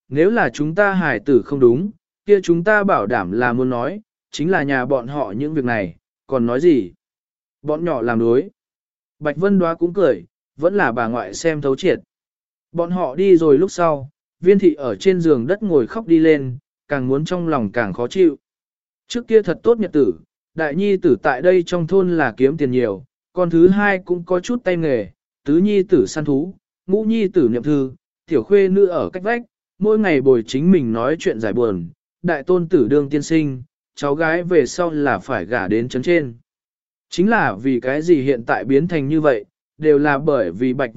nếu là chúng ta hài tử không đúng, kia chúng ta bảo đảm là muốn nói, chính là nhà bọn họ những việc này, còn nói gì? Bọn nhỏ làm đối. Bạch Vân Đoá cũng cười, vẫn là bà ngoại xem thấu triệt. Bọn họ đi rồi lúc sau, viên thị ở trên giường đất ngồi khóc đi lên, càng muốn trong lòng càng khó chịu. Trước kia thật tốt nhật tử, đại nhi tử tại đây trong thôn là kiếm tiền nhiều, con thứ hai cũng có chút tay nghề, tứ nhi tử săn thú, ngũ nhi tử niệm thư, tiểu khuê nữ ở cách vách, mỗi ngày bồi chính mình nói chuyện giải buồn, đại tôn tử đương tiên sinh, cháu gái về sau là phải gả đến chấn trên. Chính là vì cái gì hiện tại biến thành như vậy, đều là bởi vì Bạch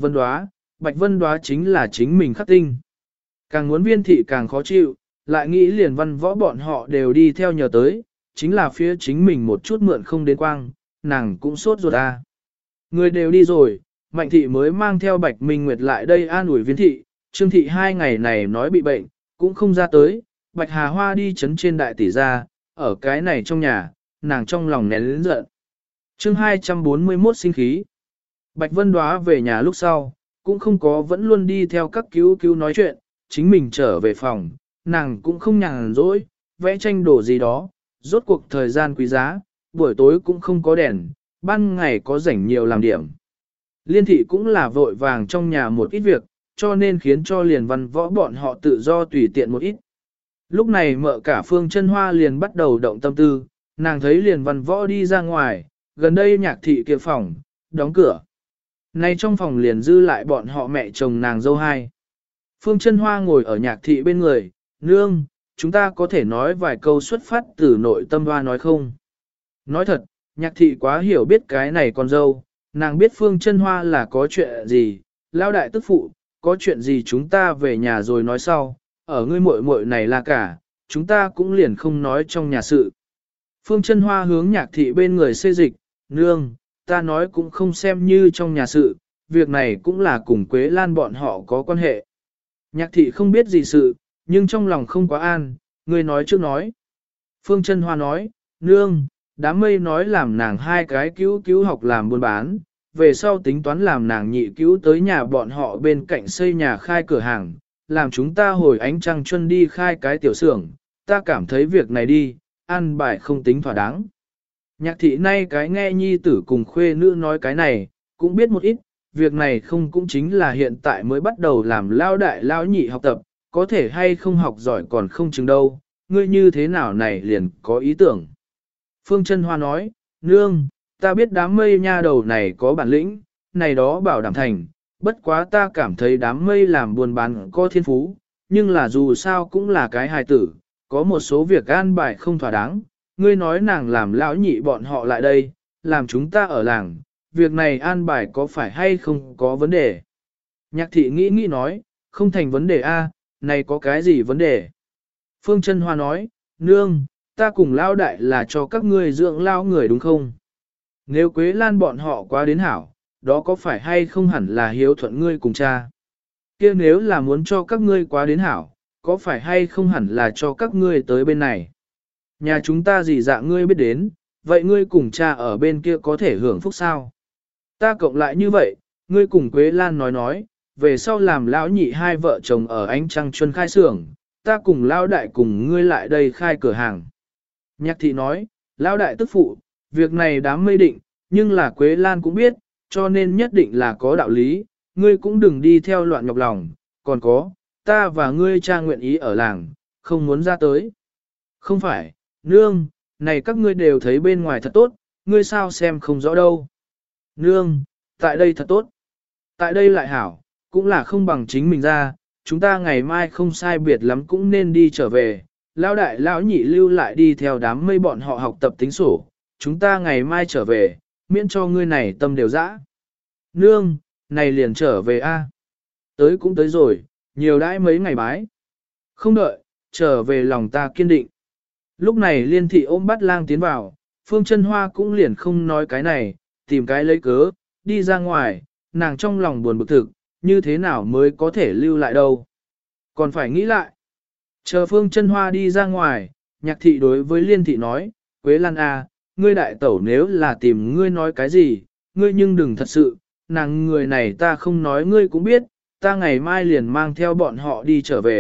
Vân Đoá chính là chính mình khắc tinh. Càng muốn viên thị càng khó chịu, lại nghĩ liền văn võ bọn họ đều đi theo nhờ tới, chính là phía chính mình một chút mượn không đến quang, nàng cũng sốt ruột à. Người đều đi rồi, Mạnh thị mới mang theo Bạch Minh Nguyệt lại đây an ủi viên thị, Trương thị 2 ngày này nói bị bệnh, cũng không ra tới, Bạch Hà Hoa đi chấn trên đại tỷ ra, ở cái này trong nhà, nàng trong lòng nén lớn giận. Chương 241 sinh khí. Bạch Vân Đoá về nhà lúc sau, cũng không có vẫn luôn đi theo các cứu cứu nói chuyện, chính mình trở về phòng, nàng cũng không nhàn rỗi, vẽ tranh đồ gì đó, rốt cuộc thời gian quý giá, buổi tối cũng không có đèn, ban ngày có rảnh nhiều làm điểm. Liên thị cũng là vội vàng trong nhà một ít việc, cho nên khiến cho liền văn võ bọn họ tự do tùy tiện một ít. Lúc này mợ cả Phương Chân Hoa liền bắt đầu động tâm tư, nàng thấy liền văn võ đi ra ngoài, gần đây Nhạc thị kia phòng, đóng cửa. Nay trong phòng liền dư lại bọn họ mẹ chồng nàng dâu hai. Phương Chân Hoa ngồi ở Nhạc thị bên người, nương, chúng ta có thể nói vài câu xuất phát từ nội tâm Hoa nói không? Nói thật, Nhạc thị quá hiểu biết cái này con dâu, nàng biết Phương Chân Hoa là có chuyện gì, lao đại tức phụ, có chuyện gì chúng ta về nhà rồi nói sau, ở ngươi muội muội này là cả, chúng ta cũng liền không nói trong nhà sự. Phương Chân Hoa hướng Nhạc thị bên người xê dịch, nương, ta nói cũng không xem như trong nhà sự, việc này cũng là cùng Quế Lan bọn họ có quan hệ. Nhạc thị không biết gì sự, nhưng trong lòng không quá an, ngươi nói trước nói. Phương Chân Hoa nói, nương, đám mây nói làm nàng 2 cái cứu học làm buôn bán, về sau tính toán làm nàng nhị cứu tới nhà bọn họ bên cạnh xây nhà khai cửa hàng, làm chúng ta hồi ánh trăng chuân đi khai cái tiểu xưởng, ta cảm thấy việc này đi, ăn bài không tính thỏa đáng. Nhạc thị nay cái nghe nhi tử cùng khuê nữ nói cái này, cũng biết một ít, việc này không cũng chính là hiện tại mới bắt đầu làm lao đại lao nhị học tập, có thể hay không học giỏi còn không chừng đâu, ngươi như thế nào này liền có ý tưởng. Phương Chân Hoa nói, nương, ta biết đám mây nha đầu này có bản lĩnh, này đó bảo đảm thành, bất quá ta cảm thấy đám mây làm buôn bán có thiên phú, nhưng là dù sao cũng là cái hài tử, có một số việc an bài không thỏa đáng, ngươi nói nàng làm lão nhị bọn họ lại đây, làm chúng ta ở làng, việc này an bài có phải hay không có vấn đề. Nhạc thị nghĩ nói, không thành vấn đề a, này có cái gì vấn đề. Phương Chân Hoa nói, nương, ta cùng lao đại là cho các ngươi dưỡng lao người đúng không? Nếu Quế Lan bọn họ quá đến hảo, đó có phải hay không hẳn là hiếu thuận ngươi cùng cha? Kia nếu là muốn cho các ngươi quá đến hảo, có phải hay không hẳn là cho các ngươi tới bên này? Nhà chúng ta gì dạng ngươi biết đến, vậy ngươi cùng cha ở bên kia có thể hưởng phúc sao? Ta cộng lại như vậy, ngươi cùng Quế Lan nói, về sau làm lão nhị 2 vợ chồng ở ánh trăng chuân khai xưởng, ta cùng lão đại cùng ngươi lại đây khai cửa hàng. Nhạc thị nói, lão đại tức phụ, việc này đám mây định, nhưng là Quế Lan cũng biết, cho nên nhất định là có đạo lý, ngươi cũng đừng đi theo loạn nhọc lòng, còn có, ta và ngươi cha nguyện ý ở làng, không muốn ra tới. Không phải, nương, này các ngươi đều thấy bên ngoài thật tốt, ngươi sao xem không rõ đâu. Nương, tại đây thật tốt. Tại đây lại hảo, cũng là không bằng chính mình ra, chúng ta ngày mai không sai biệt lắm cũng nên đi trở về. Lão đại lão nhị lưu lại đi theo đám mây bọn họ học tập tính sổ, chúng ta ngày mai trở về, miễn cho ngươi này tâm đều dã. Nương, này liền trở về a. Tới cũng tới rồi, nhiều đãi mấy ngày bái. Không đợi, trở về lòng ta kiên định. Lúc này Liên thị ôm Bát Lang tiến vào, Phương Chân Hoa cũng liền không nói cái này, tìm cái lấy cớ, đi ra ngoài, nàng trong lòng buồn bực thực, như thế nào mới có thể lưu lại đâu. Còn phải nghĩ lại. Chờ Phương Chân Hoa đi ra ngoài, Nhạc thị đối với Liên thị nói, Quế Lan à, ngươi đại tẩu nếu là tìm ngươi nói cái gì, ngươi nhưng đừng thật sự, nàng người này ta không nói ngươi cũng biết, ta ngày mai liền mang theo bọn họ đi trở về,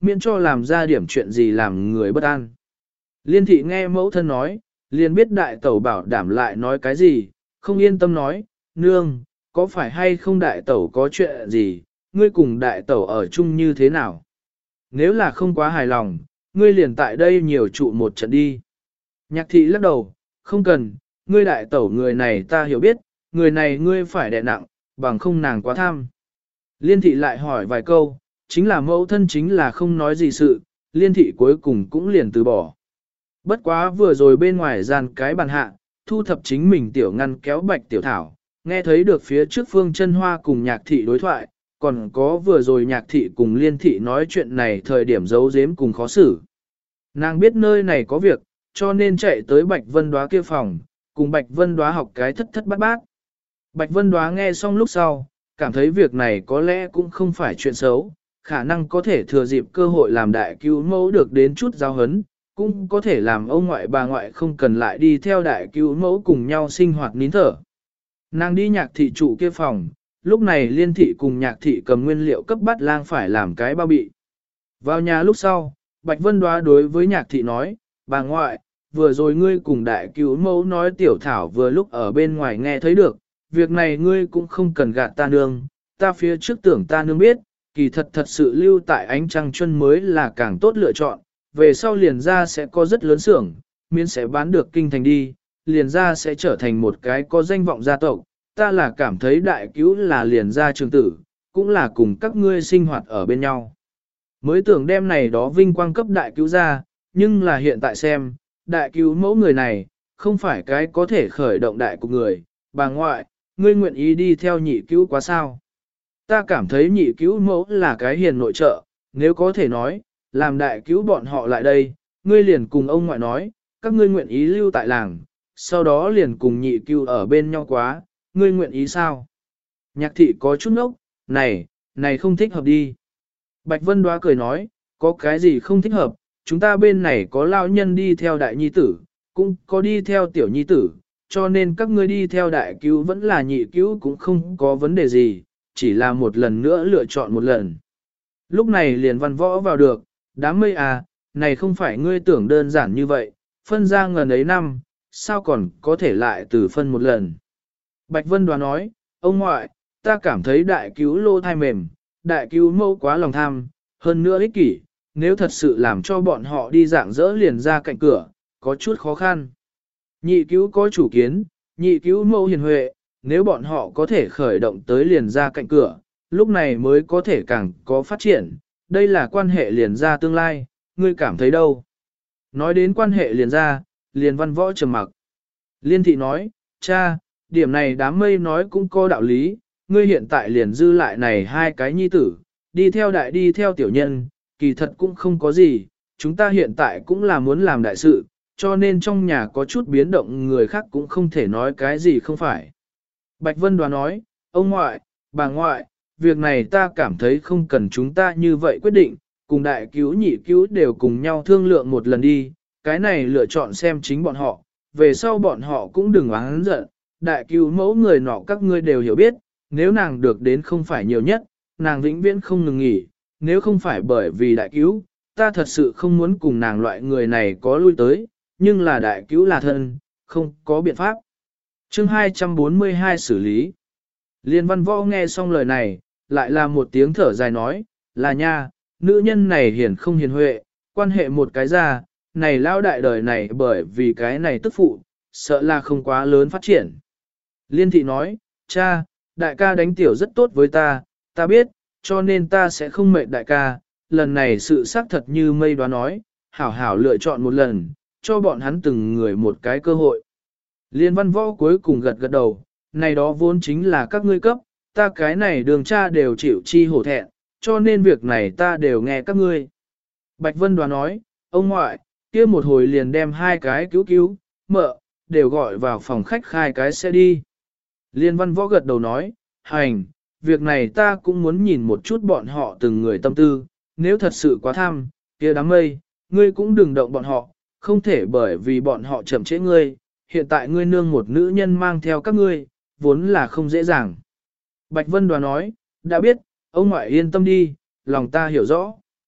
miễn cho làm ra điểm chuyện gì làm người bất an. Liên thị nghe mẫu thân nói, liền biết đại tẩu bảo đảm lại nói cái gì, không yên tâm nói, nương, có phải hay không đại tẩu có chuyện gì, ngươi cùng đại tẩu ở chung như thế nào? Nếu là không quá hài lòng, ngươi liền tại đây nhiều trụ một trận đi. Nhạc thị lắc đầu, không cần, ngươi đại tẩu người này ta hiểu biết, người này ngươi phải đè nặng, bằng không nàng quá tham. Liên thị lại hỏi vài câu, chính là mẫu thân chính là không nói gì sự, liên thị cuối cùng cũng liền từ bỏ. Bất quá vừa rồi bên ngoài gian cái bàn hạ, thu thập chính mình tiểu ngăn kéo bạch tiểu thảo, nghe thấy được phía trước Phương Chân Hoa cùng nhạc thị đối thoại, còn có vừa rồi nhạc thị cùng liên thị nói chuyện này thời điểm giấu giếm cùng khó xử. Nàng biết nơi này có việc, cho nên chạy tới Bạch Vân Đóa kia phòng, cùng Bạch Vân Đóa học cái thất thất bát bát. Bạch Vân Đóa nghe xong lúc sau, cảm thấy việc này có lẽ cũng không phải chuyện xấu, khả năng có thể thừa dịp cơ hội làm đại cứu mẫu được đến chút giáo hấn, cũng có thể làm ông ngoại bà ngoại không cần lại đi theo đại cứu mẫu cùng nhau sinh hoạt nín thở. Nàng đi nhạc thị trụ kia phòng, lúc này liên thị cùng nhạc thị cầm nguyên liệu cấp bắt lang phải làm cái bao bị. Vào nhà lúc sau, Bạch Vân Đóa đối với nhạc thị nói, bà ngoại, vừa rồi ngươi cùng đại cứu mẫu nói tiểu thảo vừa lúc ở bên ngoài nghe thấy được, việc này ngươi cũng không cần gạt ta nương, ta phía trước tưởng ta nương biết, kỳ thật thật sự lưu tại ánh trăng chân mới là càng tốt lựa chọn, về sau liền ra sẽ có rất lớn xưởng, miễn sẽ bán được kinh thành đi, liền ra sẽ trở thành một cái có danh vọng gia tộc, ta là cảm thấy đại cứu là liền ra trường tử, cũng là cùng các ngươi sinh hoạt ở bên nhau. Mới tưởng đem này đó vinh quang cấp đại cứu ra, nhưng là hiện tại xem, đại cứu mẫu người này, không phải cái có thể khởi động đại của người, bà ngoại, ngươi nguyện ý đi theo nhị cứu quá sao. Ta cảm thấy nhị cứu mẫu là cái hiền nội trợ, nếu có thể nói, làm đại cứu bọn họ lại đây, ngươi liền cùng ông ngoại nói, các ngươi nguyện ý lưu tại làng, sau đó liền cùng nhị cứu ở bên nhau quá, ngươi nguyện ý sao? Nhạc thị có chút ngốc, này không thích hợp đi. Bạch Vân Đóa cười nói, có cái gì không thích hợp, chúng ta bên này có lao nhân đi theo đại nhi tử, cũng có đi theo tiểu nhi tử, cho nên các ngươi đi theo đại cứu vẫn là nhị cứu cũng không có vấn đề gì, chỉ là một lần nữa lựa chọn một lần. Lúc này liền văn võ vào được, đám mây à, này không phải ngươi tưởng đơn giản như vậy, phân ra ngần ấy năm, sao còn có thể lại từ phân một lần. Bạch Vân Đoán nói, ông ngoại, ta cảm thấy đại cứu lô thai mềm, đại cứu mâu quá lòng tham, hơn nữa ích kỷ, nếu thật sự làm cho bọn họ đi dạng dỡ liền ra cạnh cửa, có chút khó khăn. Nhị cứu có chủ kiến, nhị cứu mâu hiền huệ, nếu bọn họ có thể khởi động tới liền ra cạnh cửa, lúc này mới có thể càng có phát triển, đây là quan hệ liền ra tương lai, ngươi cảm thấy đâu? Nói đến quan hệ liền ra, liền văn võ trầm mặc. Liên thị nói, cha, điểm này đám mây nói cũng có đạo lý, ngươi hiện tại liền dư lại này hai cái nhi tử, đi theo đại đi theo tiểu nhân, kỳ thật cũng không có gì, chúng ta hiện tại cũng là muốn làm đại sự, cho nên trong nhà có chút biến động người khác cũng không thể nói cái gì không phải. Bạch Vân Đoán nói, ông ngoại, bà ngoại, việc này ta cảm thấy không cần chúng ta như vậy quyết định, cùng đại cứu nhị cứu đều cùng nhau thương lượng một lần đi, cái này lựa chọn xem chính bọn họ, về sau bọn họ cũng đừng oán giận, đại cứu mẫu người nọ các ngươi đều hiểu biết, nếu nàng được đến không phải nhiều nhất, nàng vĩnh viễn không ngừng nghỉ, nếu không phải bởi vì đại cứu, ta thật sự không muốn cùng nàng loại người này có lui tới, nhưng là đại cứu là thân, không có biện pháp. Chương 242 xử lý. Liên Văn Võ nghe xong lời này, lại là một tiếng thở dài nói, là nha, nữ nhân này hiền không hiền huệ, quan hệ một cái ra, này lao đại đời này bởi vì cái này tức phụ, sợ là không quá lớn phát triển. Liên thị nói, cha, đại ca đánh tiểu rất tốt với ta biết, cho nên ta sẽ không mệt đại ca, lần này sự xác thật như mây đoán nói, hảo hảo lựa chọn một lần, cho bọn hắn từng người một cái cơ hội. Liên Văn Võ cuối cùng gật gật đầu, này đó vốn chính là các ngươi cấp, ta cái này đường cha đều chịu chi hổ thẹn, cho nên việc này ta đều nghe các ngươi. Bạch Vân Đoán nói, ông ngoại, kia một hồi liền đem hai cái cứu, mợ, đều gọi vào phòng khách khai cái xe đi. Liên Văn Võ gật đầu nói, hành, việc này ta cũng muốn nhìn một chút bọn họ từng người tâm tư, nếu thật sự quá tham, kia đám mây, ngươi cũng đừng động bọn họ, không thể bởi vì bọn họ chậm trễ ngươi, hiện tại ngươi nương một nữ nhân mang theo các ngươi, vốn là không dễ dàng. Bạch Vân Đoán nói, đã biết, ông ngoại yên tâm đi, lòng ta hiểu rõ.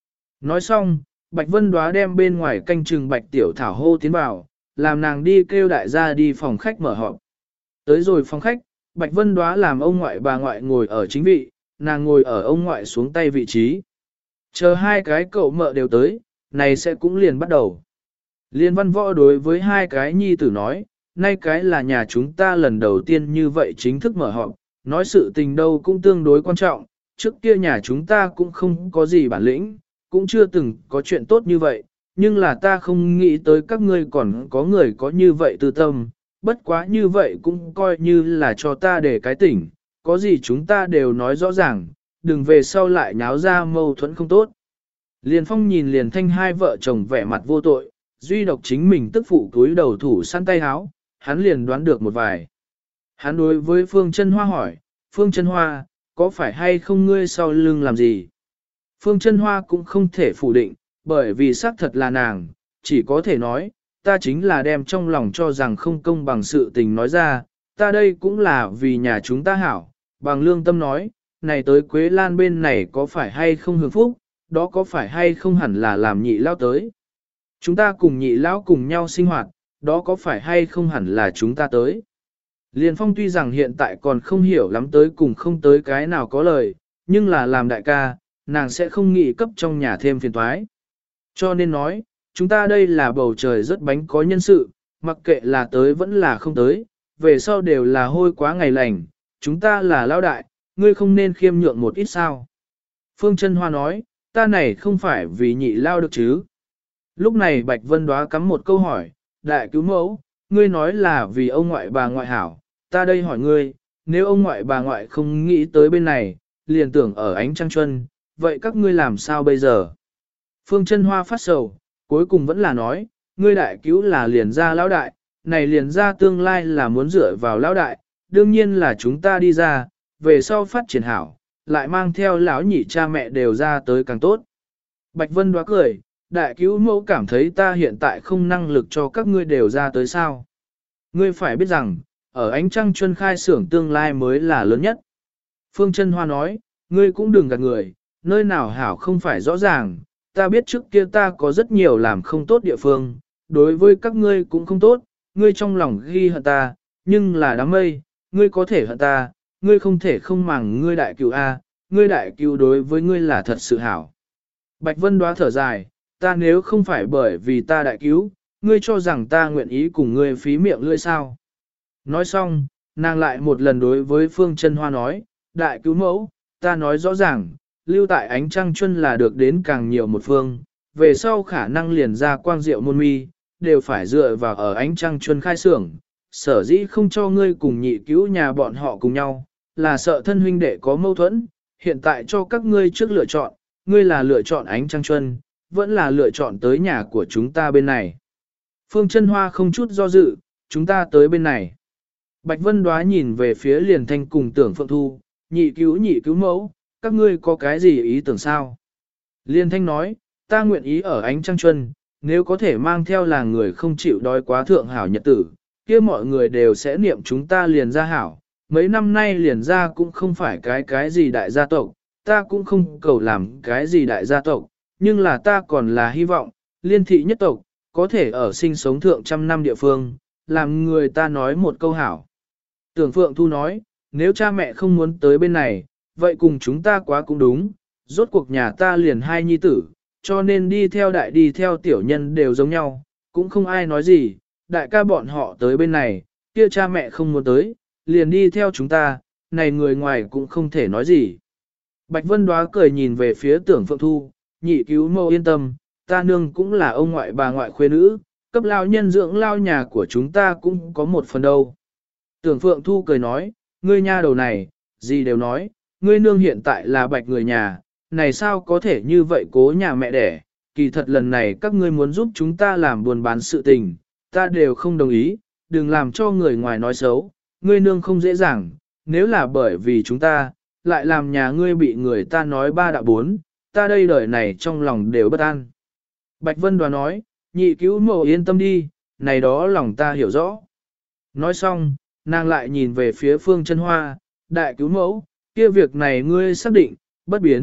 Nói xong, Bạch Vân Đóa đem bên ngoài canh chừng Bạch Tiểu Thảo hô tiến vào, làm nàng đi kêu đại gia đi phòng khách mở họp. Tới rồi phòng khách, Bạch Vân Đóa làm ông ngoại bà ngoại ngồi ở chính vị, nàng ngồi ở ông ngoại xuống tay vị trí. Chờ hai cái cậu mợ đều tới, này sẽ cũng liền bắt đầu. Liên Văn Võ đối với hai cái nhi tử nói, nay cái là nhà chúng ta lần đầu tiên như vậy chính thức mở họp, nói sự tình đâu cũng tương đối quan trọng, trước kia nhà chúng ta cũng không có gì bản lĩnh, cũng chưa từng có chuyện tốt như vậy, nhưng là ta không nghĩ tới các ngươi còn có người có như vậy tư tâm, bất quá như vậy cũng coi như là cho ta để cái tỉnh, có gì chúng ta đều nói rõ ràng, đừng về sau lại nháo ra mâu thuẫn không tốt. Liền Phong nhìn Liền Thanh hai vợ chồng vẻ mặt vô tội, duy độc chính mình tức phụ túi đầu thủ săn tay háo, hắn liền đoán được một vài. Hắn đối với Phương Chân Hoa hỏi, Phương Chân Hoa, có phải hay không ngươi sau lưng làm gì? Phương Chân Hoa cũng không thể phủ định, bởi vì xác thật là nàng, chỉ có thể nói, ta chính là đem trong lòng cho rằng không công bằng sự tình nói ra, ta đây cũng là vì nhà chúng ta hảo, bằng lương tâm nói, này tới Quế Lan bên này có phải hay không hưởng phúc, đó có phải hay không hẳn là làm nhị lao tới. Chúng ta cùng nhị lão cùng nhau sinh hoạt, đó có phải hay không hẳn là chúng ta tới. Liên Phong tuy rằng hiện tại còn không hiểu lắm tới cùng không tới cái nào có lời, nhưng là làm đại ca, nàng sẽ không nghĩ cấp trong nhà thêm phiền toái. Cho nên nói, chúng ta đây là bầu trời rất bánh có nhân sự, mặc kệ là tới vẫn là không tới, về sau đều là hôi quá ngày lành, chúng ta là lão đại, ngươi không nên khiêm nhượng một ít sao. Phương Chân Hoa nói, ta này không phải vì nhị lao được chứ. Lúc này Bạch Vân Đóa cắm một câu hỏi, đại cứu mẫu, ngươi nói là vì ông ngoại bà ngoại hảo, ta đây hỏi ngươi, nếu ông ngoại bà ngoại không nghĩ tới bên này, liền tưởng ở ánh trăng chuân, vậy các ngươi làm sao bây giờ? Phương Chân Hoa phát sầu, cuối cùng vẫn là nói, ngươi đại cứu là liền gia lão đại, này liền gia tương lai là muốn dựa vào lão đại, đương nhiên là chúng ta đi ra, về sau phát triển hảo, lại mang theo lão nhị cha mẹ đều ra tới càng tốt. Bạch Vân Đóa cười, đại cứu mẫu cảm thấy ta hiện tại không năng lực cho các ngươi đều ra tới sao. Ngươi phải biết rằng, ở ánh trăng chuân khai xưởng tương lai mới là lớn nhất. Phương Chân Hoa nói, ngươi cũng đừng gạt người, nơi nào hảo không phải rõ ràng, ta biết trước kia ta có rất nhiều làm không tốt địa phương, đối với các ngươi cũng không tốt, ngươi trong lòng ghi hận ta, nhưng là đám mây, ngươi có thể hận ta, ngươi không thể không màng ngươi đại cứu A, ngươi đại cứu đối với ngươi là thật sự hảo. Bạch Vân Đóa thở dài, ta nếu không phải bởi vì ta đại cứu, ngươi cho rằng ta nguyện ý cùng ngươi phí miệng lưỡi sao. Nói xong, nàng lại một lần đối với Phương Chân Hoa nói, đại cứu mẫu, ta nói rõ ràng, lưu tại ánh trăng chuân là được đến càng nhiều một phương, về sau khả năng liền ra quang diệu môn mi, đều phải dựa vào ở ánh trăng chuân khai xưởng, sở dĩ không cho ngươi cùng nhị cứu nhà bọn họ cùng nhau, là sợ thân huynh đệ có mâu thuẫn, hiện tại cho các ngươi trước lựa chọn, ngươi là lựa chọn ánh trăng chuân, vẫn là lựa chọn tới nhà của chúng ta bên này. Phương Chân Hoa không chút do dự, chúng ta tới bên này. Bạch Vân Đóa nhìn về phía Liền Thanh cùng Tưởng Phượng Thu, nhị cứu mẫu, các ngươi có cái gì ý tưởng sao? Liên Thanh nói, ta nguyện ý ở ánh trăng chuân, nếu có thể mang theo là người không chịu đói quá thượng hảo nhật tử, kia mọi người đều sẽ niệm chúng ta liền gia hảo. Mấy năm nay liền gia cũng không phải cái gì đại gia tộc, ta cũng không cầu làm cái gì đại gia tộc, nhưng là ta còn là hy vọng, liên thị nhất tộc, có thể ở sinh sống thượng trăm năm địa phương, làm người ta nói một câu hảo. Tưởng Phượng Thu nói, nếu cha mẹ không muốn tới bên này, vậy cùng chúng ta quá cũng đúng, rốt cuộc nhà ta liền hai nhi tử, cho nên đi theo đại đi theo tiểu nhân đều giống nhau, cũng không ai nói gì, đại ca bọn họ tới bên này, kia cha mẹ không muốn tới, liền đi theo chúng ta, này người ngoài cũng không thể nói gì. Bạch Vân Đóa cười nhìn về phía Tưởng Phượng Thu, nhị cứu mẫu yên tâm, ta nương cũng là ông ngoại bà ngoại khuê nữ, cấp lao nhân dưỡng lao nhà của chúng ta cũng có một phần đâu. Tưởng Phượng Thu cười nói, ngươi nha đầu này, gì đều nói, ngươi nương hiện tại là bạch người nhà, này sao có thể như vậy cố nhà mẹ đẻ, kỳ thật lần này các ngươi muốn giúp chúng ta làm buôn bán sự tình, ta đều không đồng ý, đừng làm cho người ngoài nói xấu, ngươi nương không dễ dàng, nếu là bởi vì chúng ta, lại làm nhà ngươi bị người ta nói ba đạo bốn, ta đây đời này trong lòng đều bất an. Bạch Vân Đoá nói, nhị cứu mẫu yên tâm đi, này đó lòng ta hiểu rõ. Nói xong, nàng lại nhìn về phía Phương Chân Hoa, đại cứu mẫu, kia việc này ngươi xác định, bất biến,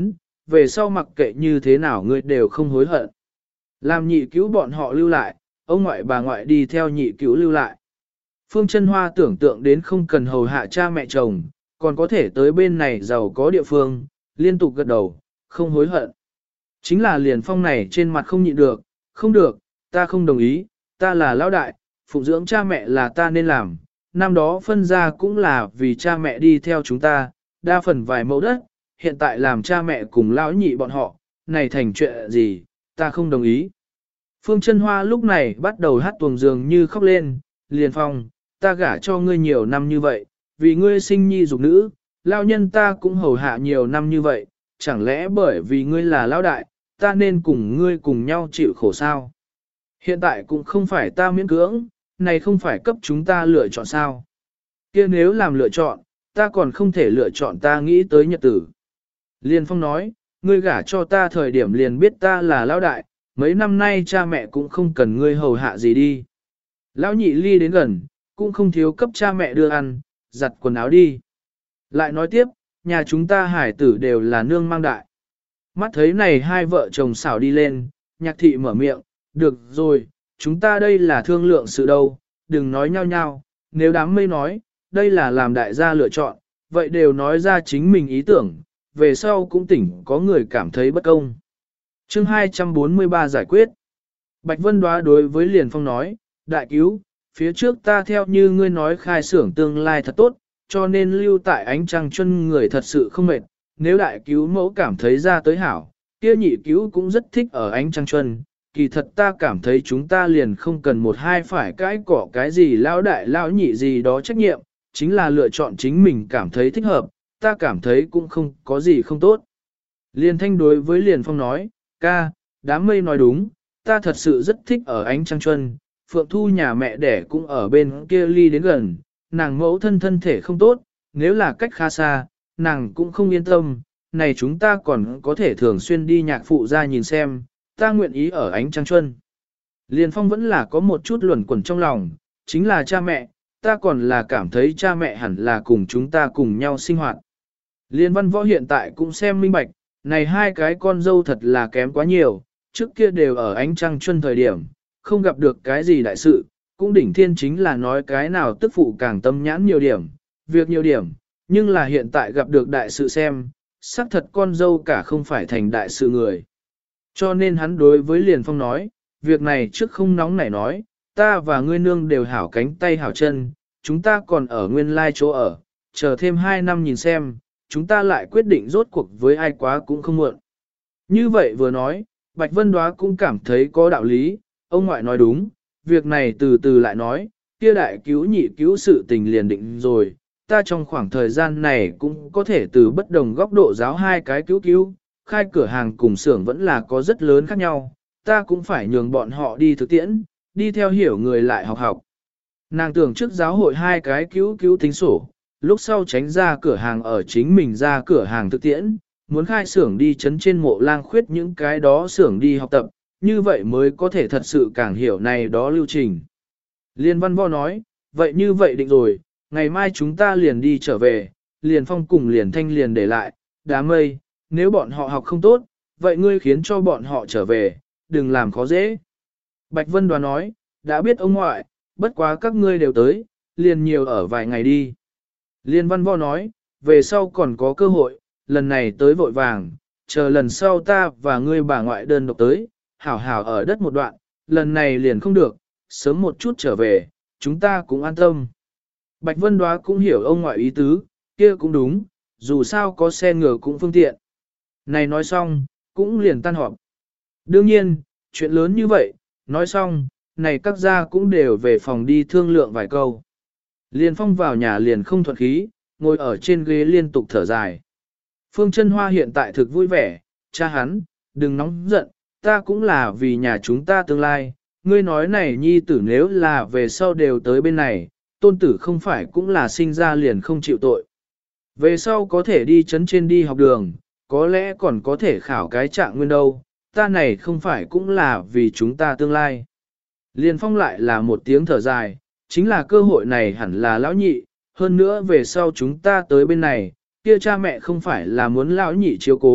về sau mặc kệ như thế nào ngươi đều không hối hận. Làm nhị cứu bọn họ lưu lại, ông ngoại bà ngoại đi theo nhị cứu lưu lại. Phương Chân Hoa tưởng tượng đến không cần hầu hạ cha mẹ chồng, còn có thể tới bên này giàu có địa phương, liên tục gật đầu, không hối hận. Chính là Liền Phong này trên mặt không nhịn được, không được, ta không đồng ý, ta là lão đại, phụng dưỡng cha mẹ là ta nên làm, năm đó phân ra cũng là vì cha mẹ đi theo chúng ta, đa phần vài mẫu đất, hiện tại làm cha mẹ cùng lão nhị bọn họ, này thành chuyện gì, ta không đồng ý. Phương Chân Hoa lúc này bắt đầu hát tuồng dường như khóc lên, Liền Phong, ta gả cho ngươi nhiều năm như vậy, vì ngươi sinh nhi dục nữ, lao nhân ta cũng hầu hạ nhiều năm như vậy, chẳng lẽ bởi vì ngươi là lão đại, ta nên cùng ngươi cùng nhau chịu khổ sao? Hiện tại cũng không phải ta miễn cưỡng, này không phải cấp chúng ta lựa chọn sao? Kia nếu làm lựa chọn, ta còn không thể lựa chọn ta nghĩ tới nhật tử. Liên Phong nói, ngươi gả cho ta thời điểm liền biết ta là lão đại, mấy năm nay cha mẹ cũng không cần ngươi hầu hạ gì đi. Lão nhị ly đến gần, cũng không thiếu cấp cha mẹ đưa ăn, giặt quần áo đi. Lại nói tiếp, nhà chúng ta hải tử đều là nương mang đại. Mắt thấy này hai vợ chồng xảo đi lên, nhạc thị mở miệng, được rồi, chúng ta đây là thương lượng sự đâu, đừng nói nhau nhau, nếu đám mây nói, đây là làm đại gia lựa chọn, vậy đều nói ra chính mình ý tưởng, về sau cũng tỉnh có người cảm thấy bất công. Chương 243 giải quyết. Bạch Vân Đoá đối với Liền Phong nói, đại cứu, phía trước ta theo như ngươi nói khai xưởng tương lai thật tốt, cho nên lưu tại ánh trăng chân người thật sự không mệt, nếu đại cứu mẫu cảm thấy ra tới hảo, kia nhị cứu cũng rất thích ở ánh trăng chân, kỳ thật ta cảm thấy chúng ta liền không cần một hai phải cái cỏ cái gì lão đại lão nhị gì đó trách nhiệm, chính là lựa chọn chính mình cảm thấy thích hợp, ta cảm thấy cũng không có gì không tốt. Liên Thanh đối với Liền Phong nói, ca, đám mây nói đúng, ta thật sự rất thích ở ánh trăng chân, Phượng Thu nhà mẹ đẻ cũng ở bên kia ly đến gần, nàng mẫu thân thể không tốt, nếu là cách khá xa, nàng cũng không yên tâm, này chúng ta còn có thể thường xuyên đi nhạc phụ ra nhìn xem, ta nguyện ý ở ánh trăng chuân. Liên Phong vẫn là có một chút luẩn quẩn trong lòng, chính là cha mẹ, ta còn là cảm thấy cha mẹ hẳn là cùng chúng ta cùng nhau sinh hoạt. Liên Văn Võ hiện tại cũng xem minh bạch, này hai cái con dâu thật là kém quá nhiều, trước kia đều ở ánh trăng chuân thời điểm, không gặp được cái gì đại sự, cũng đỉnh thiên chính là nói cái nào tức phụ càng tâm nhãn nhiều điểm, việc nhiều điểm, nhưng là hiện tại gặp được đại sự xem, xác thật con dâu cả không phải thành đại sự người. Cho nên hắn đối với Liền Phong nói, việc này trước không nóng nảy nói, ta và ngươi nương đều hảo cánh tay hảo chân, chúng ta còn ở nguyên lai chỗ ở, chờ thêm 2 năm nhìn xem, chúng ta lại quyết định rốt cuộc với ai quá cũng không muộn. Như vậy vừa nói, Bạch Vân Đoá cũng cảm thấy có đạo lý, ông ngoại nói đúng, việc này từ từ lại nói, kia đại cứu nhị cứu sự tình liền định rồi, ta trong khoảng thời gian này cũng có thể từ bất đồng góc độ giáo hai cái cứu, khai cửa hàng cùng xưởng vẫn là có rất lớn khác nhau, ta cũng phải nhường bọn họ đi thực tiễn, đi theo hiểu người lại học. Nàng tưởng trước giáo hội hai cái cứu tính sổ, lúc sau tránh ra cửa hàng ở chính mình ra cửa hàng thực tiễn, muốn khai xưởng đi chấn trên mộ lang khuyết những cái đó xưởng đi học tập, như vậy mới có thể thật sự càng hiểu này đó lưu trình. Liên Văn Võ nói, vậy như vậy định rồi, ngày mai chúng ta liền đi trở về, Liền Phong cùng Liền Thanh liền để lại, đám mây, nếu bọn họ học không tốt, vậy ngươi khiến cho bọn họ trở về, đừng làm khó dễ. Bạch Vân Đoá nói, đã biết ông ngoại, bất quá các ngươi đều tới, liền nhiều ở vài ngày đi. Liên Văn Võ nói, về sau còn có cơ hội, lần này tới vội vàng, chờ lần sau ta và ngươi bà ngoại đơn độc tới, hảo hảo ở đất một đoạn, lần này liền không được, sớm một chút trở về, chúng ta cũng an tâm. Bạch Vân Đoá cũng hiểu ông ngoại ý tứ, kia cũng đúng, dù sao có xe ngựa cũng phương tiện. Này nói xong, cũng liền tan họp. Đương nhiên, chuyện lớn như vậy, nói xong, này các gia cũng đều về phòng đi thương lượng vài câu. Liên Phong vào nhà liền không thuận khí, ngồi ở trên ghế liên tục thở dài. Phương Chân Hoa hiện tại thực vui vẻ, cha hắn, đừng nóng giận, ta cũng là vì nhà chúng ta tương lai, ngươi nói này nhi tử nếu là về sau đều tới bên này, tôn tử không phải cũng là sinh ra liền không chịu tội. Về sau có thể đi chấn trên đi học đường, có lẽ còn có thể khảo cái trạng nguyên đâu, ta này không phải cũng là vì chúng ta tương lai. Liên Phong lại là một tiếng thở dài, chính là cơ hội này hẳn là lão nhị, hơn nữa về sau chúng ta tới bên này, kia cha mẹ không phải là muốn lão nhị chiếu cố,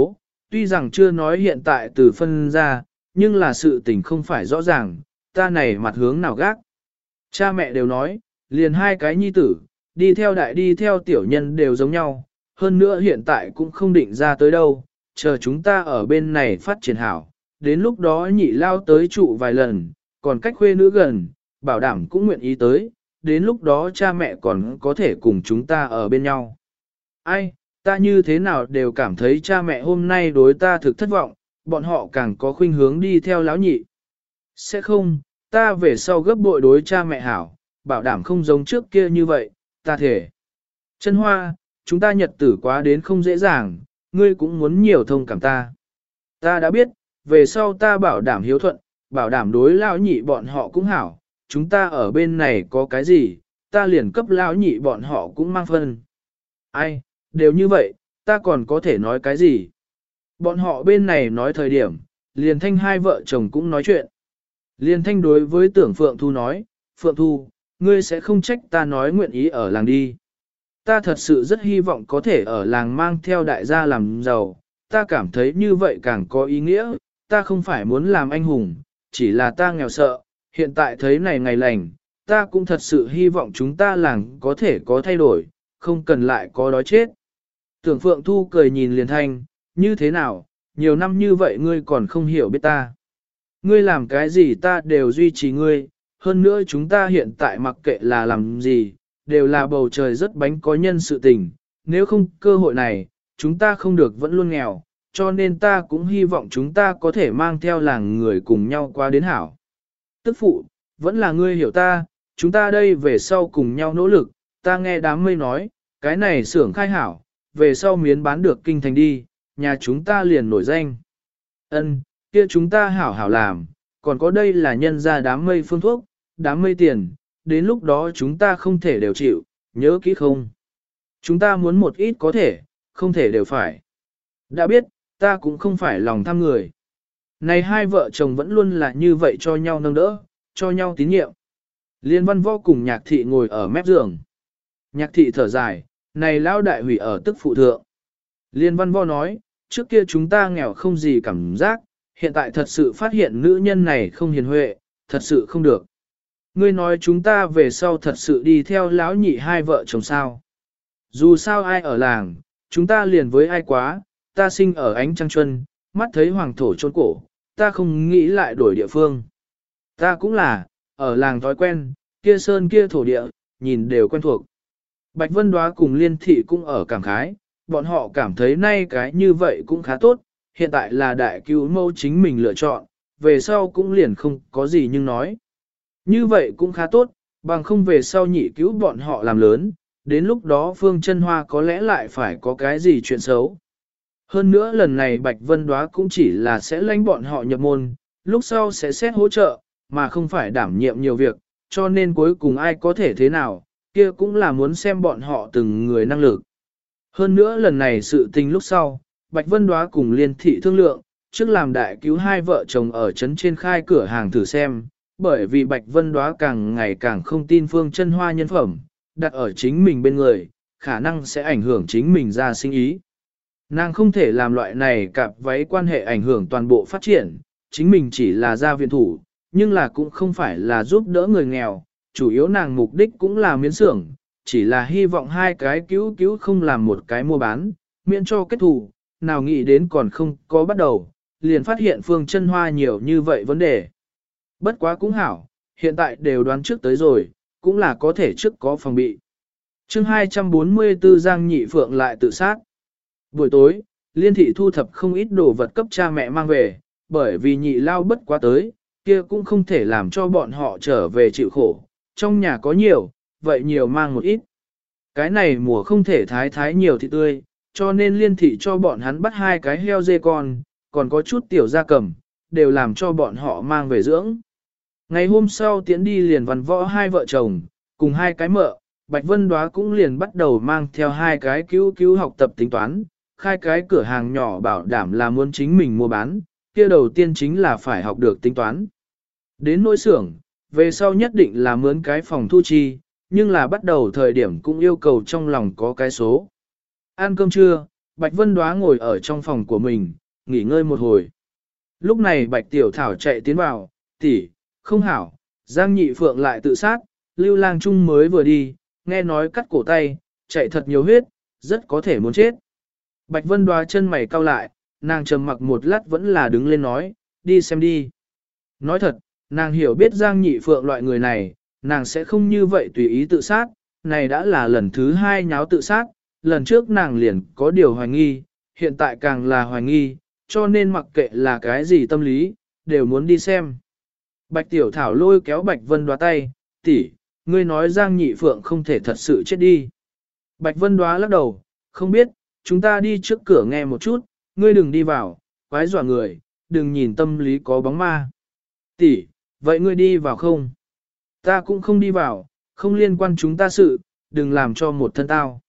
tuy rằng chưa nói hiện tại từ phân ra, nhưng là sự tình không phải rõ ràng, ta này mặt hướng nào gác. Cha mẹ đều nói, liền hai cái nhi tử, đi theo đại đi theo tiểu nhân đều giống nhau, hơn nữa hiện tại cũng không định ra tới đâu, chờ chúng ta ở bên này phát triển hảo, đến lúc đó nhị lao tới trụ vài lần, còn cách khuê nữ gần, bảo đảm cũng nguyện ý tới, đến lúc đó cha mẹ còn có thể cùng chúng ta ở bên nhau. Ai, ta như thế nào đều cảm thấy cha mẹ hôm nay đối ta thực thất vọng, bọn họ càng có khuynh hướng đi theo lão nhị. Sẽ không, ta về sau gấp bội đối cha mẹ hảo, bảo đảm không giống trước kia như vậy, ta thể. Chân Hoa, chúng ta nhật tử quá đến không dễ dàng, ngươi cũng muốn nhiều thông cảm ta. Ta đã biết, về sau ta bảo đảm hiếu thuận, bảo đảm đối lão nhị bọn họ cũng hảo, chúng ta ở bên này có cái gì, ta liền cấp lão nhị bọn họ cũng mang phân. Ai, đều như vậy, ta còn có thể nói cái gì? Bọn họ bên này nói thời điểm, liền thanh hai vợ chồng cũng nói chuyện. Liền thanh đối với tưởng Phượng Thu nói, Phượng Thu, ngươi sẽ không trách ta nói nguyện ý ở làng đi. Ta thật sự rất hy vọng có thể ở làng mang theo đại gia làm giàu, ta cảm thấy như vậy càng có ý nghĩa, ta không phải muốn làm anh hùng, chỉ là ta nghèo sợ, hiện tại thấy này ngày lành, ta cũng thật sự hy vọng chúng ta làng có thể có thay đổi, không cần lại có đói chết. Tưởng Phượng Thu cười nhìn liền thanh, như thế nào, nhiều năm như vậy ngươi còn không hiểu biết ta. Ngươi làm cái gì ta đều duy trì ngươi, hơn nữa chúng ta hiện tại mặc kệ là làm gì, đều là bầu trời rất bánh có nhân sự tình, nếu không cơ hội này, chúng ta không được vẫn luôn nghèo, cho nên ta cũng hy vọng chúng ta có thể mang theo làng người cùng nhau qua đến hảo. Tức phụ, vẫn là ngươi hiểu ta, chúng ta đây về sau cùng nhau nỗ lực, ta nghe đám mây nói, cái này xưởng khai hảo, về sau miến bán được kinh thành đi, nhà chúng ta liền nổi danh. Ân, kia chúng ta hảo hảo làm, còn có đây là nhân ra đám mây phương thuốc, đám mây tiền, đến lúc đó chúng ta không thể đều chịu, nhớ kỹ không? Chúng ta muốn một ít có thể, không thể đều phải. Đã biết, ta cũng không phải lòng tham người. Này hai vợ chồng vẫn luôn là như vậy cho nhau nâng đỡ, cho nhau tín nhiệm. Liên Văn Võ cùng Nhạc Thị ngồi ở mép giường. Nhạc Thị thở dài, này lão đại hủy ở tức phụ thượng. Liên Văn Võ nói, trước kia chúng ta nghèo không gì cảm giác, hiện tại thật sự phát hiện nữ nhân này không hiền huệ, thật sự không được. Ngươi nói chúng ta về sau thật sự đi theo lão nhị hai vợ chồng sao. Dù sao ai ở làng, chúng ta liền với ai quá, ta sinh ở ánh trăng chuân, mắt thấy hoàng thổ trôn cổ, ta không nghĩ lại đổi địa phương. Ta cũng là, ở làng thói quen, kia sơn kia thổ địa, nhìn đều quen thuộc. Bạch Vân Đoá cùng Liên Thị cũng ở cảm khái, bọn họ cảm thấy nay cái như vậy cũng khá tốt, hiện tại là đại cứu mẫu chính mình lựa chọn, về sau cũng liền không có gì nhưng nói. Như vậy cũng khá tốt, bằng không về sau nhị cứu bọn họ làm lớn, đến lúc đó Phương Chân Hoa có lẽ lại phải có cái gì chuyện xấu. Hơn nữa lần này Bạch Vân Đoá cũng chỉ là sẽ lãnh bọn họ nhập môn, lúc sau sẽ xét hỗ trợ, mà không phải đảm nhiệm nhiều việc, cho nên cuối cùng ai có thể thế nào, kia cũng là muốn xem bọn họ từng người năng lực. Hơn nữa lần này sự tình lúc sau, Bạch Vân Đoá cùng Liên Thị thương lượng, trước làm đại cứu hai vợ chồng ở trấn trên khai cửa hàng thử xem, bởi vì Bạch Vân Đoá càng ngày càng không tin Phương Chân Hoa nhân phẩm, đặt ở chính mình bên người, khả năng sẽ ảnh hưởng chính mình ra sinh ý. Nàng không thể làm loại này cặp váy quan hệ ảnh hưởng toàn bộ phát triển, chính mình chỉ là gia viện thủ, nhưng là cũng không phải là giúp đỡ người nghèo, chủ yếu nàng mục đích cũng là miễn xưởng, chỉ là hy vọng hai cái cứu cứu không làm một cái mua bán, miễn cho kết thù, nào nghĩ đến còn không có bắt đầu, liền phát hiện Phương Chân Hoa nhiều như vậy vấn đề. Bất quá cũng hảo, hiện tại đều đoán trước tới rồi, cũng là có thể trước có phòng bị. Chương 244 Giang Nhị Phượng lại tự sát. Buổi tối, Liên Thị thu thập không ít đồ vật cấp cha mẹ mang về, bởi vì nhị lao bất quá tới, kia cũng không thể làm cho bọn họ trở về chịu khổ. Trong nhà có nhiều, vậy nhiều mang một ít. Cái này mùa không thể thái nhiều thịt tươi, cho nên Liên Thị cho bọn hắn bắt hai cái heo dê con, còn có chút tiểu gia cầm, đều làm cho bọn họ mang về dưỡng. Ngày hôm sau Tiễn đi liền Văn Võ hai vợ chồng, cùng hai cái mợ, Bạch Vân Đoá cũng liền bắt đầu mang theo hai cái cứu học tập tính toán, khai cái cửa hàng nhỏ bảo đảm là muốn chính mình mua bán, kia đầu tiên chính là phải học được tính toán. Đến nỗi xưởng, về sau nhất định là mướn cái phòng thu chi, nhưng là bắt đầu thời điểm cũng yêu cầu trong lòng có cái số. Ăn cơm trưa, Bạch Vân Đoá ngồi ở trong phòng của mình, nghỉ ngơi một hồi. Lúc này Bạch Tiểu Thảo chạy tiến vào, tỷ, không hảo, Giang Nhị Phượng lại tự sát, Lưu Lang Trung mới vừa đi, nghe nói cắt cổ tay, chạy thật nhiều huyết, rất có thể muốn chết. Bạch Vân Đoá chân mày cau lại, nàng trầm mặc một lát vẫn là đứng lên nói, đi xem đi. Nói thật, nàng hiểu biết Giang Nhị Phượng loại người này, nàng sẽ không như vậy tùy ý tự sát, này đã là lần thứ 2 nháo tự sát, lần trước nàng liền có điều hoài nghi, hiện tại càng là hoài nghi, cho nên mặc kệ là cái gì tâm lý, đều muốn đi xem. Bạch Tiểu Thảo lôi kéo Bạch Vân Đoá tay, tỷ, ngươi nói Giang Nhị Phượng không thể thật sự chết đi. Bạch Vân Đoá lắc đầu, không biết, chúng ta đi trước cửa nghe một chút, ngươi đừng đi vào, quái dọa người, đừng nhìn tâm lý có bóng ma. Tỷ, vậy ngươi đi vào không? Ta cũng không đi vào, không liên quan chúng ta sự, đừng làm cho một thân tao.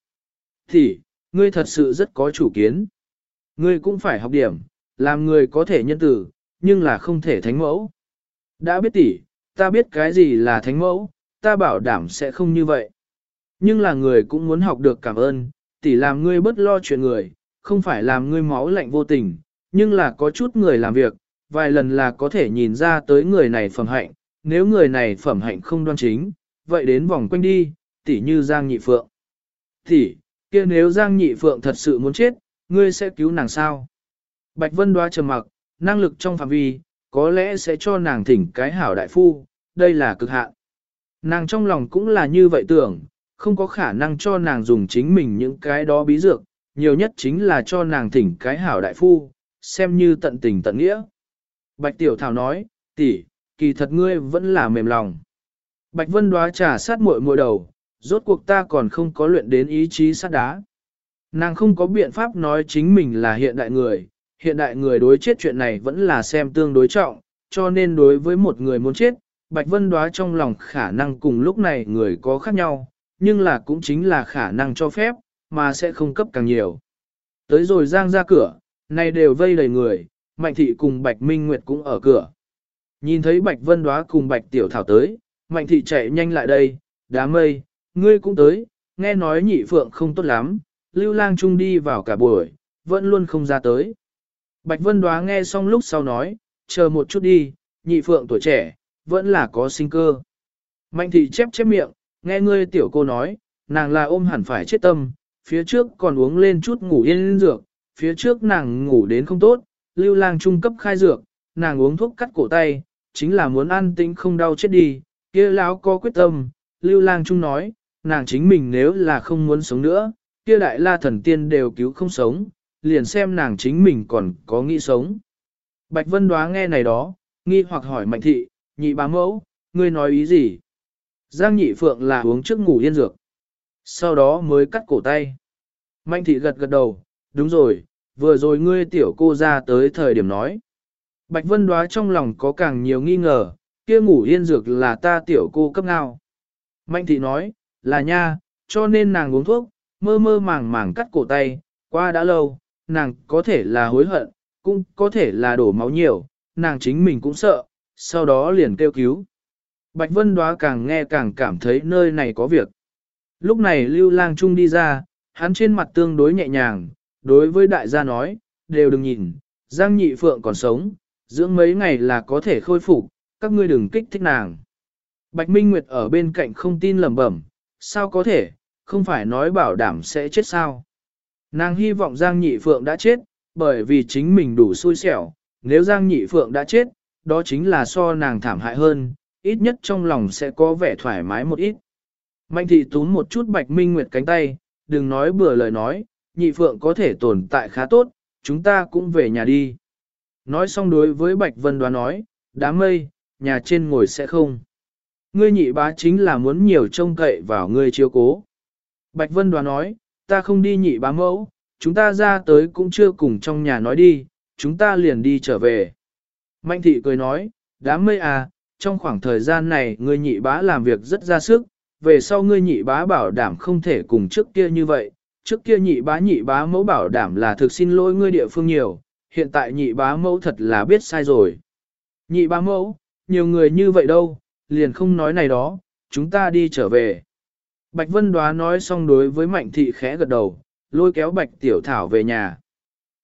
Tỷ, ngươi thật sự rất có chủ kiến. Ngươi cũng phải học điểm, làm người có thể nhân tử, nhưng là không thể thánh mẫu. Đã biết tỷ, ta biết cái gì là thánh mẫu, ta bảo đảm sẽ không như vậy. Nhưng là người cũng muốn học được cảm ơn, tỷ làm ngươi bất lo chuyện người, không phải làm ngươi máu lạnh vô tình, nhưng là có chút người làm việc, vài lần là có thể nhìn ra tới người này phẩm hạnh, nếu người này phẩm hạnh không đoan chính, vậy đến vòng quanh đi, tỷ như Giang Nhị Phượng. Tỷ, kia nếu Giang Nhị Phượng thật sự muốn chết, ngươi sẽ cứu nàng sao? Bạch Vân Đoá trầm mặc, năng lực trong phạm vi, có lẽ sẽ cho nàng thỉnh cái hảo đại phu, đây là cực hạn. Nàng trong lòng cũng là như vậy tưởng, không có khả năng cho nàng dùng chính mình những cái đó bí dược, nhiều nhất chính là cho nàng thỉnh cái hảo đại phu, xem như tận tình tận nghĩa. Bạch Tiểu Thảo nói, tỷ, kỳ thật ngươi vẫn là mềm lòng. Bạch Vân Đoá trà sát muội muội đầu, rốt cuộc ta còn không có luyện đến ý chí sắt đá. Nàng không có biện pháp nói chính mình là hiện đại người đối chết chuyện này vẫn là xem tương đối trọng, cho nên đối với một người muốn chết, Bạch Vân Đoá trong lòng khả năng cùng lúc này người có khác nhau, nhưng là cũng chính là khả năng cho phép, mà sẽ không cấp càng nhiều. Tới rồi Giang ra cửa, này đều vây đầy người, Mạnh Thị cùng Bạch Minh Nguyệt cũng ở cửa. Nhìn thấy Bạch Vân Đoá cùng Bạch Tiểu Thảo tới, Mạnh Thị chạy nhanh lại đây, Đám Mây, ngươi cũng tới, nghe nói Nhị Phượng không tốt lắm, Lưu Lang Trung đi vào cả buổi, vẫn luôn không ra tới. Bạch Vân Đoá nghe xong lúc sau nói, chờ một chút đi, Nhị Phượng tuổi trẻ, vẫn là có sinh cơ. Mạnh Thị chép chép miệng, nghe ngươi tiểu cô nói, nàng là ôm hẳn phải chết tâm, phía trước còn uống lên chút ngủ yên dược, phía trước nàng ngủ đến không tốt, Lưu Lang trung cấp khai dược, nàng uống thuốc cắt cổ tay, chính là muốn an tĩnh không đau chết đi, kia lão có quyết tâm, Lưu Lang trung nói, nàng chính mình nếu là không muốn sống nữa, kia đại la thần tiên đều cứu không sống, liền xem nàng chính mình còn có nghĩ sống. Bạch Vân Đoá nghe này đó, nghi hoặc hỏi Mạnh Thị, Nhị bá mẫu, ngươi nói ý gì? Giang Nhị Phượng là uống trước ngủ yên dược, sau đó mới cắt cổ tay. Mạnh Thị gật gật đầu, đúng rồi, vừa rồi ngươi tiểu cô ra tới thời điểm nói. Bạch Vân Đoá trong lòng có càng nhiều nghi ngờ, kia ngủ yên dược là ta tiểu cô cấp nào. Mạnh Thị nói, là nha, cho nên nàng uống thuốc, mơ mơ màng màng cắt cổ tay, qua đã lâu, nàng có thể là hối hận, cũng có thể là đổ máu nhiều, nàng chính mình cũng sợ, sau đó liền kêu cứu. Bạch Vân Đoá càng nghe càng cảm thấy nơi này có việc. Lúc này Lưu Lang Trung đi ra, hắn trên mặt tương đối nhẹ nhàng, đối với đại gia nói, đều đừng nhìn, Giang Nhị Phượng còn sống, dưỡng mấy ngày là có thể khôi phục, các ngươi đừng kích thích nàng. Bạch Minh Nguyệt ở bên cạnh không tin lẩm bẩm, sao có thể, không phải nói bảo đảm sẽ chết sao. Nàng hy vọng Giang Nhị Phượng đã chết, bởi vì chính mình đủ xui xẻo, nếu Giang Nhị Phượng đã chết, đó chính là so nàng thảm hại hơn, ít nhất trong lòng sẽ có vẻ thoải mái một ít. Mạnh Thị túm một chút Bạch Minh Nguyệt cánh tay, đừng nói bừa lời nói, Nhị Phượng có thể tồn tại khá tốt, chúng ta cũng về nhà đi. Nói xong đối với Bạch Vân Đoá nói, Đám Mây, nhà trên ngồi sẽ không. Ngươi nhị bá chính là muốn nhiều trông cậy vào ngươi chiếu cố. Bạch Vân Đoá nói, ta không đi nhị bá mẫu, chúng ta ra tới cũng chưa cùng trong nhà nói đi, chúng ta liền đi trở về. Mạnh Thị cười nói, Đám Mây à, trong khoảng thời gian này ngươi nhị bá làm việc rất ra sức, về sau ngươi nhị bá bảo đảm không thể cùng trước kia như vậy, trước kia nhị bá mẫu bảo đảm là thực xin lỗi ngươi địa phương nhiều, hiện tại nhị bá mẫu thật là biết sai rồi. Nhị bá mẫu, nhiều người như vậy đâu, liền không nói này đó, chúng ta đi trở về. Bạch Vân Đoá nói xong đối với Mạnh Thị khẽ gật đầu, lôi kéo Bạch Tiểu Thảo về nhà.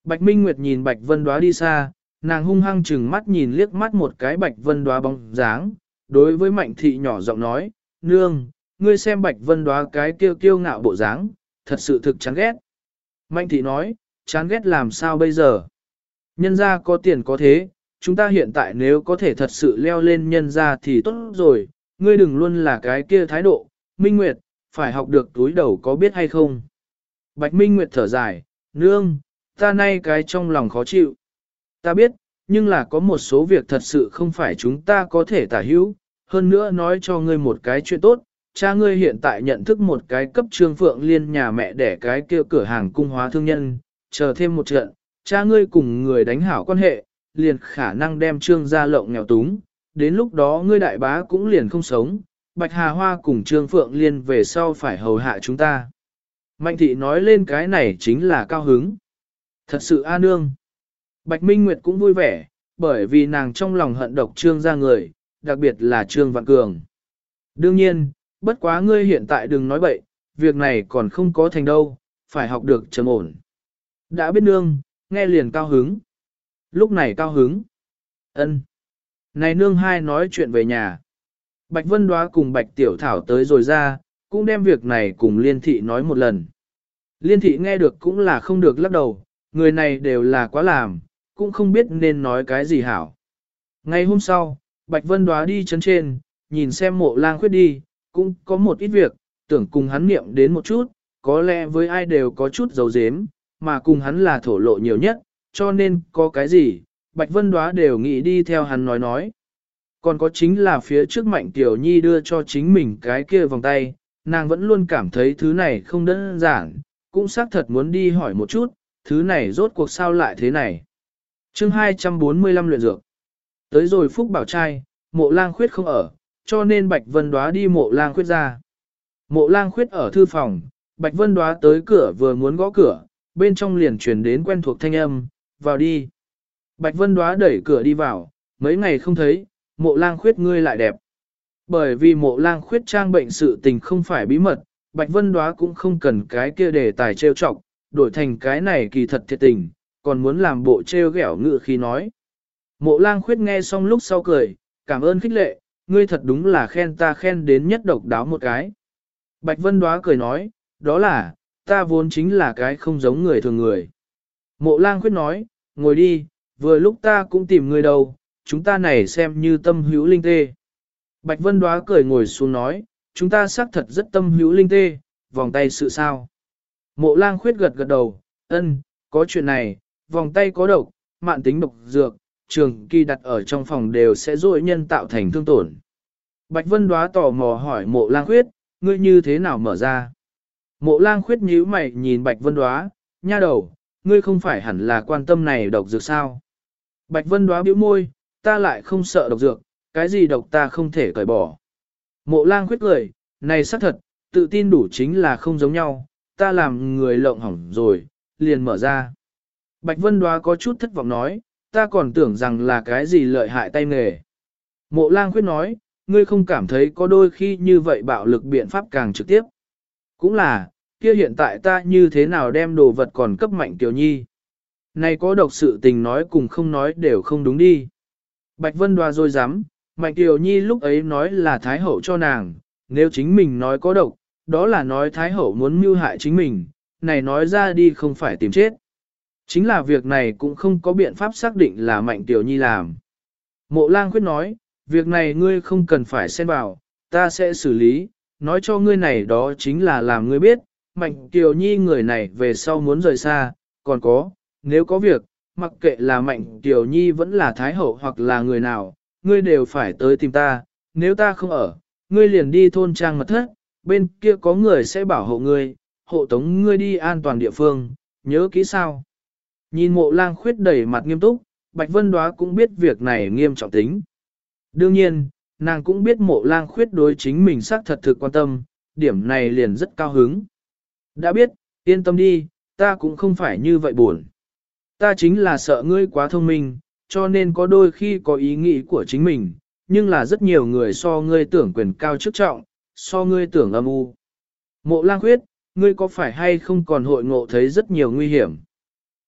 Bạch Minh Nguyệt nhìn Bạch Vân Đóa đi xa, nàng hung hăng chừng mắt nhìn liếc mắt một cái Bạch Vân Đóa bóng dáng, đối với Mạnh Thị nhỏ giọng nói, nương, ngươi xem Bạch Vân Đóa cái kiêu kiêu ngạo bộ dáng, thật sự thực chán ghét. Mạnh Thị nói, chán ghét làm sao bây giờ? Nhân gia có tiền có thế, chúng ta hiện tại nếu có thể thật sự leo lên nhân gia thì tốt rồi, ngươi đừng luôn là cái kia thái độ, Minh Nguyệt, phải học được túi đầu có biết hay không? Bạch Minh Nguyệt thở dài, nương, ta nay cái trong lòng khó chịu. Ta biết, nhưng là có một số việc thật sự không phải chúng ta có thể tả hữu, hơn nữa nói cho ngươi một cái chuyện tốt, cha ngươi hiện tại nhận thức một cái cấp Trương Phượng Liên nhà mẹ để cái kia cửa hàng cung hóa thương nhân, chờ thêm một trận, cha ngươi cùng người đánh hảo quan hệ, liền khả năng đem Trương gia lộng nghèo túng, đến lúc đó ngươi đại bá cũng liền không sống, Bạch Hà Hoa cùng Trương Phượng Liên về sau phải hầu hạ chúng ta. Mạnh Thị nói lên cái này chính là cao hứng. Thật sự a nương. Bạch Minh Nguyệt cũng vui vẻ, bởi vì nàng trong lòng hận độc Trương gia người, đặc biệt là Trương Vạn Cường. Đương nhiên, bất quá ngươi hiện tại đừng nói bậy, việc này còn không có thành đâu, phải học được trầm ổn. Đã biết nương, nghe liền cao hứng. Lúc này cao hứng. Ân. Này nương hai nói chuyện về nhà. Bạch Vân Đóa cùng Bạch Tiểu Thảo tới rồi ra, cũng đem việc này cùng Liên Thị nói một lần. Liên Thị nghe được cũng là không được lắc đầu, người này đều là quá làm, cũng không biết nên nói cái gì hảo. Ngày hôm sau, Bạch Vân Đóa đi chấn trên, nhìn xem Mộ Lang Khuyết đi, cũng có một ít việc, tưởng cùng hắn niệm đến một chút, có lẽ với ai đều có chút dấu dếm, mà cùng hắn là thổ lộ nhiều nhất, cho nên có cái gì, Bạch Vân Đóa đều nghĩ đi theo hắn nói. Còn có chính là phía trước Mạnh Tiểu Nhi đưa cho chính mình cái kia vòng tay, nàng vẫn luôn cảm thấy thứ này không đơn giản, cũng xác thật muốn đi hỏi một chút, thứ này rốt cuộc sao lại thế này. Chương 245 luyện dược. Tới rồi Phúc Bảo trai, Mộ Lang Khuyết không ở, cho nên Bạch Vân Đóa đi Mộ Lang Khuyết ra. Mộ Lang Khuyết ở thư phòng, Bạch Vân Đóa tới cửa vừa muốn gõ cửa, bên trong liền truyền đến quen thuộc thanh âm, vào đi. Bạch Vân Đóa đẩy cửa đi vào, mấy ngày không thấy, Mộ Lang Khuyết ngươi lại đẹp. Bởi vì Mộ Lang Khuyết trang bệnh sự tình không phải bí mật, Bạch Vân Đóa cũng không cần cái kia đề tài trêu chọc, đổi thành cái này kỳ thật thiệt tình, còn muốn làm bộ trêu ghẹo ngự khi nói. Mộ Lang Khuyết nghe xong lúc sau cười, cảm ơn khích lệ, ngươi thật đúng là khen ta khen đến nhất độc đáo một cái. Bạch Vân Đóa cười nói, đó là, ta vốn chính là cái không giống người thường người. Mộ Lang Khuyết nói, ngồi đi, vừa lúc ta cũng tìm ngươi đâu, chúng ta này xem như tâm hữu linh tê. Bạch Vân Đóa cười ngồi xuống nói, chúng ta xác thật rất tâm hữu linh tê, vòng tay sự sao. Mộ Lang Khuyết gật gật đầu, ân, có chuyện này, vòng tay có độc, mạn tính độc dược, trường kỳ đặt ở trong phòng đều sẽ dội nhân tạo thành thương tổn. Bạch Vân Đóa tò mò hỏi Mộ Lang Khuyết, ngươi như thế nào mở ra? Mộ Lang Khuyết nhíu mày nhìn Bạch Vân Đóa, nha đầu, ngươi không phải hẳn là quan tâm này độc dược sao? Bạch Vân Đóa bĩu môi, ta lại không sợ độc dược, cái gì độc ta không thể cởi bỏ. Mộ Lang Khuyết cười, này xác thật, tự tin đủ chính là không giống nhau, ta làm người lộng hỏng rồi, liền mở ra. Bạch Vân Đóa có chút thất vọng nói, ta còn tưởng rằng là cái gì lợi hại tay nghề. Mộ Lang Khuyết nói, ngươi không cảm thấy có đôi khi như vậy bạo lực biện pháp càng trực tiếp. Cũng là, kia hiện tại ta như thế nào đem đồ vật còn cấp Mạnh Tiểu Nhi. Này có độc sự tình nói cùng không nói đều không đúng đi. Bạch Vân Đóa rồi dám, Mạnh Tiểu Nhi lúc ấy nói là Thái Hậu cho nàng, nếu chính mình nói có độc, đó là nói Thái Hậu muốn mưu hại chính mình, này nói ra đi không phải tìm chết. Chính là việc này cũng không có biện pháp xác định là Mạnh Tiểu Nhi làm. Mộ Lang Khuyết nói, việc này ngươi không cần phải xen vào, ta sẽ xử lý, nói cho ngươi này đó chính là làm ngươi biết, Mạnh Tiểu Nhi người này về sau muốn rời xa, còn có, nếu có việc, mặc kệ là Mạnh Tiểu Nhi vẫn là Thái Hậu hoặc là người nào, ngươi đều phải tới tìm ta, nếu ta không ở, ngươi liền đi thôn trang mật thất, bên kia có người sẽ bảo hộ ngươi, hộ tống ngươi đi an toàn địa phương, nhớ kỹ sao. Nhìn Mộ Lang Khuyết đầy mặt nghiêm túc, Bạch Vân Đóa cũng biết việc này nghiêm trọng tính. Đương nhiên, nàng cũng biết Mộ Lang Khuyết đối chính mình xác thật thực quan tâm, điểm này liền rất cao hứng. Đã biết, yên tâm đi, ta cũng không phải như vậy buồn. Ta chính là sợ ngươi quá thông minh, cho nên có đôi khi có ý nghĩ của chính mình, nhưng là rất nhiều người so ngươi tưởng quyền cao chức trọng, so ngươi tưởng âm u. Mộ Lang Khuyết, ngươi có phải hay không còn hội ngộ thấy rất nhiều nguy hiểm?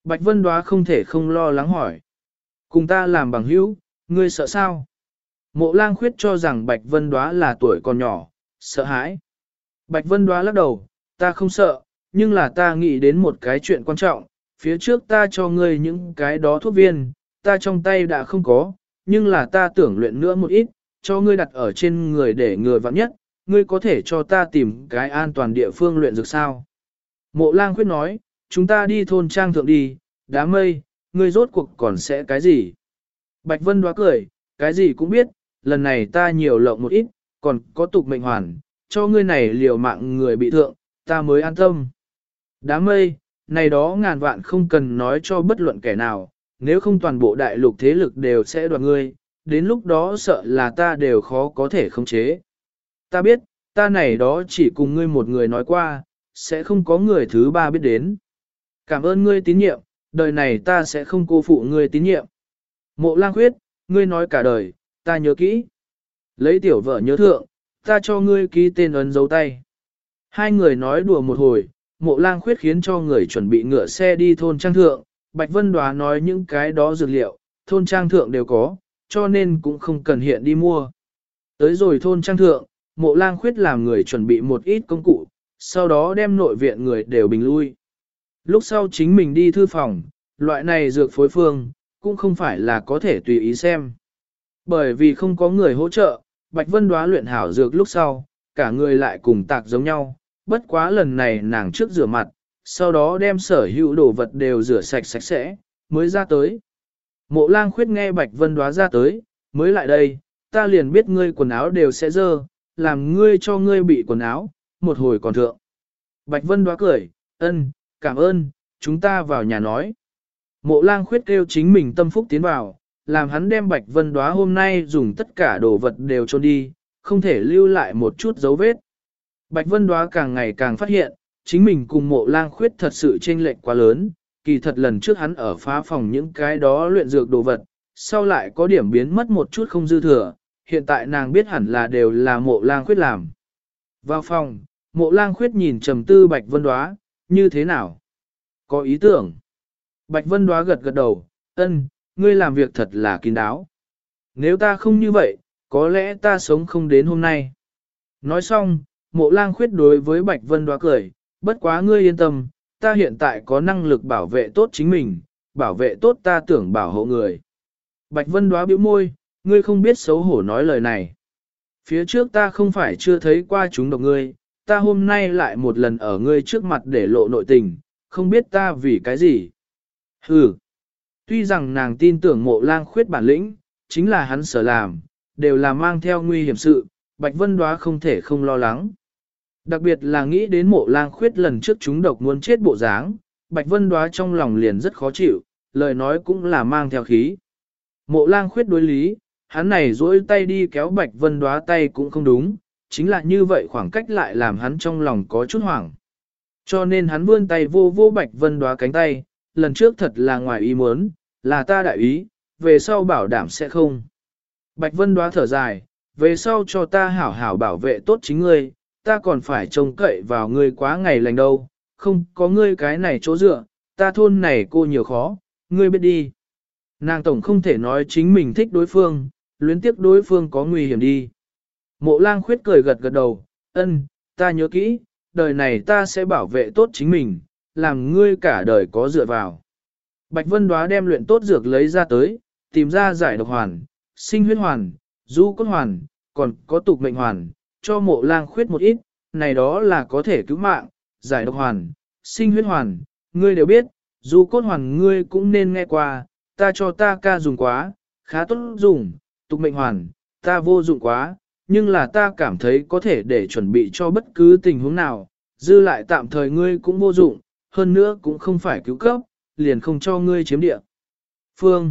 Bạch Vân Đóa không thể không lo lắng hỏi. Cùng ta làm bằng hữu, ngươi sợ sao? Mộ Lang Khuyết cho rằng Bạch Vân Đóa là tuổi còn nhỏ, sợ hãi. Bạch Vân Đóa lắc đầu, ta không sợ, nhưng là ta nghĩ đến một cái chuyện quan trọng, phía trước ta cho ngươi những cái đó thuốc viên, ta trong tay đã không có, nhưng là ta tưởng luyện nữa một ít, cho ngươi đặt ở trên người để ngừa vạn nhất, ngươi có thể cho ta tìm cái an toàn địa phương luyện dược sao? Mộ Lang Khuyết nói, chúng ta đi thôn trang thượng đi, đám mây, ngươi rốt cuộc còn sẽ cái gì? Bạch Vân Đóa cười, cái gì cũng biết, lần này ta nhiều lộng một ít, còn có tục mệnh hoàn, cho ngươi này liều mạng người bị thượng, ta mới an tâm. Đám mây, này đó ngàn vạn không cần nói cho bất luận kẻ nào, nếu không toàn bộ đại lục thế lực đều sẽ đoạt ngươi, đến lúc đó sợ là ta đều khó có thể khống chế. Ta biết, ta này đó chỉ cùng ngươi một người nói qua, sẽ không có người thứ ba biết đến. Cảm ơn ngươi tín nhiệm, đời này ta sẽ không cô phụ ngươi tín nhiệm. Mộ Lang Khuyết, ngươi nói cả đời, ta nhớ kỹ. Lấy tiểu vợ nhớ thượng, ta cho ngươi ký tên ấn dấu tay. Hai người nói đùa một hồi, Mộ Lang Khuyết khiến cho người chuẩn bị ngựa xe đi thôn trang thượng, Bạch Vân Đóa nói những cái đó dược liệu, thôn trang thượng đều có, cho nên cũng không cần hiện đi mua. Tới rồi thôn trang thượng, Mộ Lang Khuyết làm người chuẩn bị một ít công cụ, sau đó đem nội viện người đều bình lui. Lúc sau chính mình đi thư phòng, loại này dược phối phương, cũng không phải là có thể tùy ý xem. Bởi vì không có người hỗ trợ, Bạch Vân Đóa luyện hảo dược lúc sau, cả người lại cùng tạc giống nhau, bất quá lần này nàng trước rửa mặt, sau đó đem sở hữu đồ vật đều rửa sạch sạch sẽ, mới ra tới. Mộ Lang Khuyết nghe Bạch Vân Đóa ra tới, mới lại đây, ta liền biết ngươi quần áo đều sẽ dơ, làm ngươi cho ngươi bị quần áo, một hồi còn thượng. Bạch Vân Đóa cười, ân, cảm ơn, chúng ta vào nhà nói. Mộ Lang Khuyết kêu chính mình tâm phúc tiến vào, làm hắn đem Bạch Vân Đóa hôm nay dùng tất cả đồ vật đều trôn đi, không thể lưu lại một chút dấu vết. Bạch Vân Đóa càng ngày càng phát hiện, chính mình cùng Mộ Lang Khuyết thật sự chênh lệch quá lớn, kỳ thật lần trước hắn ở phá phòng những cái đó luyện dược đồ vật, sau lại có điểm biến mất một chút không dư thừa, hiện tại nàng biết hẳn là đều là Mộ Lang Khuyết làm. Vào phòng, Mộ Lang Khuyết nhìn trầm tư Bạch Vân Đóa, như thế nào? Có ý tưởng. Bạch Vân Đóa gật gật đầu, ân, ngươi làm việc thật là kín đáo. Nếu ta không như vậy, có lẽ ta sống không đến hôm nay. Nói xong, Mộ Lang Khuyết đối với Bạch Vân Đóa cười, bất quá ngươi yên tâm, ta hiện tại có năng lực bảo vệ tốt chính mình, bảo vệ tốt ta tưởng bảo hộ người. Bạch Vân Đóa bĩu môi, ngươi không biết xấu hổ nói lời này. Phía trước ta không phải chưa thấy qua chúng độc ngươi, ta hôm nay lại một lần ở ngươi trước mặt để lộ nội tình, không biết ta vì cái gì. Hừ. Tuy rằng nàng tin tưởng Mộ Lang Khuyết bản lĩnh, chính là hắn sở làm, đều là mang theo nguy hiểm sự, Bạch Vân Đóa không thể không lo lắng. Đặc biệt là nghĩ đến Mộ Lang Khuyết lần trước chúng độc muốn chết bộ dáng, Bạch Vân Đóa trong lòng liền rất khó chịu, lời nói cũng là mang theo khí. Mộ Lang Khuyết đối lý, hắn này duỗi tay đi kéo Bạch Vân Đóa tay cũng không đúng, chính là như vậy khoảng cách lại làm hắn trong lòng có chút hoảng. Cho nên hắn vươn tay vô vô Bạch Vân Đóa cánh tay, lần trước thật là ngoài ý muốn, là ta đại ý, về sau bảo đảm sẽ không. Bạch Vân Đóa thở dài, về sau cho ta hảo hảo bảo vệ tốt chính ngươi, ta còn phải trông cậy vào ngươi quá ngày lành đâu, không có ngươi cái này chỗ dựa, ta thôn này cô nhiều khó, ngươi biết đi. Nàng tổng không thể nói chính mình thích đối phương, luyến tiếc đối phương có nguy hiểm đi. Mộ Lang Khuyết cười gật gật đầu, ân, ta nhớ kỹ, đời này ta sẽ bảo vệ tốt chính mình, làm ngươi cả đời có dựa vào. Bạch Vân Đóa đem luyện tốt dược lấy ra tới, tìm ra giải độc hoàn, sinh huyết hoàn, du cốt hoàn, còn có tục mệnh hoàn, cho Mộ Lang Khuyết một ít, này đó là có thể cứu mạng, giải độc hoàn, sinh huyết hoàn, ngươi đều biết, du cốt hoàn ngươi cũng nên nghe qua, ta cho ta ca dùng quá, khá tốt dùng, tục mệnh hoàn, ta vô dụng quá, nhưng là ta cảm thấy có thể để chuẩn bị cho bất cứ tình huống nào, dư lại tạm thời ngươi cũng vô dụng, hơn nữa cũng không phải cứu cấp, liền không cho ngươi chiếm địa. Phương.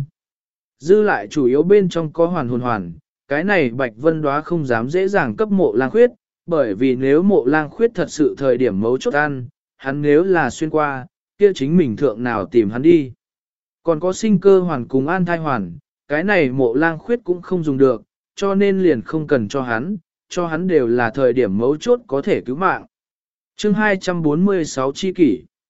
Dư lại chủ yếu bên trong có hoàn hồn hoàn, cái này Bạch Vân Đóa không dám dễ dàng cấp Mộ Lang Khuyết, bởi vì nếu Mộ Lang Khuyết thật sự thời điểm mấu chốt ăn, hắn nếu là xuyên qua, kia chính mình thượng nào tìm hắn đi. Còn có sinh cơ hoàn cùng an thai hoàn, cái này Mộ Lang Khuyết cũng không dùng được, cho nên liền không cần cho hắn đều là thời điểm mấu chốt có thể cứu mạng. Chương 246 chi kỷ.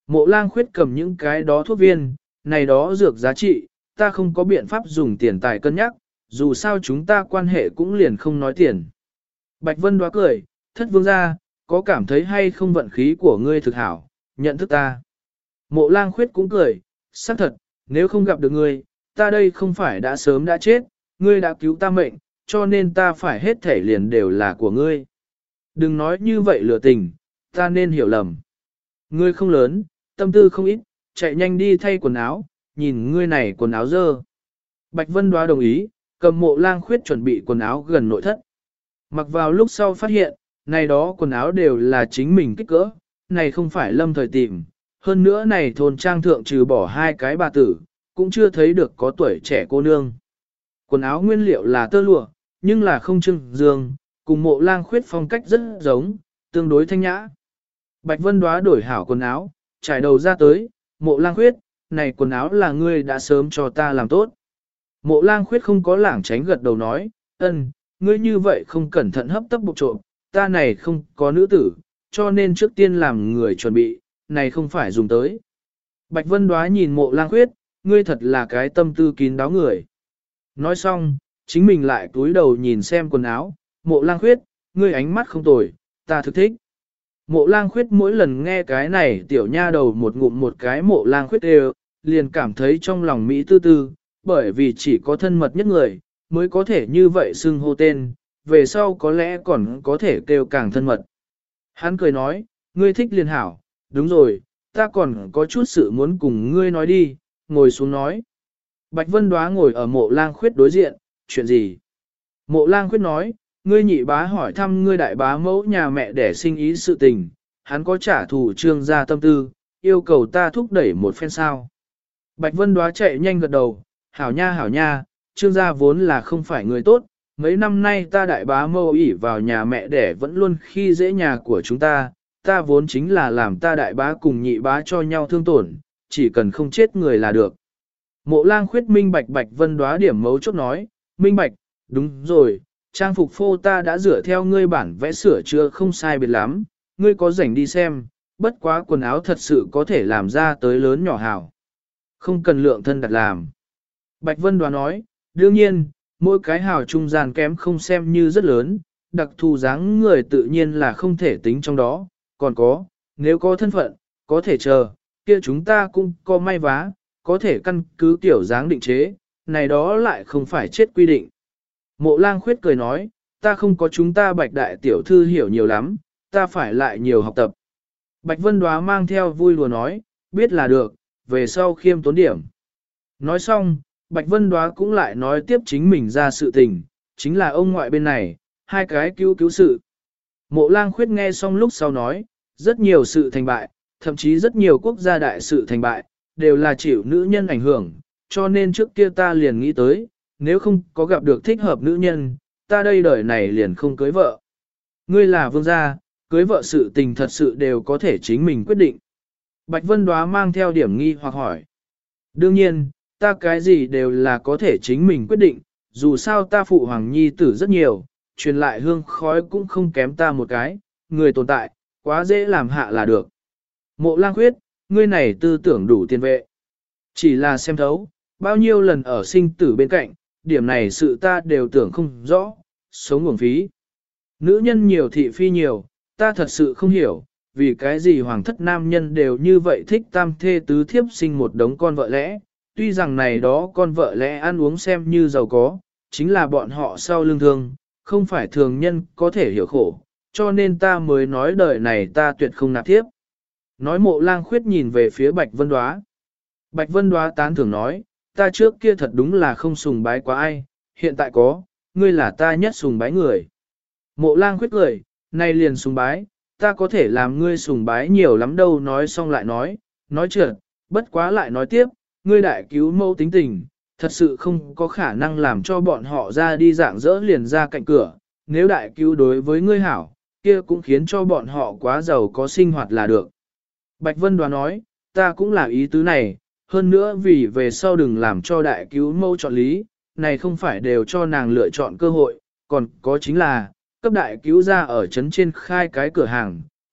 Mộ lang khuyết cầm những cái đó thuốc viên, này đó dược giá trị, ta không có biện pháp dùng tiền tài cân nhắc, dù sao chúng ta quan hệ cũng liền không nói tiền. Bạch Vân đoá cười, thất vương gia, có cảm thấy hay không vận khí của ngươi thực hảo, nhận thức ta. Mộ lang khuyết cũng cười, xác thật, nếu không gặp được ngươi, ta đây không phải đã sớm đã chết, ngươi đã cứu ta mệnh, cho nên ta phải hết thể liền đều là của ngươi. Đừng nói như vậy lừa tình, ta nên hiểu lầm. Ngươi không lớn, tâm tư không ít, chạy nhanh đi thay quần áo, nhìn ngươi này quần áo dơ. Bạch Vân đoá đồng ý, cầm mộ lang khuyết chuẩn bị quần áo gần nội thất. Mặc vào lúc sau phát hiện, này đó quần áo đều là chính mình kích cỡ, này không phải lâm thời tìm. Hơn nữa này thôn trang thượng trừ bỏ hai cái bà tử, cũng chưa thấy được có tuổi trẻ cô nương. Quần áo nguyên liệu là tơ lụa, nhưng là không trưng dương, cùng mộ lang khuyết phong cách rất giống, tương đối thanh nhã. Bạch Vân đoá đổi hảo quần áo, trải đầu ra tới, mộ lang khuyết, này quần áo là ngươi đã sớm cho ta làm tốt. Mộ lang khuyết không có lảng tránh gật đầu nói, ân, ngươi như vậy không cẩn thận hấp tấp bục trộm, ta này không có nữ tử, cho nên trước tiên làm người chuẩn bị, này không phải dùng tới. Bạch Vân đoá nhìn mộ lang khuyết, ngươi thật là cái tâm tư kín đáo người. Nói xong, chính mình lại cúi đầu nhìn xem quần áo, mộ lang khuyết, ngươi ánh mắt không tồi, ta thực thích. Mộ lang khuyết mỗi lần nghe cái này tiểu nha đầu một ngụm một cái mộ lang khuyết đều, liền cảm thấy trong lòng Mỹ tư tư, bởi vì chỉ có thân mật nhất người, mới có thể như vậy xưng hô tên, về sau có lẽ còn có thể kêu càng thân mật. Hắn cười nói, ngươi thích liền hảo, đúng rồi, ta còn có chút sự muốn cùng ngươi nói đi, ngồi xuống nói. Bạch Vân đoá ngồi ở mộ lang khuyết đối diện, chuyện gì? Mộ lang khuyết nói, ngươi nhị bá hỏi thăm ngươi đại bá mẫu nhà mẹ để sinh ý sự tình, hắn có trả thù trương gia tâm tư, yêu cầu ta thúc đẩy một phen sao. Bạch Vân đoá chạy nhanh gật đầu, hảo nha, trương gia vốn là không phải người tốt, mấy năm nay ta đại bá mẫu ỷ vào nhà mẹ đẻ vẫn luôn khi dễ nhà của chúng ta vốn chính là làm ta đại bá cùng nhị bá cho nhau thương tổn, chỉ cần không chết người là được. Mộ lang khuyết minh bạch Bạch Vân đoá điểm mấu chốt nói, minh bạch, đúng rồi, trang phục phô ta đã rửa theo ngươi bản vẽ sửa chữa không sai biệt lắm, ngươi có rảnh đi xem, bất quá quần áo thật sự có thể làm ra tới lớn nhỏ hảo. Không cần lượng thân đặt làm. Bạch Vân đoá nói, đương nhiên, mỗi cái hào trung gian kém không xem như rất lớn, đặc thù dáng người tự nhiên là không thể tính trong đó, còn có, nếu có thân phận, có thể chờ, kia chúng ta cũng có may vá, có thể căn cứ tiểu dáng định chế, này đó lại không phải chết quy định. Mộ lang khuyết cười nói, ta không có chúng ta bạch đại tiểu thư hiểu nhiều lắm, ta phải lại nhiều học tập. Bạch Vân đoá mang theo vui lùa nói, biết là được, về sau khiêm tốn điểm. Nói xong, Bạch Vân đoá cũng lại nói tiếp chính mình ra sự tình, chính là ông ngoại bên này, hai cái cứu sự. Mộ lang khuyết nghe xong lúc sau nói, rất nhiều sự thành bại, thậm chí rất nhiều quốc gia đại sự thành bại, đều là chịu nữ nhân ảnh hưởng, cho nên trước kia ta liền nghĩ tới, nếu không có gặp được thích hợp nữ nhân, ta đây đời này liền không cưới vợ. Ngươi là vương gia, cưới vợ sự tình thật sự đều có thể chính mình quyết định. Bạch Vân đoá mang theo điểm nghi hoặc hỏi. Đương nhiên, ta cái gì đều là có thể chính mình quyết định, dù sao ta phụ hoàng nhi tử rất nhiều, truyền lại hương khói cũng không kém ta một cái, người tồn tại, quá dễ làm hạ là được. Mộ lang khuyết, ngươi này tư tưởng đủ tiền vệ. Chỉ là xem thấu, bao nhiêu lần ở sinh tử bên cạnh, điểm này sự ta đều tưởng không rõ, sống uổng phí. Nữ nhân nhiều thị phi nhiều, ta thật sự không hiểu, vì cái gì hoàng thất nam nhân đều như vậy thích tam thê tứ thiếp sinh một đống con vợ lẽ, tuy rằng này đó con vợ lẽ ăn uống xem như giàu có, chính là bọn họ sau lương thương, không phải thường nhân có thể hiểu khổ, cho nên ta mới nói đời này ta tuyệt không nạp thiếp. Nói mộ lang khuyết nhìn về phía Bạch Vân đoá. Bạch Vân đoá tán thưởng nói, ta trước kia thật đúng là không sùng bái quá ai, hiện tại có, ngươi là ta nhất sùng bái người. Mộ lang khuyết cười, nay liền sùng bái, ta có thể làm ngươi sùng bái nhiều lắm đâu. Nói xong lại nói trượt, bất quá lại nói tiếp, ngươi đại cứu mẫu tính tình, thật sự không có khả năng làm cho bọn họ ra đi dạng dỡ liền ra cạnh cửa, nếu đại cứu đối với ngươi hảo, kia cũng khiến cho bọn họ quá giàu có sinh hoạt là được. Bạch Vân đoán nói, ta cũng là ý tứ này, hơn nữa vì về sau đừng làm cho đại cứu mẫu chọn lý, này không phải đều cho nàng lựa chọn cơ hội, còn có chính là, cấp đại cứu ra ở trấn trên khai cái cửa hàng,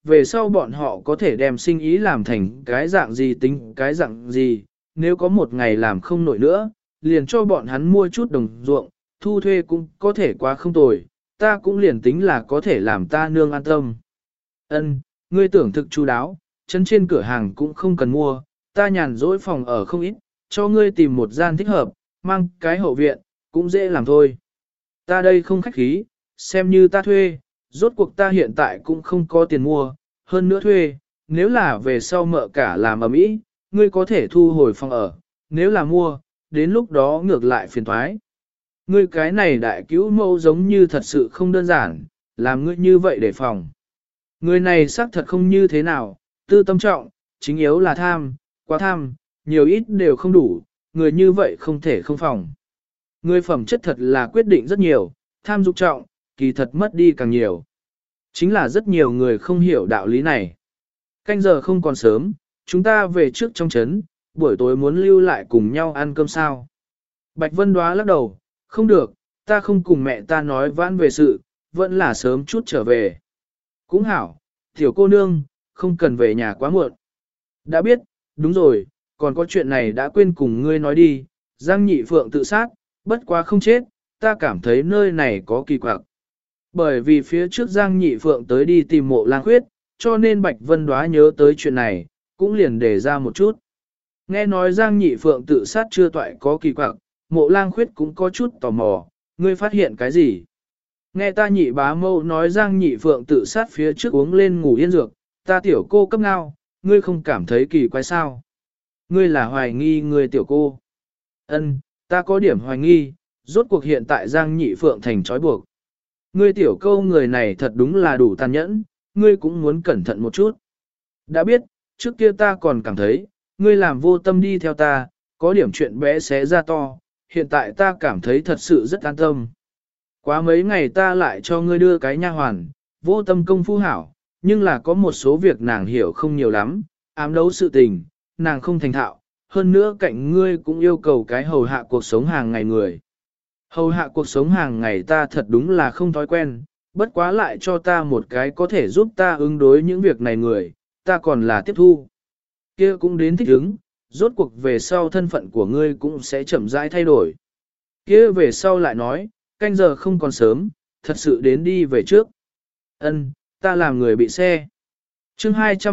về sau bọn họ có thể đem sinh ý làm thành cái dạng gì tính cái dạng gì, nếu có một ngày làm không nổi nữa, liền cho bọn hắn mua chút đồng ruộng, thu thuê cũng có thể quá không tồi, ta cũng liền tính là có thể làm ta nương an tâm. Ân, ngươi tưởng thực chu đáo, chân trên cửa hàng cũng không cần mua, ta nhàn rỗi phòng ở không ít, cho ngươi tìm một gian thích hợp, mang cái hậu viện, cũng dễ làm thôi. Ta đây không khách khí, xem như ta thuê, rốt cuộc ta hiện tại cũng không có tiền mua, hơn nữa thuê, nếu là về sau mợ cả làm ầm ĩ, ngươi có thể thu hồi phòng ở, nếu là mua, đến lúc đó ngược lại phiền thoái. Ngươi cái này đại cứu mẫu giống như thật sự không đơn giản, làm ngươi như vậy để phòng. Người này xác thật không như thế nào, tư tâm trọng, chính yếu là tham, quá tham, nhiều ít đều không đủ, người như vậy không thể không phòng. Người phẩm chất thật là quyết định rất nhiều, tham dục trọng, kỳ thật mất đi càng nhiều. Chính là rất nhiều người không hiểu đạo lý này. Canh giờ không còn sớm, chúng ta về trước trong trấn, buổi tối muốn lưu lại cùng nhau ăn cơm sao. Bạch Vân Đoá lắc đầu, không được, ta không cùng mẹ ta nói vãn về sự, vẫn là sớm chút trở về. Cũng hảo, tiểu cô nương, không cần về nhà quá muộn. Đã biết, đúng rồi, còn có chuyện này đã quên cùng ngươi nói đi, Giang Nhị Phượng tự sát, bất quá không chết, ta cảm thấy nơi này có kỳ quặc. Bởi vì phía trước Giang Nhị Phượng tới đi tìm Mộ Lang Khuyết, cho nên Bạch Vân Đoá nhớ tới chuyện này, cũng liền đề ra một chút. Nghe nói Giang Nhị Phượng tự sát chưa toại có kỳ quặc, Mộ Lang Khuyết cũng có chút tò mò, ngươi phát hiện cái gì? Nghe ta nhị bá mâu nói Giang Nhị Phượng tự sát phía trước uống lên ngủ yên dược, ta tiểu cô cấp nào, ngươi không cảm thấy kỳ quái sao? Ngươi là hoài nghi ngươi tiểu cô. Ân, ta có điểm hoài nghi, rốt cuộc hiện tại Giang Nhị Phượng thành trói buộc. Ngươi tiểu câu người này thật đúng là đủ tàn nhẫn, ngươi cũng muốn cẩn thận một chút. Đã biết, trước kia ta còn cảm thấy, ngươi làm vô tâm đi theo ta, có điểm chuyện bé xé ra to, hiện tại ta cảm thấy thật sự rất an tâm. Quá mấy ngày ta lại cho ngươi đưa cái nha hoàn, vô tâm công phu hảo, nhưng là có một số việc nàng hiểu không nhiều lắm, ám đấu sự tình, nàng không thành thạo, hơn nữa cạnh ngươi cũng yêu cầu cái hầu hạ cuộc sống hàng ngày người. Hầu hạ cuộc sống hàng ngày ta thật đúng là không thói quen, bất quá lại cho ta một cái có thể giúp ta ứng đối những việc này người, ta còn là tiếp thu. Kia cũng đến thích ứng, rốt cuộc về sau thân phận của ngươi cũng sẽ chậm rãi thay đổi. Kia về sau lại nói, canh giờ không còn sớm, thật sự đến đi về trước. Ân, ta làm người bị xe. Chương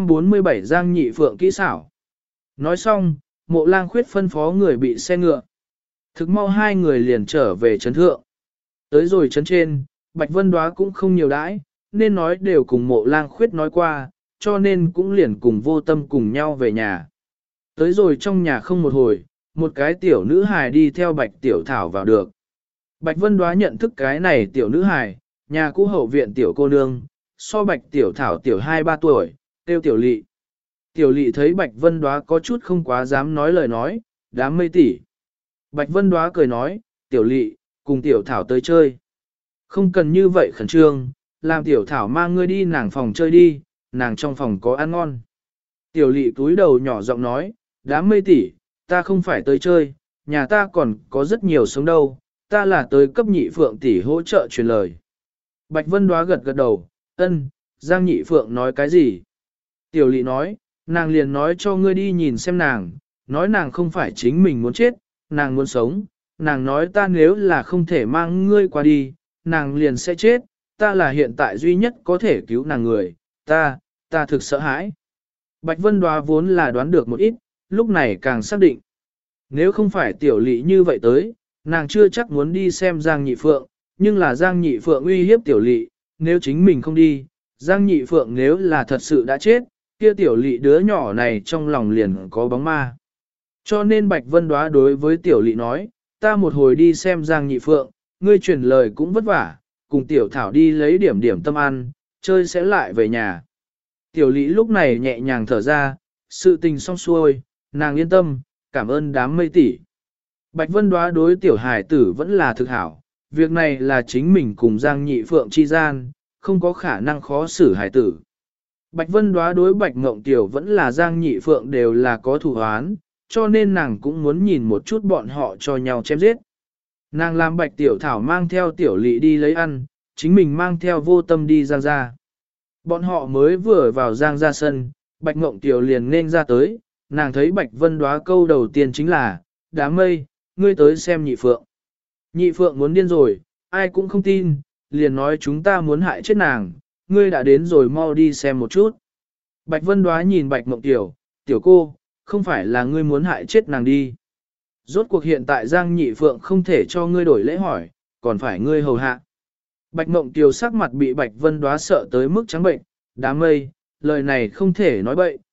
247 Giang Nhị Phượng kỹ xảo. Nói xong, Mộ Lang Khuyết phân phó người bị xe ngựa. Thực mau hai người liền trở về trấn thượng. Tới rồi trấn trên, Bạch Vân Đoá cũng không nhiều đãi, nên nói đều cùng Mộ Lang Khuyết nói qua, cho nên cũng liền cùng vô tâm cùng nhau về nhà. Tới rồi trong nhà không một hồi, một cái tiểu nữ hài đi theo Bạch Tiểu Thảo vào được. Bạch Vân Đoá nhận thức cái này tiểu nữ hài, nhà cũ hậu viện tiểu cô nương, so Bạch Tiểu Thảo tiểu 2-3 tuổi, tiêu tiểu lị. Tiểu lị thấy Bạch Vân Đoá có chút không quá dám nói lời nói, đám mây tỉ. Bạch Vân Đoá cười nói, tiểu lị, cùng tiểu thảo tới chơi. Không cần như vậy khẩn trương, làm tiểu thảo mang ngươi đi nàng phòng chơi đi, nàng trong phòng có ăn ngon. Tiểu lị túi đầu nhỏ giọng nói, đám mây tỉ, ta không phải tới chơi, nhà ta còn có rất nhiều sống đâu, ta là tới cấp nhị phượng tỷ hỗ trợ truyền lời. Bạch Vân Đoá gật gật đầu, ân, Giang nhị phượng nói cái gì? Tiểu lị nói, nàng liền nói cho ngươi đi nhìn xem nàng, nói nàng không phải chính mình muốn chết, nàng muốn sống, nàng nói ta nếu là không thể mang ngươi qua đi, nàng liền sẽ chết, ta là hiện tại duy nhất có thể cứu nàng người, ta thực sợ hãi. Bạch Vân Đoá vốn là đoán được một ít, lúc này càng xác định. Nếu không phải tiểu lị như vậy tới, nàng chưa chắc muốn đi xem Giang Nhị Phượng, nhưng là Giang Nhị Phượng uy hiếp tiểu lị, nếu chính mình không đi, Giang Nhị Phượng nếu là thật sự đã chết, kia tiểu lị đứa nhỏ này trong lòng liền có bóng ma. Cho nên Bạch Vân Đoá đối với tiểu lị nói, ta một hồi đi xem Giang Nhị Phượng, ngươi truyền lời cũng vất vả, cùng tiểu thảo đi lấy điểm điểm tâm ăn, chơi sẽ lại về nhà. Tiểu lị lúc này nhẹ nhàng thở ra, sự tình xong xuôi, nàng yên tâm, cảm ơn đám mây tỷ. Bạch Vân Đoá đối tiểu hải tử vẫn là thực hảo, việc này là chính mình cùng Giang Nhị Phượng chi gian, không có khả năng khó xử hải tử. Bạch Vân Đoá đối Bạch Ngộng Tiểu vẫn là Giang Nhị Phượng đều là có thủ hoán, cho nên nàng cũng muốn nhìn một chút bọn họ cho nhau chém giết. Nàng làm Bạch Tiểu Thảo mang theo tiểu lị đi lấy ăn, chính mình mang theo vô tâm đi Giang ra. Bọn họ mới vừa vào Giang ra sân, Bạch Ngộng Kiều liền nên ra tới, nàng thấy Bạch Vân Đóa câu đầu tiên chính là, đám mây, ngươi tới xem nhị phượng. Nhị phượng muốn điên rồi, ai cũng không tin, liền nói chúng ta muốn hại chết nàng, ngươi đã đến rồi mau đi xem một chút. Bạch Vân Đóa nhìn Bạch Ngộng Kiều, tiểu cô, không phải là ngươi muốn hại chết nàng đi. Rốt cuộc hiện tại Giang nhị phượng không thể cho ngươi đổi lễ hỏi, còn phải ngươi hầu hạ. Bạch Mộng Kiều sắc mặt bị Bạch Vân Đóa sợ tới mức trắng bệnh, đám mây, lời này không thể nói bậy,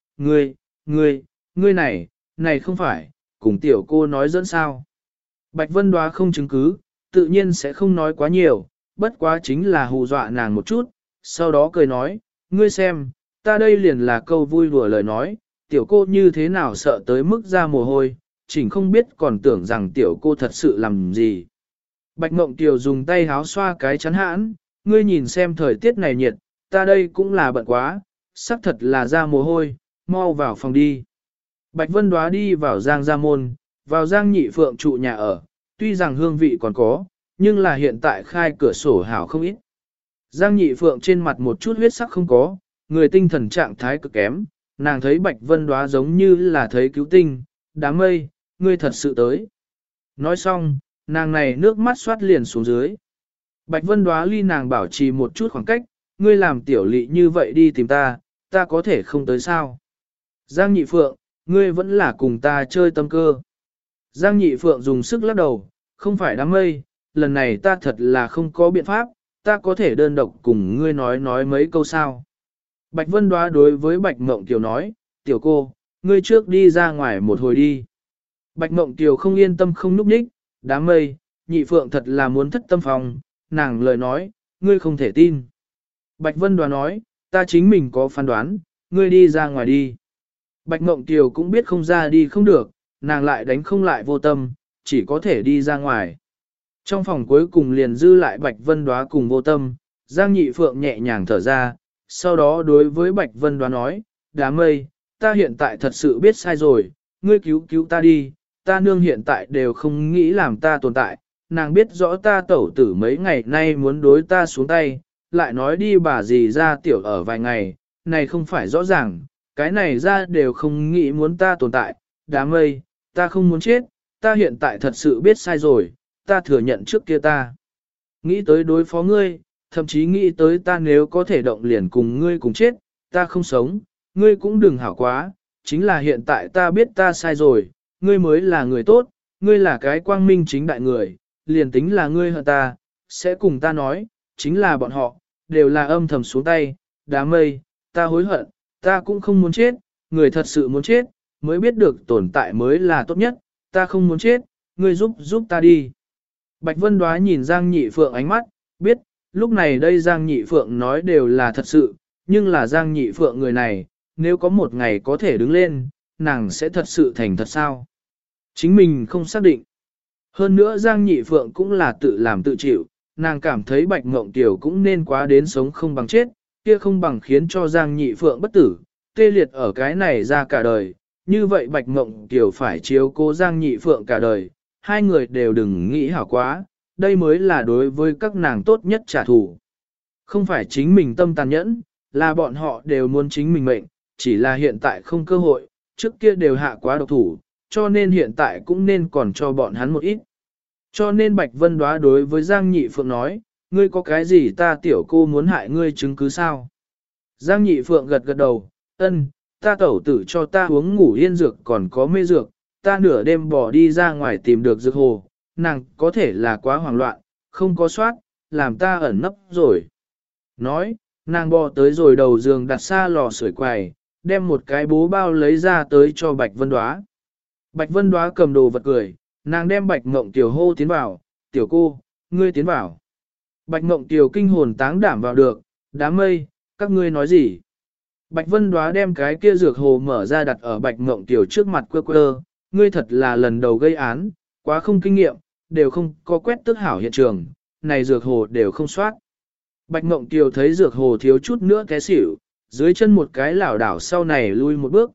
ngươi này không phải, cùng tiểu cô nói dẫn sao. Bạch Vân Đóa không chứng cứ, tự nhiên sẽ không nói quá nhiều, bất quá chính là hù dọa nàng một chút, sau đó cười nói, ngươi xem, ta đây liền là câu vui đùa lời nói, tiểu cô như thế nào sợ tới mức ra mồ hôi, chỉnh không biết còn tưởng rằng tiểu cô thật sự làm gì. Bạch Mộng Kiều dùng tay háo xoa cái chắn hãn, ngươi nhìn xem thời tiết này nhiệt, ta đây cũng là bận quá, sắc thật là ra mồ hôi, mau vào phòng đi. Bạch Vân Đóa đi vào Giang gia môn, vào Giang nhị phượng trụ nhà ở, tuy rằng hương vị còn có, nhưng là hiện tại khai cửa sổ hảo không ít. Giang nhị phượng trên mặt một chút huyết sắc không có, người tinh thần trạng thái cực kém, nàng thấy Bạch Vân Đóa giống như là thấy cứu tinh, đám mây, ngươi thật sự tới. Nói xong, nàng này nước mắt xoát liền xuống dưới. Bạch Vân Đóa ly nàng bảo trì một chút khoảng cách, ngươi làm tiểu lị như vậy đi tìm ta, ta có thể không tới sao. Giang nhị phượng, ngươi vẫn là cùng ta chơi tâm cơ. Giang nhị phượng dùng sức lắc đầu, không phải đám mây, lần này ta thật là không có biện pháp, ta có thể đơn độc cùng ngươi nói mấy câu sao. Bạch Vân Đóa đối với Bạch Mộng Kiều nói, tiểu cô, ngươi trước đi ra ngoài một hồi đi. Bạch Mộng Kiều không yên tâm không núp ních, đám mây, nhị phượng thật là muốn thất tâm phòng, nàng lời nói, ngươi không thể tin. Bạch Vân Đóa nói, ta chính mình có phán đoán, ngươi đi ra ngoài đi. Bạch Mộng Kiều cũng biết không ra đi không được, nàng lại đánh không lại vô tâm, chỉ có thể đi ra ngoài. Trong phòng cuối cùng liền dư lại Bạch Vân Đóa cùng vô tâm, Giang nhị phượng nhẹ nhàng thở ra, sau đó đối với Bạch Vân Đóa nói, đám mây, ta hiện tại thật sự biết sai rồi, ngươi cứu ta đi, ta nương hiện tại đều không nghĩ làm ta tồn tại, nàng biết rõ ta tẩu tử mấy ngày nay muốn đối ta xuống tay, lại nói đi bà gì ra tiểu ở vài ngày, này không phải rõ ràng, cái này ra đều không nghĩ muốn ta tồn tại, đám mây, ta không muốn chết, ta hiện tại thật sự biết sai rồi, ta thừa nhận trước kia ta. Nghĩ tới đối phó ngươi, thậm chí nghĩ tới ta nếu có thể động liền cùng ngươi cùng chết, ta không sống, ngươi cũng đừng hảo quá, chính là hiện tại ta biết ta sai rồi, ngươi mới là người tốt, ngươi là cái quang minh chính đại người, liền tính là ngươi hận ta, sẽ cùng ta nói, chính là bọn họ, đều là âm thầm xuống tay, đám mây, ta hối hận, ta cũng không muốn chết, người thật sự muốn chết, mới biết được tồn tại mới là tốt nhất, ta không muốn chết, ngươi giúp ta đi. Bạch Vân Đóa nhìn Giang Nhị Phượng ánh mắt, biết, lúc này đây Giang Nhị Phượng nói đều là thật sự, nhưng là Giang Nhị Phượng người này, nếu có một ngày có thể đứng lên, nàng sẽ thật sự thành thật sao? Chính mình không xác định. Hơn nữa Giang Nhị Phượng cũng là tự làm tự chịu, nàng cảm thấy Bạch Ngộng Kiều cũng nên quá đến sống không bằng chết, kia không bằng khiến cho Giang Nhị Phượng bất tử, tê liệt ở cái này ra cả đời. Như vậy Bạch Ngộng Kiều phải chiếu cố Giang Nhị Phượng cả đời, hai người đều đừng nghĩ hảo quá, đây mới là đối với các nàng tốt nhất trả thù. Không phải chính mình tâm tàn nhẫn, là bọn họ đều muốn chính mình mệnh, chỉ là hiện tại không cơ hội, trước kia đều hạ quá độc thủ, cho nên hiện tại cũng nên còn cho bọn hắn một ít. Cho nên Bạch Vân Đóa đối với Giang Nhị Phượng nói, ngươi có cái gì ta tiểu cô muốn hại ngươi chứng cứ sao? Giang Nhị Phượng gật gật đầu, ân, ta tẩu tử cho ta uống ngủ yên dược còn có mê dược, ta nửa đêm bỏ đi ra ngoài tìm được dược hồ, nàng có thể là quá hoảng loạn, không có soát, làm ta ẩn nấp rồi. Nói, nàng bò tới rồi đầu giường đặt xa lò sưởi quầy, đem một cái bố bao lấy ra tới cho Bạch Vân Đóa. Bạch Vân Đóa cầm đồ vật cười, nàng đem Bạch Ngộng Kiều hô tiến vào, tiểu cô, ngươi tiến vào. Bạch Ngộng Kiều kinh hồn táng đảm vào được, đám mây, các ngươi nói gì? Bạch Vân Đóa đem cái kia dược hồ mở ra đặt ở Bạch Ngộng Kiều trước mặt quơ quơ, ngươi thật là lần đầu gây án, quá không kinh nghiệm, đều không có quét tước hảo hiện trường, này dược hồ đều không soát. Bạch Ngộng Kiều thấy dược hồ thiếu chút nữa té xỉu, dưới chân một cái lảo đảo sau này lui một bước,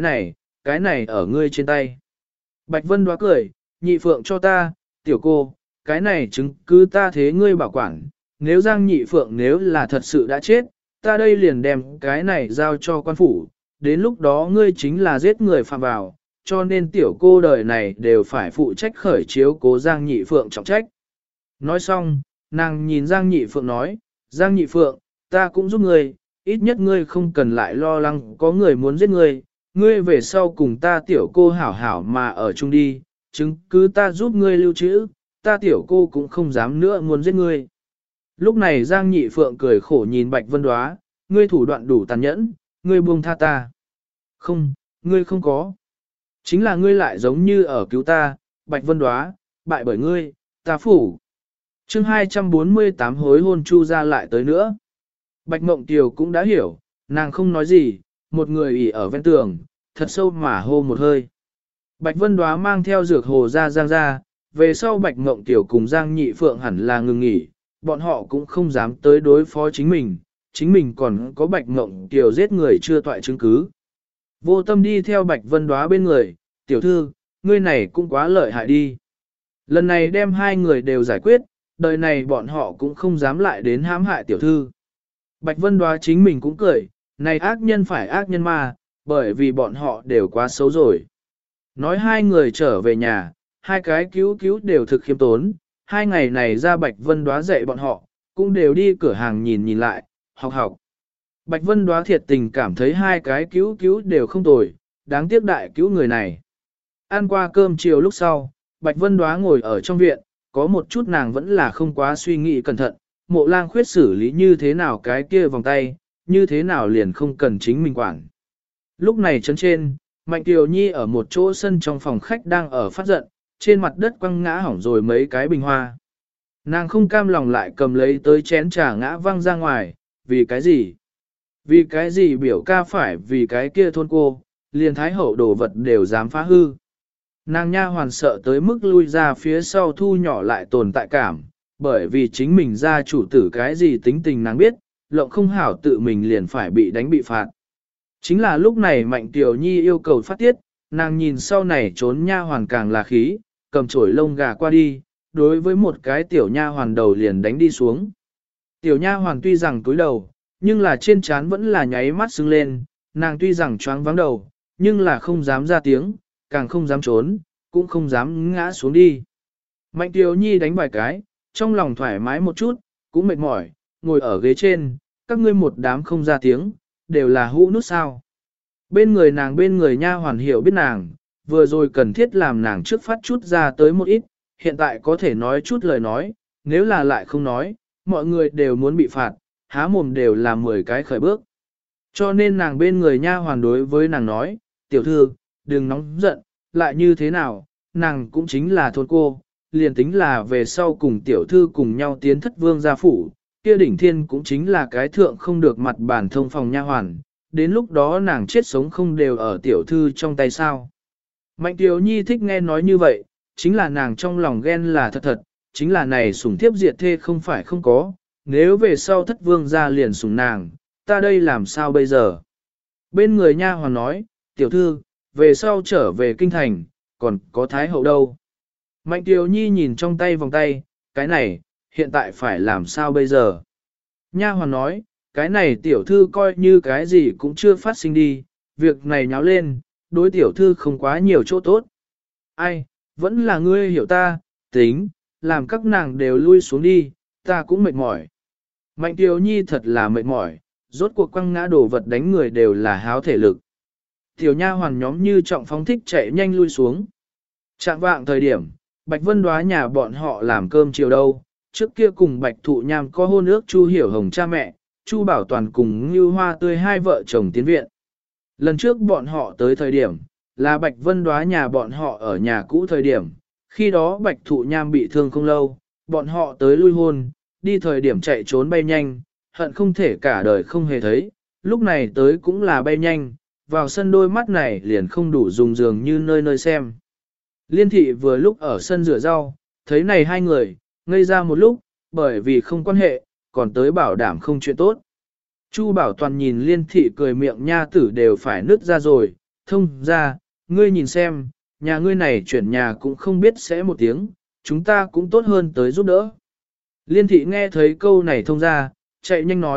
cái này ở ngươi trên tay. Bạch Vân Đóa cười, Nhị Phượng cho ta, tiểu cô, cái này chứng cứ ta thế ngươi bảo quản, nếu Giang Nhị Phượng nếu là thật sự đã chết, ta đây liền đem cái này giao cho quan phủ, đến lúc đó ngươi chính là giết người phạm vào, cho nên tiểu cô đời này đều phải phụ trách khởi chiếu cố Giang Nhị Phượng trọng trách. Nói xong, nàng nhìn Giang Nhị Phượng nói, Giang Nhị Phượng, ta cũng giúp ngươi, ít nhất ngươi không cần lại lo lắng có người muốn giết ngươi, ngươi về sau cùng ta tiểu cô hảo hảo mà ở chung đi, chứng cứ ta giúp ngươi lưu trữ, ta tiểu cô cũng không dám nữa muốn giết ngươi. Lúc này Giang Nhị Phượng cười khổ nhìn Bạch Vân Đoá, ngươi thủ đoạn đủ tàn nhẫn, ngươi buông tha ta. Không, ngươi không có. Chính là ngươi lại giống như ở cứu ta, Bạch Vân Đoá, bại bởi ngươi, ta phủ. Chương 248 hối hôn Chu ra lại tới nữa. Bạch Mộng Tiều cũng đã hiểu, nàng không nói gì, một người ỉ ở ven tường, thật sâu mà hô một hơi. Bạch Vân Đoá mang theo dược hồ ra Giang ra, về sau Bạch Mộng Tiều cùng Giang Nhị Phượng hẳn là ngừng nghỉ, bọn họ cũng không dám tới đối phó chính mình còn có Bạch Mộng Tiều giết người chưa toại chứng cứ. Vô Tâm đi theo Bạch Vân Đoá bên người, tiểu thư, ngươi này cũng quá lợi hại đi. Lần này đem hai người đều giải quyết, đời này bọn họ cũng không dám lại đến hãm hại tiểu thư. Bạch Vân Đoá chính mình cũng cười, này ác nhân phải ác nhân mà, bởi vì bọn họ đều quá xấu rồi. Nói hai người trở về nhà, hai cái cứu đều thực khiêm tốn, hai ngày này ra Bạch Vân Đoá dạy bọn họ, cũng đều đi cửa hàng nhìn lại, học. Bạch Vân Đoá thiệt tình cảm thấy hai cái cứu đều không tồi, đáng tiếc đại cứu người này. Ăn qua cơm chiều lúc sau, Bạch Vân Đoá ngồi ở trong viện, có một chút nàng vẫn là không quá suy nghĩ cẩn thận, Mộ Lang khuyết xử lý như thế nào cái kia vòng tay, như thế nào liền không cần chính mình quản. Lúc này trấn trên, Mạnh Kiều Nhi ở một chỗ sân trong phòng khách đang ở phát giận, trên mặt đất quăng ngã hỏng rồi mấy cái bình hoa. Nàng không cam lòng lại cầm lấy tới chén trà ngã văng ra ngoài, vì cái gì? Vì cái gì biểu ca phải vì cái kia thôn cô, liền thái hậu đồ vật đều dám phá hư. Nàng nha hoàn sợ tới mức lui ra phía sau thu nhỏ lại tồn tại cảm, bởi vì chính mình ra chủ tử cái gì tính tình nàng biết, lộng không hảo tự mình liền phải bị đánh bị phạt. Chính là lúc này Mạnh Tiểu Nhi yêu cầu phát tiết, nàng nhìn sau này trốn nha hoàn càng là khí, cầm chổi lông gà qua đi, đối với một cái tiểu nha hoàn đầu liền đánh đi xuống. Tiểu nha hoàn tuy rằng túi đầu, nhưng là trên trán vẫn là nháy mắt sưng lên, nàng tuy rằng choáng vắng đầu, nhưng là không dám ra tiếng, càng không dám trốn, cũng không dám ngã xuống đi. Mạnh Tiểu Nhi đánh vài cái, trong lòng thoải mái một chút, cũng mệt mỏi, ngồi ở ghế trên, các ngươi một đám không ra tiếng, đều là hũ nút sao. Bên người nha hoàn hiểu biết nàng, vừa rồi cần thiết làm nàng trước phát chút ra tới một ít, hiện tại có thể nói chút lời nói, nếu là lại không nói, mọi người đều muốn bị phạt, há mồm đều là 10 cái khởi bước. Cho nên nàng bên người nha hoàn đối với nàng nói, tiểu thư, đừng nóng giận, lại như thế nào, nàng cũng chính là thôn cô, liền tính là về sau cùng tiểu thư cùng nhau tiến thất vương gia phủ, kia đỉnh thiên cũng chính là cái thượng không được mặt bản thông phòng nha hoàn, đến lúc đó nàng chết sống không đều ở tiểu thư trong tay sao. Mạnh Tiểu Nhi thích nghe nói như vậy, chính là nàng trong lòng ghen là thật thật, chính là này sủng thiếp diệt thê không phải không có, nếu về sau thất vương gia liền sủng nàng, ta đây làm sao bây giờ? Bên người nha hoàn nói, tiểu thư, về sau trở về kinh thành, còn có thái hậu đâu? Mạnh Tiểu Nhi nhìn trong tay vòng tay, cái này, hiện tại phải làm sao bây giờ? Nha hoàn nói, cái này tiểu thư coi như cái gì cũng chưa phát sinh đi, việc này nháo lên, đối tiểu thư không quá nhiều chỗ tốt. Ai, vẫn là ngươi hiểu ta, tính, làm các nàng đều lui xuống đi, ta cũng mệt mỏi. Mạnh Tiểu Nhi thật là mệt mỏi, rốt cuộc quăng ngã đồ vật đánh người đều là háo thể lực. Tiểu nha hoàn nhóm như trọng phóng thích chạy nhanh lui xuống. Trạng vạng thời điểm, Bạch Vân Đoá nhà bọn họ làm cơm chiều đâu, trước kia cùng Bạch Thụ Nham có hôn ước Chu Hiểu Hồng cha mẹ, Chu Bảo Toàn cùng Như Hoa Tươi hai vợ chồng tiến viện. Lần trước bọn họ tới thời điểm, là Bạch Vân Đoá nhà bọn họ ở nhà cũ thời điểm, khi đó Bạch Thụ Nham bị thương không lâu, bọn họ tới lui hôn, đi thời điểm chạy trốn bay nhanh, hận không thể cả đời không hề thấy, lúc này tới cũng là bay nhanh, vào sân đôi mắt này liền không đủ dùng giường như nơi nơi xem. Liên thị vừa lúc ở sân rửa rau, thấy này hai người, ngây ra một lúc, bởi vì không quan hệ, còn tới bảo đảm không chuyện tốt. Chu Bảo Toàn nhìn Liên thị cười miệng nha tử đều phải nứt ra rồi, thông ra, ngươi nhìn xem, nhà ngươi này chuyển nhà cũng không biết sẽ một tiếng, chúng ta cũng tốt hơn tới giúp đỡ. Liên thị nghe thấy câu này thông ra, chạy nhanh nói,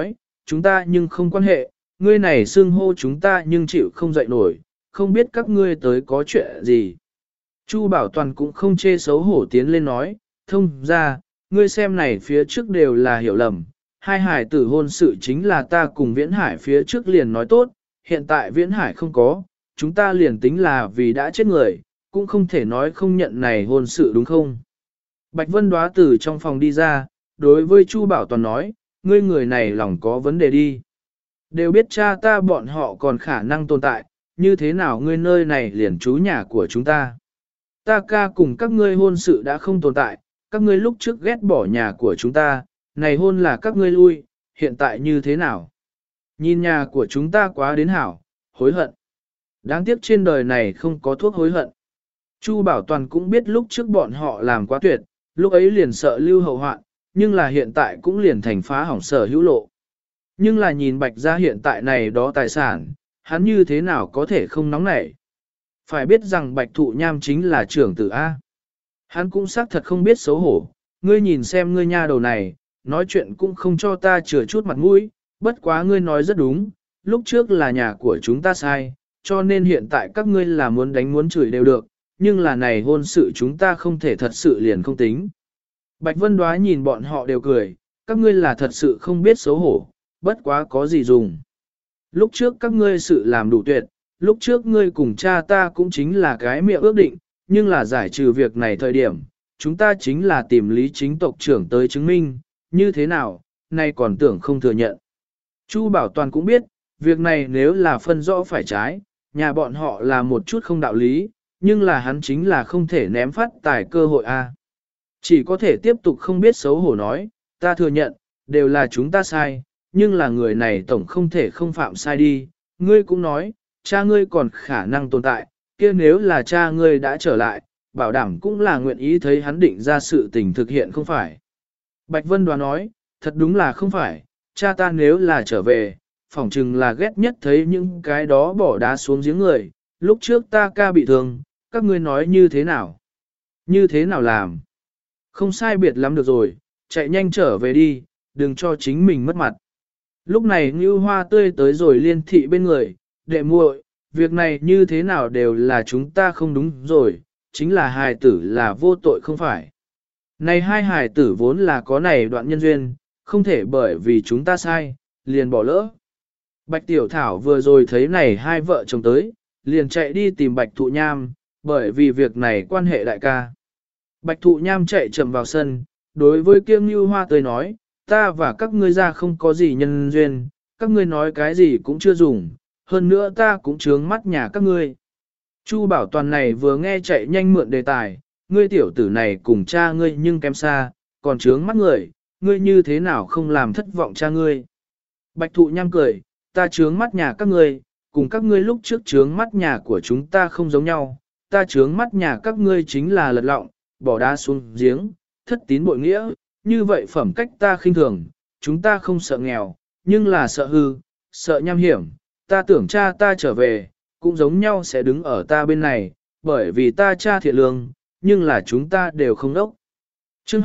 chúng ta nhưng không quan hệ, ngươi này xưng hô chúng ta nhưng chịu không dậy nổi, không biết các ngươi tới có chuyện gì. Chu Bảo Toàn cũng không chê xấu hổ tiến lên nói, thông ra, ngươi xem này phía trước đều là hiểu lầm, hai hải tử hôn sự chính là ta cùng Viễn Hải phía trước liền nói tốt, hiện tại Viễn Hải không có, chúng ta liền tính là vì đã chết người, cũng không thể nói không nhận này hôn sự đúng không. Bạch Vân Đóa từ trong phòng đi ra, đối với Chu Bảo Toàn nói, ngươi người này lòng có vấn đề đi. Đều biết cha ta bọn họ còn khả năng tồn tại, như thế nào ngươi nơi này liền trú nhà của chúng ta. Ta ca cùng các ngươi hôn sự đã không tồn tại, các ngươi lúc trước ghét bỏ nhà của chúng ta, này hôn là các ngươi lui, hiện tại như thế nào? Nhìn nhà của chúng ta quá đến hảo, hối hận. Đáng tiếc trên đời này không có thuốc hối hận. Chu Bảo Toàn cũng biết lúc trước bọn họ làm quá tuyệt, lúc ấy liền sợ lưu hậu hoạn, nhưng là hiện tại cũng liền thành phá hỏng sở hữu lộ. Nhưng là nhìn Bạch gia hiện tại này đó tài sản, hắn như thế nào có thể không nóng nảy. Phải biết rằng Bạch Thụ Nham chính là trưởng tử A. Hắn cũng xác thật không biết xấu hổ, ngươi nhìn xem ngươi nha đầu này, nói chuyện cũng không cho ta chừa chút mặt mũi, bất quá ngươi nói rất đúng, lúc trước là nhà của chúng ta sai, cho nên hiện tại các ngươi là muốn đánh muốn chửi đều được, nhưng là này hôn sự chúng ta không thể thật sự liền không tính. Bạch Vân Đóa nhìn bọn họ đều cười, các ngươi là thật sự không biết xấu hổ, bất quá có gì dùng. Lúc trước các ngươi sự làm đủ tuyệt, lúc trước ngươi cùng cha ta cũng chính là cái miệng ước định, nhưng là giải trừ việc này thời điểm, chúng ta chính là tìm lý chính tộc trưởng tới chứng minh, như thế nào, nay còn tưởng không thừa nhận. Chu Bảo Toàn cũng biết, việc này nếu là phân rõ phải trái, nhà bọn họ là một chút không đạo lý, nhưng là hắn chính là không thể ném phát tài cơ hội a. Chỉ có thể tiếp tục không biết xấu hổ nói, ta thừa nhận, đều là chúng ta sai, nhưng là người này tổng không thể không phạm sai đi, ngươi cũng nói, cha ngươi còn khả năng tồn tại, kia nếu là cha ngươi đã trở lại, bảo đảm cũng là nguyện ý thấy hắn định ra sự tình thực hiện không phải. Bạch Vân Đoán nói, thật đúng là không phải, cha ta nếu là trở về, phỏng chừng là ghét nhất thấy những cái đó bỏ đá xuống giếng người, lúc trước ta ca bị thương, các ngươi nói như thế nào? Như thế nào làm? Không sai biệt lắm được rồi, chạy nhanh trở về đi, đừng cho chính mình mất mặt. Lúc này Ngưu Hoa Tươi tới rồi Liên Thị bên người, đệ muội, việc này như thế nào đều là chúng ta không đúng rồi, chính là hài tử là vô tội không phải. Này hai hài tử vốn là có này đoạn nhân duyên, không thể bởi vì chúng ta sai, liền bỏ lỡ. Bạch Tiểu Thảo vừa rồi thấy này hai vợ chồng tới, liền chạy đi tìm Bạch Thụ Nham, bởi vì việc này quan hệ đại ca. Bạch Thụ Nham chạy chậm vào sân, đối với Kiêng Như Hoa Tươi nói, ta và các ngươi ra không có gì nhân duyên, các ngươi nói cái gì cũng chưa dùng, hơn nữa ta cũng trướng mắt nhà các ngươi. Chu Bảo Toàn này vừa nghe chạy nhanh mượn đề tài, ngươi tiểu tử này cùng cha ngươi nhưng kém xa, còn trướng mắt người, ngươi như thế nào không làm thất vọng cha ngươi. Bạch Thụ Nham cười, ta trướng mắt nhà các ngươi, cùng các ngươi lúc trước trướng mắt nhà của chúng ta không giống nhau, ta trướng mắt nhà các ngươi chính là lật lọng, bỏ đá xuống giếng, thất tín bội nghĩa, như vậy phẩm cách ta khinh thường, chúng ta không sợ nghèo, nhưng là sợ hư, sợ nham hiểm, ta tưởng cha ta trở về, cũng giống nhau sẽ đứng ở ta bên này, bởi vì ta cha thiện lương, nhưng là chúng ta đều không đốc. Chương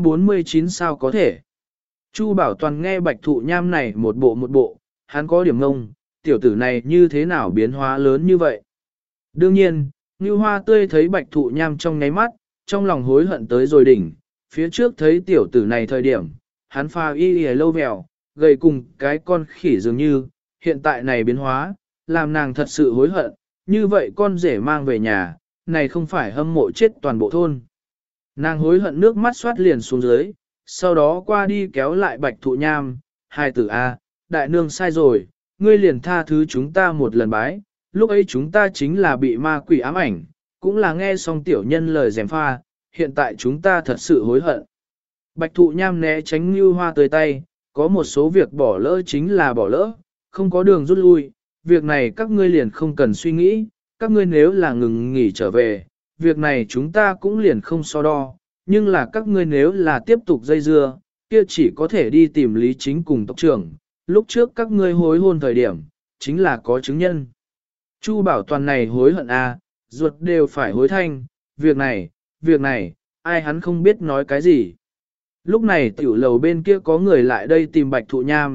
249 sao có thể? Chu Bảo Toàn nghe Bạch Thụ Nham này một bộ, hắn có điểm ngông, tiểu tử này như thế nào biến hóa lớn như vậy? Đương nhiên, Như Hoa Tươi thấy Bạch Thụ Nham trong nháy mắt, trong lòng hối hận tới rồi đỉnh, phía trước thấy tiểu tử này thời điểm, hắn pha y lâu mèo, gầy cùng cái con khỉ dường như, hiện tại này biến hóa, làm nàng thật sự hối hận, như vậy con rể mang về nhà, này không phải hâm mộ chết toàn bộ thôn. Nàng hối hận nước mắt xoát liền xuống dưới, sau đó qua đi kéo lại Bạch Thụ Nham, hai tử A, đại nương sai rồi, ngươi liền tha thứ chúng ta một lần bái, lúc ấy chúng ta chính là bị ma quỷ ám ảnh, cũng là nghe xong tiểu nhân lời gièm pha, hiện tại chúng ta thật sự hối hận. Bạch Thụ Nham né tránh Như Hoa Tươi tay, có một số việc bỏ lỡ chính là bỏ lỡ, không có đường rút lui, việc này các ngươi liền không cần suy nghĩ, các ngươi nếu là ngừng nghỉ trở về, việc này chúng ta cũng liền không so đo, nhưng là các ngươi nếu là tiếp tục dây dưa, kia chỉ có thể đi tìm Lý Chính cùng tộc trưởng, lúc trước các ngươi hối hôn thời điểm, chính là có chứng nhân. Chu Bảo Toàn này hối hận à, ruột đều phải hối thanh, việc này, ai hắn không biết nói cái gì. Lúc này tiểu lầu bên kia có người lại đây tìm Bạch Thụ Nham,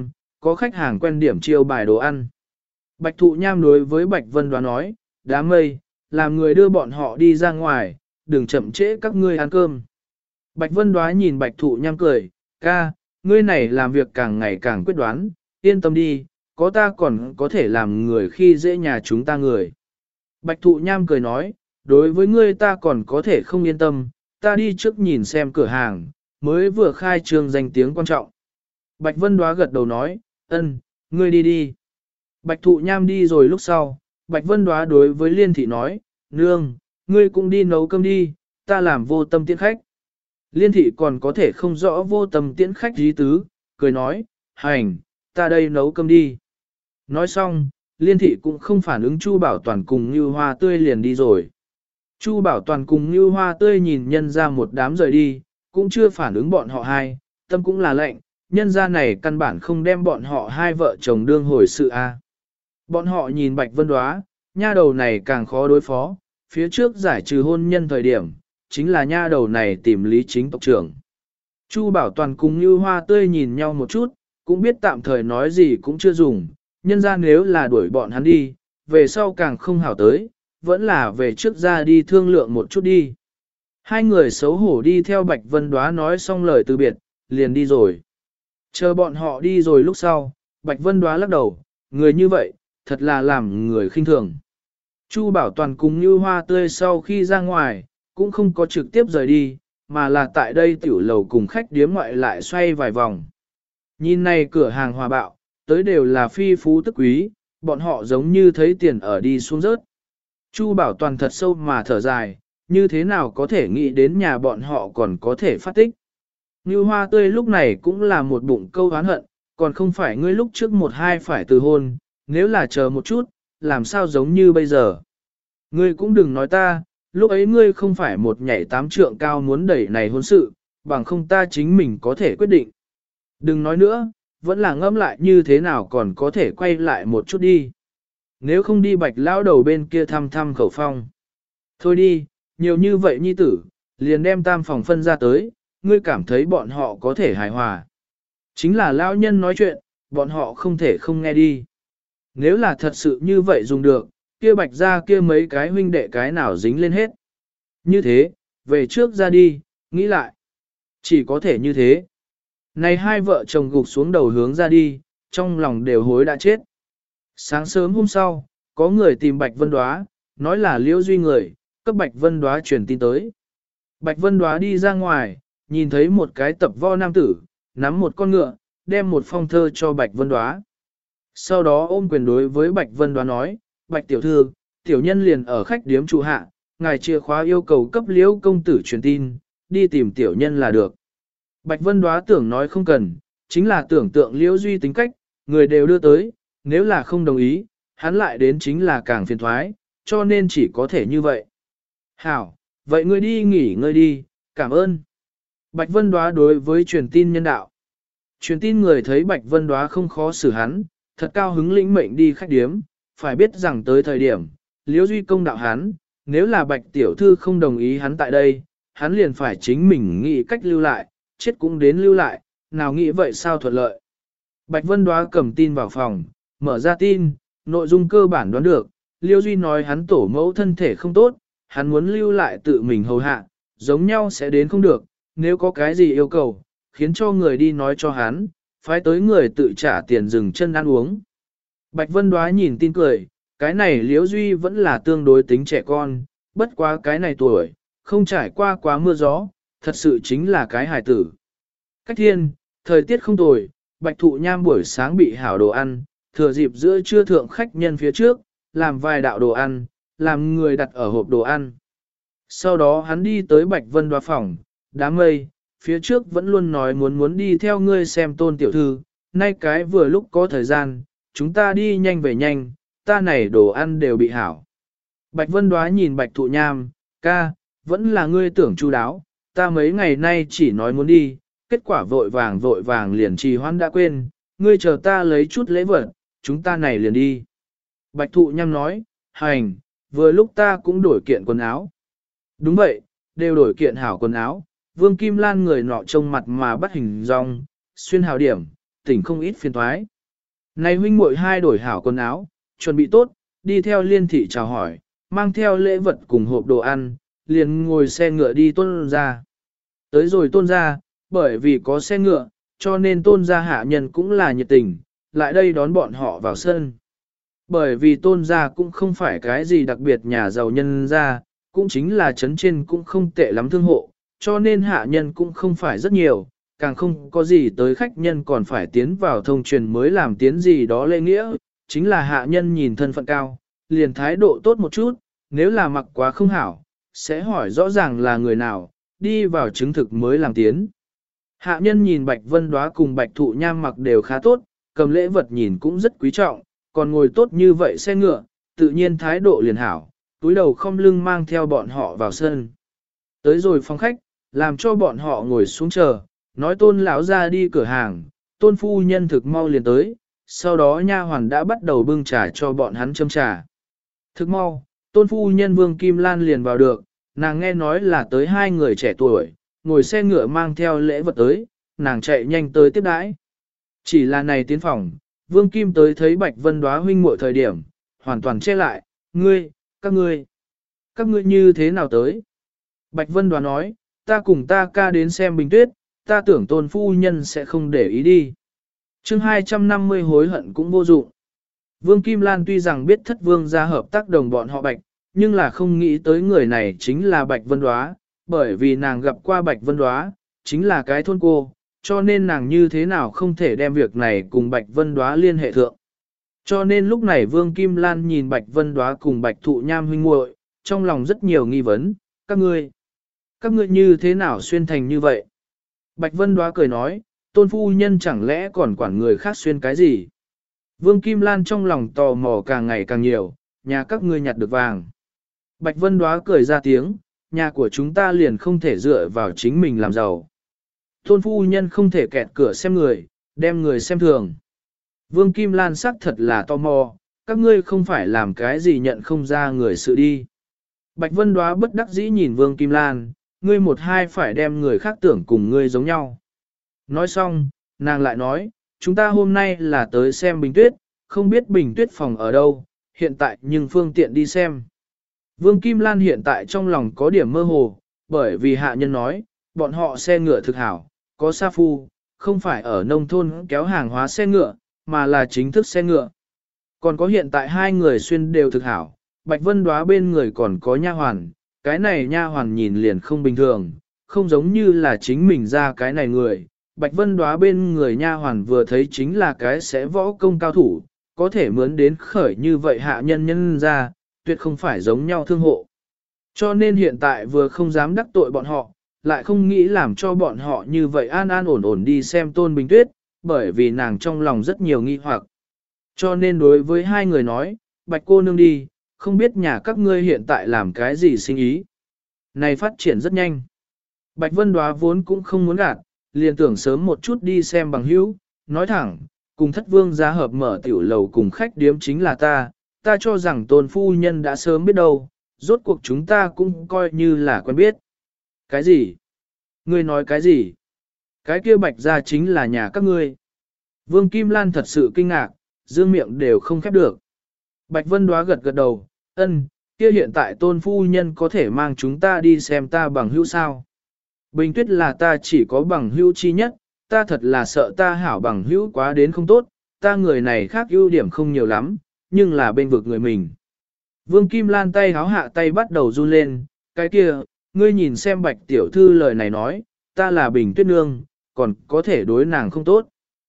có khách hàng quen điểm chiêu bài đồ ăn. Bạch Thụ Nham đối với Bạch Vân Đoá nói, đám mây, làm người đưa bọn họ đi ra ngoài, đừng chậm trễ các ngươi ăn cơm. Bạch Vân Đoá nhìn Bạch Thụ Nham cười, ca, ngươi này làm việc càng ngày càng quyết đoán, yên tâm đi, có ta còn có thể làm người khi dễ nhà chúng ta người. Bạch Thụ Nham cười nói, đối với ngươi ta còn có thể không yên tâm, ta đi trước nhìn xem cửa hàng, mới vừa khai trương danh tiếng quan trọng. Bạch Vân Đoá gật đầu nói, ân, ngươi đi đi. Bạch Thụ Nham đi rồi lúc sau, Bạch Vân Đoá đối với Liên Thị nói, nương, ngươi cũng đi nấu cơm đi, ta làm vô tâm tiễn khách. Liên Thị còn có thể không rõ vô tâm tiễn khách ý tứ, cười nói, hành, ta đây nấu cơm đi. Nói xong, Liên Thị cũng không phản ứng Chu Bảo Toàn cùng Như Hoa Tươi liền đi rồi. Chu Bảo Toàn cùng Như Hoa Tươi nhìn nhân ra một đám rời đi, cũng chưa phản ứng bọn họ hai, tâm cũng là lệnh, nhân ra này căn bản không đem bọn họ hai vợ chồng đương hồi sự a. Bọn họ nhìn Bạch Vân Đoá, nha đầu này càng khó đối phó, phía trước giải trừ hôn nhân thời điểm, chính là nha đầu này tìm Lý Chính tộc trưởng. Chu Bảo Toàn cùng Như Hoa Tươi nhìn nhau một chút, cũng biết tạm thời nói gì cũng chưa dùng, nhân ra nếu là đuổi bọn hắn đi, về sau càng không hảo tới, vẫn là về trước ra đi thương lượng một chút đi. Hai người xấu hổ đi theo Bạch Vân Đoá nói xong lời từ biệt, liền đi rồi. Chờ bọn họ đi rồi lúc sau, Bạch Vân Đoá lắc đầu, người như vậy, thật là làm người khinh thường. Chu Bảo Toàn cùng Như Hoa Tươi sau khi ra ngoài, cũng không có trực tiếp rời đi, mà là tại đây tiểu lầu cùng khách điếm ngoại lại xoay vài vòng. Nhìn này cửa hàng hòa bạo, tới đều là phi phú tức quý, bọn họ giống như thấy tiền ở đi xuống rớt. Chu Bảo Toàn thật sâu mà thở dài, như thế nào có thể nghĩ đến nhà bọn họ còn có thể phát tích. Như Hoa Tươi lúc này cũng là một bụng câu oán hận, còn không phải ngươi lúc trước một hai phải từ hôn, nếu là chờ một chút, làm sao giống như bây giờ. Ngươi cũng đừng nói ta, lúc ấy ngươi không phải một nhảy 8 trượng cao muốn đẩy này hôn sự, bằng không ta chính mình có thể quyết định. Đừng nói nữa, vẫn là ngẫm lại như thế nào còn có thể quay lại một chút đi. Nếu không đi Bạch lão đầu bên kia thăm thăm khẩu phong. Thôi đi, nhiều như vậy nhi tử, liền đem tam phòng phân ra tới, ngươi cảm thấy bọn họ có thể hài hòa. Chính là lão nhân nói chuyện, bọn họ không thể không nghe đi. Nếu là thật sự như vậy dùng được, kia Bạch ra kia mấy cái huynh đệ cái nào dính lên hết. Như thế, về trước ra đi, nghĩ lại. Chỉ có thể như thế. Này hai vợ chồng gục xuống đầu hướng ra đi, trong lòng đều hối đã chết. Sáng sớm hôm sau, có người tìm Bạch Vân Đoá, nói là Liễu Duy người, cấp Bạch Vân Đoá truyền tin tới. Bạch Vân Đoá đi ra ngoài, nhìn thấy một cái tập vo nam tử, nắm một con ngựa, đem một phong thơ cho Bạch Vân Đoá. Sau đó ôm quyền đối với Bạch Vân Đoá nói, Bạch tiểu thư, tiểu nhân liền ở khách điếm trụ hạ, ngài chìa khóa yêu cầu cấp Liễu công tử truyền tin, đi tìm tiểu nhân là được. Bạch Vân Đoá tưởng nói không cần, chính là tưởng tượng Liễu Duy tính cách, người đều đưa tới, nếu là không đồng ý, hắn lại đến chính là càng phiền thoái, cho nên chỉ có thể như vậy. Hảo, vậy ngươi đi nghỉ ngơi đi, cảm ơn. Bạch Vân Đoá đối với truyền tin nhân đạo. Truyền tin người thấy Bạch Vân Đoá không khó xử hắn, thật cao hứng lĩnh mệnh đi khách điếm, phải biết rằng tới thời điểm, Liễu Duy công đạo hắn, nếu là Bạch tiểu thư không đồng ý hắn tại đây, hắn liền phải chính mình nghĩ cách lưu lại, chết cũng đến lưu lại, nào nghĩ vậy sao thuận lợi. Bạch Vân Đoá cầm tin vào phòng, mở ra tin, nội dung cơ bản đoán được, Liễu Duy nói hắn tổ mẫu thân thể không tốt, hắn muốn lưu lại tự mình hầu hạ, giống nhau sẽ đến không được, nếu có cái gì yêu cầu, khiến cho người đi nói cho hắn, phái tới người tự trả tiền dừng chân ăn uống. Bạch Vân Đoá nhìn tin cười, cái này Liễu Duy vẫn là tương đối tính trẻ con, bất quá cái này tuổi, không trải qua quá mưa gió, thật sự chính là cái hài tử. Cách thiên, thời tiết không tồi, Bạch Thụ Nham buổi sáng bị hảo đồ ăn, thừa dịp giữa trưa thượng khách nhân phía trước, làm vài đạo đồ ăn, làm người đặt ở hộp đồ ăn. Sau đó hắn đi tới Bạch Vân Đoá phòng, đám mây, phía trước vẫn luôn nói muốn đi theo ngươi xem Tôn tiểu thư, nay cái vừa lúc có thời gian, chúng ta đi nhanh về nhanh, ta này đồ ăn đều bị hảo. Bạch Vân Đoá nhìn Bạch Thụ Nham, ca, vẫn là ngươi tưởng chu đáo, ta mấy ngày nay chỉ nói muốn đi, kết quả vội vàng liền trì hoãn đã quên, ngươi chờ ta lấy chút lễ vật, chúng ta này liền đi. Bạch Thụ Nham nói, hành, vừa lúc ta cũng đổi kiện quần áo. Đúng vậy, đều đổi kiện hảo quần áo, Vương Kim Lan người nọ trông mặt mà bắt hình dong, xuyên hào điểm, tỉnh không ít phiền thoái. Này huynh muội hai đổi hảo quần áo, chuẩn bị tốt, đi theo liên thị chào hỏi, mang theo lễ vật cùng hộp đồ ăn, liền ngồi xe ngựa đi Tôn ra. Tới rồi Tôn ra, bởi vì có xe ngựa, cho nên Tôn gia hạ nhân cũng là nhiệt tình, lại đây đón bọn họ vào sân. Bởi vì Tôn gia cũng không phải cái gì đặc biệt nhà giàu nhân gia, cũng chính là trấn trên cũng không tệ lắm thương hộ, cho nên hạ nhân cũng không phải rất nhiều, càng không có gì tới khách nhân còn phải tiến vào thông truyền mới làm tiến gì đó lễ nghĩa, chính là hạ nhân nhìn thân phận cao, liền thái độ tốt một chút, nếu là mặc quá không hảo, sẽ hỏi rõ ràng là người nào, đi vào chứng thực mới làm tiến. Hạ nhân nhìn Bạch Vân Đóa cùng Bạch Thụ Nham mặc đều khá tốt, cầm lễ vật nhìn cũng rất quý trọng, còn ngồi tốt như vậy xe ngựa, tự nhiên thái độ liền hảo, túi đầu không lưng mang theo bọn họ vào sân. Tới rồi phòng khách, làm cho bọn họ ngồi xuống chờ, nói Tôn lão ra đi cửa hàng, Tôn phu nhân thực mau liền tới, sau đó nha hoàn đã bắt đầu bưng trà cho bọn hắn châm trà. Thực mau, Tôn phu nhân Vương Kim Lan liền vào được, nàng nghe nói là tới hai người trẻ tuổi, ngồi xe ngựa mang theo lễ vật tới, nàng chạy nhanh tới tiếp đãi. Chỉ là này tiến phòng, Vương Kim tới thấy Bạch Vân Đóa huynh muội thời điểm, hoàn toàn che lại, các ngươi như thế nào tới? Bạch Vân Đóa nói, ta cùng ta ca đến xem Bình Tuyết, ta tưởng Tôn phu nhân sẽ không để ý đi. Chương 250 hối hận cũng vô dụng. Vương Kim Lan tuy rằng biết thất vương gia hợp tác đồng bọn họ Bạch, nhưng là không nghĩ tới người này chính là Bạch Vân Đóa, bởi vì nàng gặp qua Bạch Vân Đóa, chính là cái thôn cô, cho nên nàng như thế nào không thể đem việc này cùng Bạch Vân Đóa liên hệ thượng. Cho nên lúc này Vương Kim Lan nhìn Bạch Vân Đóa cùng Bạch Thụ Nham huynh muội, trong lòng rất nhiều nghi vấn, các ngươi như thế nào xuyên thành như vậy? Bạch Vân Đóa cười nói, Tôn phu nhân chẳng lẽ còn quản người khác xuyên cái gì? Vương Kim Lan trong lòng tò mò càng ngày càng nhiều, nhà các ngươi nhặt được vàng. Bạch Vân Đóa cười ra tiếng, nhà của chúng ta liền không thể dựa vào chính mình làm giàu. Tôn phu nhân không thể kẹt cửa xem người, đem người xem thường. Vương Kim Lan sắc thật là tò mò, các ngươi không phải làm cái gì nhận không ra người sự đi. Bạch Vân Đóa bất đắc dĩ nhìn Vương Kim Lan, ngươi một hai phải đem người khác tưởng cùng ngươi giống nhau. Nói xong, nàng lại nói, chúng ta hôm nay là tới xem Bình Tuyết, không biết Bình Tuyết phòng ở đâu, hiện tại nhưng phương tiện đi xem. Vương Kim Lan hiện tại trong lòng có điểm mơ hồ, bởi vì hạ nhân nói, bọn họ xe ngựa thực hảo, có sa phu, không phải ở nông thôn kéo hàng hóa xe ngựa, mà là chính thức xe ngựa. Còn có hiện tại hai người xuyên đều thực hảo, Bạch Vân Đóa bên người còn có nha hoàn, cái này nha hoàn nhìn liền không bình thường, không giống như là chính mình ra cái này người. Bạch Vân Đóa bên người nha hoàn vừa thấy chính là cái sẽ võ công cao thủ, có thể mướn đến khởi như vậy hạ nhân ra, tuyệt không phải giống nhau thương hộ. Cho nên hiện tại vừa không dám đắc tội bọn họ, lại không nghĩ làm cho bọn họ như vậy an an ổn ổn đi xem Tôn Bình Tuyết, bởi vì nàng trong lòng rất nhiều nghi hoặc. Cho nên đối với hai người nói, Bạch cô nương đi, không biết nhà các ngươi hiện tại làm cái gì sinh ý. Này phát triển rất nhanh. Bạch Vân Đóa vốn cũng không muốn gạt, liền tưởng sớm một chút đi xem bằng hữu, nói thẳng, cùng thất vương gia hợp mở tiểu lầu cùng khách điếm chính là ta cho rằng Tôn phu nhân đã sớm biết đâu, rốt cuộc chúng ta cũng coi như là quen biết. Cái gì? Ngươi nói cái gì? Cái kia Bạch gia chính là nhà các ngươi. Vương Kim Lan thật sự kinh ngạc, dương miệng đều không khép được. Bạch Vân Đóa gật gật đầu, ân, kia hiện tại Tôn phu nhân có thể mang chúng ta đi xem ta bằng hữu sao? Bình Tuyết là ta chỉ có bằng hữu chi nhất, ta thật là sợ ta hảo bằng hữu quá đến không tốt, ta người này khác ưu điểm không nhiều lắm, nhưng là bên vực người mình. Vương Kim Lan tay háo hạ tay bắt đầu run lên, cái kia, ngươi nhìn xem Bạch tiểu thư lời này nói, ta là Bình Tuyết nương, còn có thể đối nàng không tốt.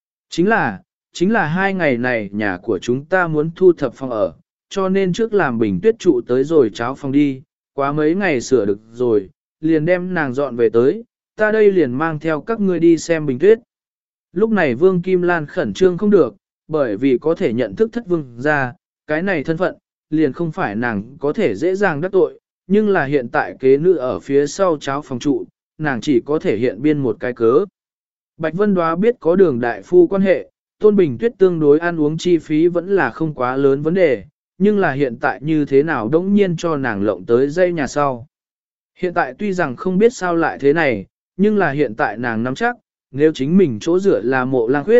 Chính là 2 ngày này nhà của chúng ta muốn thu thập phòng ở, cho nên trước làm Bình Tuyết trụ tới rồi cháo phòng đi, quá mấy ngày sửa được rồi, liền đem nàng dọn về tới, ta đây liền mang theo các ngươi đi xem Bình Tuyết. Lúc này Vương Kim Lan khẩn trương không được, bởi vì có thể nhận thức thất vương ra, cái này thân phận, liền không phải nàng có thể dễ dàng đắc tội, nhưng là hiện tại kế nữ ở phía sau cháo phòng trụ, nàng chỉ có thể hiện biên một cái cớ. Bạch Vân Đóa biết có Đường đại phu quan hệ, Tôn Bình Tuyết tương đối ăn uống chi phí vẫn là không quá lớn vấn đề, nhưng là hiện tại như thế nào đống nhiên cho nàng lộng tới dây nhà sau. Hiện tại tuy rằng không biết sao lại thế này, nhưng là hiện tại nàng nắm chắc, nếu chính mình chỗ dựa là Mộ Lang Khuyết,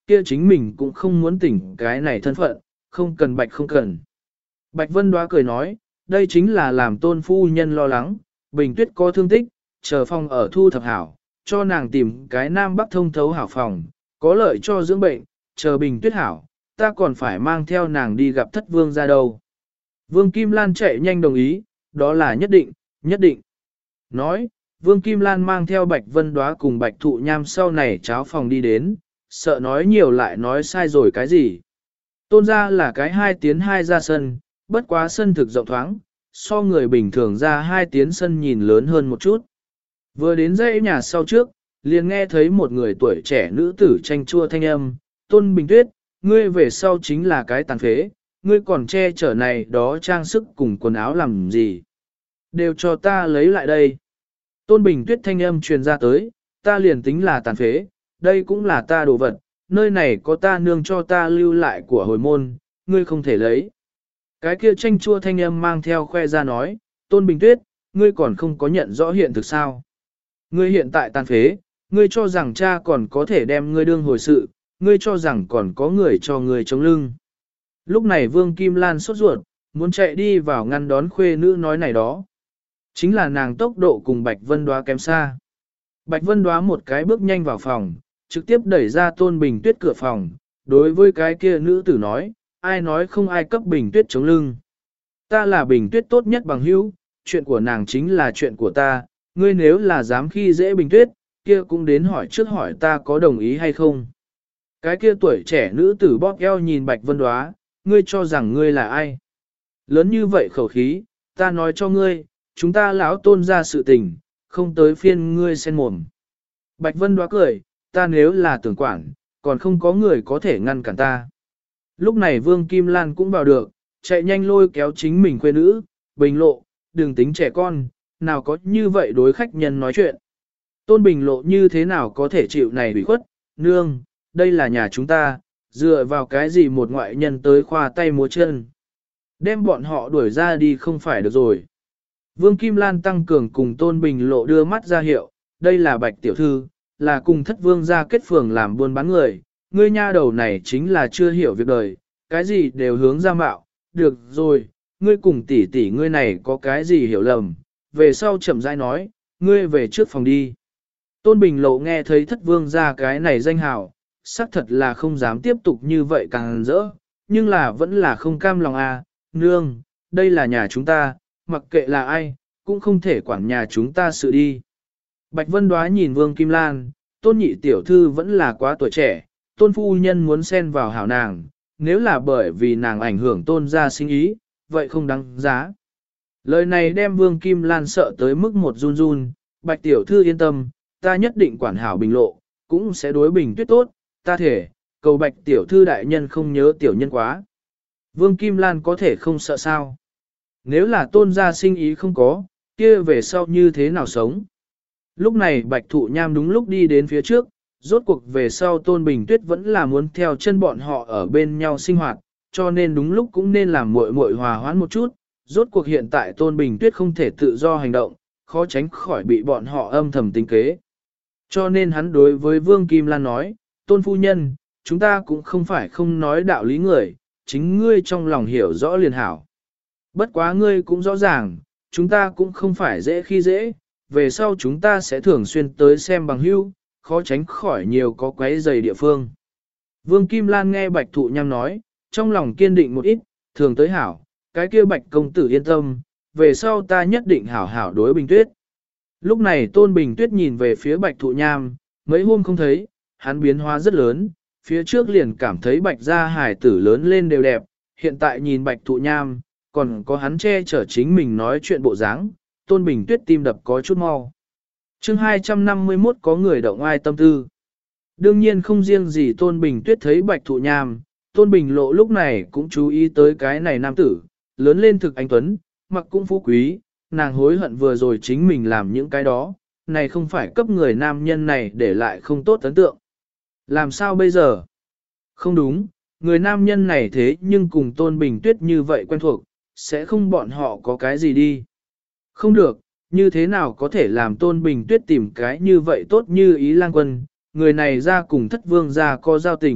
kia chính mình cũng không muốn tỉnh cái này thân phận, không cần bạch không cần. Bạch Vân Đoá cười nói, đây chính là làm tôn phu nhân lo lắng, Bình Tuyết có thương tích, chờ phòng ở thu thập hảo, cho nàng tìm cái nam bắc thông thấu hảo phòng, có lợi cho dưỡng bệnh, chờ Bình Tuyết hảo, ta còn phải mang theo nàng đi gặp thất vương ra đâu. Vương Kim Lan chạy nhanh đồng ý, đó là nhất định, nhất định. Nói, Vương Kim Lan mang theo Bạch Vân Đoá cùng Bạch Thụ Nham sau này cháo phòng đi đến, sợ nói nhiều lại nói sai rồi cái gì. Tôn ra là cái 2 tiến 2 ra sân, bất quá sân thực rộng thoáng, so người bình thường ra 2 tiến sân nhìn lớn hơn một chút. Vừa đến dãy nhà sau trước, liền nghe thấy một người tuổi trẻ nữ tử tranh chua thanh âm, Tôn Bình Tuyết, ngươi về sau chính là cái tàn phế, ngươi còn che chở này đó trang sức cùng quần áo làm gì. Đều cho ta lấy lại đây. Tôn Bình Tuyết thanh âm truyền ra tới, ta liền tính là tàn phế, đây cũng là ta đồ vật, nơi này có ta nương cho ta lưu lại của hồi môn, ngươi không thể lấy. Cái kia tranh chua thanh âm mang theo khoe ra nói, Tôn Bình Tuyết, ngươi còn không có nhận rõ hiện thực sao. Ngươi hiện tại tàn phế, ngươi cho rằng cha còn có thể đem ngươi đương hồi sự, ngươi cho rằng còn có người cho ngươi chống lưng. Lúc này Vương Kim Lan sốt ruột, muốn chạy đi vào ngăn đón khuê nữ nói này đó. Chính là nàng tốc độ cùng Bạch Vân Đoá kém xa. Bạch Vân Đoá một cái bước nhanh vào phòng, trực tiếp đẩy ra Tôn Bình Tuyết cửa phòng, đối với cái kia nữ tử nói, ai nói không ai cấp Bình Tuyết chống lưng. Ta là Bình Tuyết tốt nhất bằng hữu, chuyện của nàng chính là chuyện của ta, ngươi nếu là dám khi dễ Bình Tuyết, kia cũng đến hỏi trước hỏi ta có đồng ý hay không. Cái kia tuổi trẻ nữ tử bóp eo nhìn Bạch Vân Đoá, ngươi cho rằng ngươi là ai? Lớn như vậy khẩu khí, ta nói cho ngươi, chúng ta lão Tôn ra sự tình, không tới phiên ngươi xen mồm. Bạch Vân Đoá cười, ta nếu là tưởng quản, còn không có người có thể ngăn cản ta. Lúc này Vương Kim Lan cũng vào được, chạy nhanh lôi kéo chính mình khuê nữ, Bình Lộ, đừng tính trẻ con, nào có như vậy đối khách nhân nói chuyện. Tôn Bình Lộ như thế nào có thể chịu này ủy khuất, nương, đây là nhà chúng ta, dựa vào cái gì một ngoại nhân tới khoa tay múa chân. Đem bọn họ đuổi ra đi không phải được rồi. Vương Kim Lan tăng cường cùng Tôn Bình Lộ đưa mắt ra hiệu, đây là Bạch Tiểu Thư, là cùng thất vương gia kết phường làm buôn bán người, ngươi nha đầu này chính là chưa hiểu việc đời, cái gì đều hướng ra mạo, được rồi, ngươi cùng tỷ tỷ ngươi này có cái gì hiểu lầm, về sau chậm rãi nói, ngươi về trước phòng đi. Tôn Bình Lộ nghe thấy thất vương gia cái này danh hào, xác thật là không dám tiếp tục như vậy càng rỡ, nhưng là vẫn là không cam lòng à, nương, đây là nhà chúng ta, mặc kệ là ai, cũng không thể quản nhà chúng ta sự đi. Bạch Vân Đoá nhìn Vương Kim Lan, Tôn nhị tiểu thư vẫn là quá tuổi trẻ, Tôn phu nhân muốn xen vào hảo nàng, nếu là bởi vì nàng ảnh hưởng Tôn gia sinh ý, vậy không đáng giá. Lời này đem Vương Kim Lan sợ tới mức một run run, Bạch tiểu thư yên tâm, ta nhất định quản hảo Bình Lộ, cũng sẽ đối Bình Tuyết tốt, ta thể, cầu Bạch tiểu thư đại nhân không nhớ tiểu nhân quá. Vương Kim Lan có thể không sợ sao? Nếu là Tôn gia sinh ý không có, kia về sau như thế nào sống? Lúc này Bạch Thụ Nham đúng lúc đi đến phía trước, rốt cuộc về sau Tôn Bình Tuyết vẫn là muốn theo chân bọn họ ở bên nhau sinh hoạt, cho nên đúng lúc cũng nên làm muội muội hòa hoãn một chút, rốt cuộc hiện tại Tôn Bình Tuyết không thể tự do hành động, khó tránh khỏi bị bọn họ âm thầm tính kế. Cho nên hắn đối với Vương Kim Lan nói, Tôn phu nhân, chúng ta cũng không phải không nói đạo lý người, chính ngươi trong lòng hiểu rõ liền hảo. Bất quá ngươi cũng rõ ràng, chúng ta cũng không phải dễ khi dễ, về sau chúng ta sẽ thường xuyên tới xem bằng hữu, khó tránh khỏi nhiều có quấy rầy địa phương. Vương Kim Lan nghe Bạch Thụ Nham nói, trong lòng kiên định một ít, thường tới hảo, cái kia Bạch công tử yên tâm, về sau ta nhất định hảo hảo đối Bình Tuyết. Lúc này Tôn Bình Tuyết nhìn về phía Bạch Thụ Nham, mấy hôm không thấy, hắn biến hóa rất lớn, phía trước liền cảm thấy Bạch gia hải tử lớn lên đều đẹp, hiện tại nhìn Bạch Thụ Nham, còn có hắn che chở chính mình nói chuyện bộ dáng, Tôn Bình Tuyết tim đập có chút mau. Chương 251 có người động ai tâm tư. Đương nhiên không riêng gì Tôn Bình Tuyết thấy Bạch Thụ Nham, Tôn Bình Lộ lúc này cũng chú ý tới cái này nam tử, lớn lên thực anh tuấn, mặc cũng phú quý, nàng hối hận vừa rồi chính mình làm những cái đó, này không phải cấp người nam nhân này để lại không tốt ấn tượng. Làm sao bây giờ? Không đúng, người nam nhân này thế nhưng cùng Tôn Bình Tuyết như vậy quen thuộc, sẽ không bọn họ có cái gì đi. Không được, như thế nào có thể làm Tôn Bình Tuyết tìm cái như vậy tốt như ý lang quân, người này ra cùng thất vương ra có giao tình,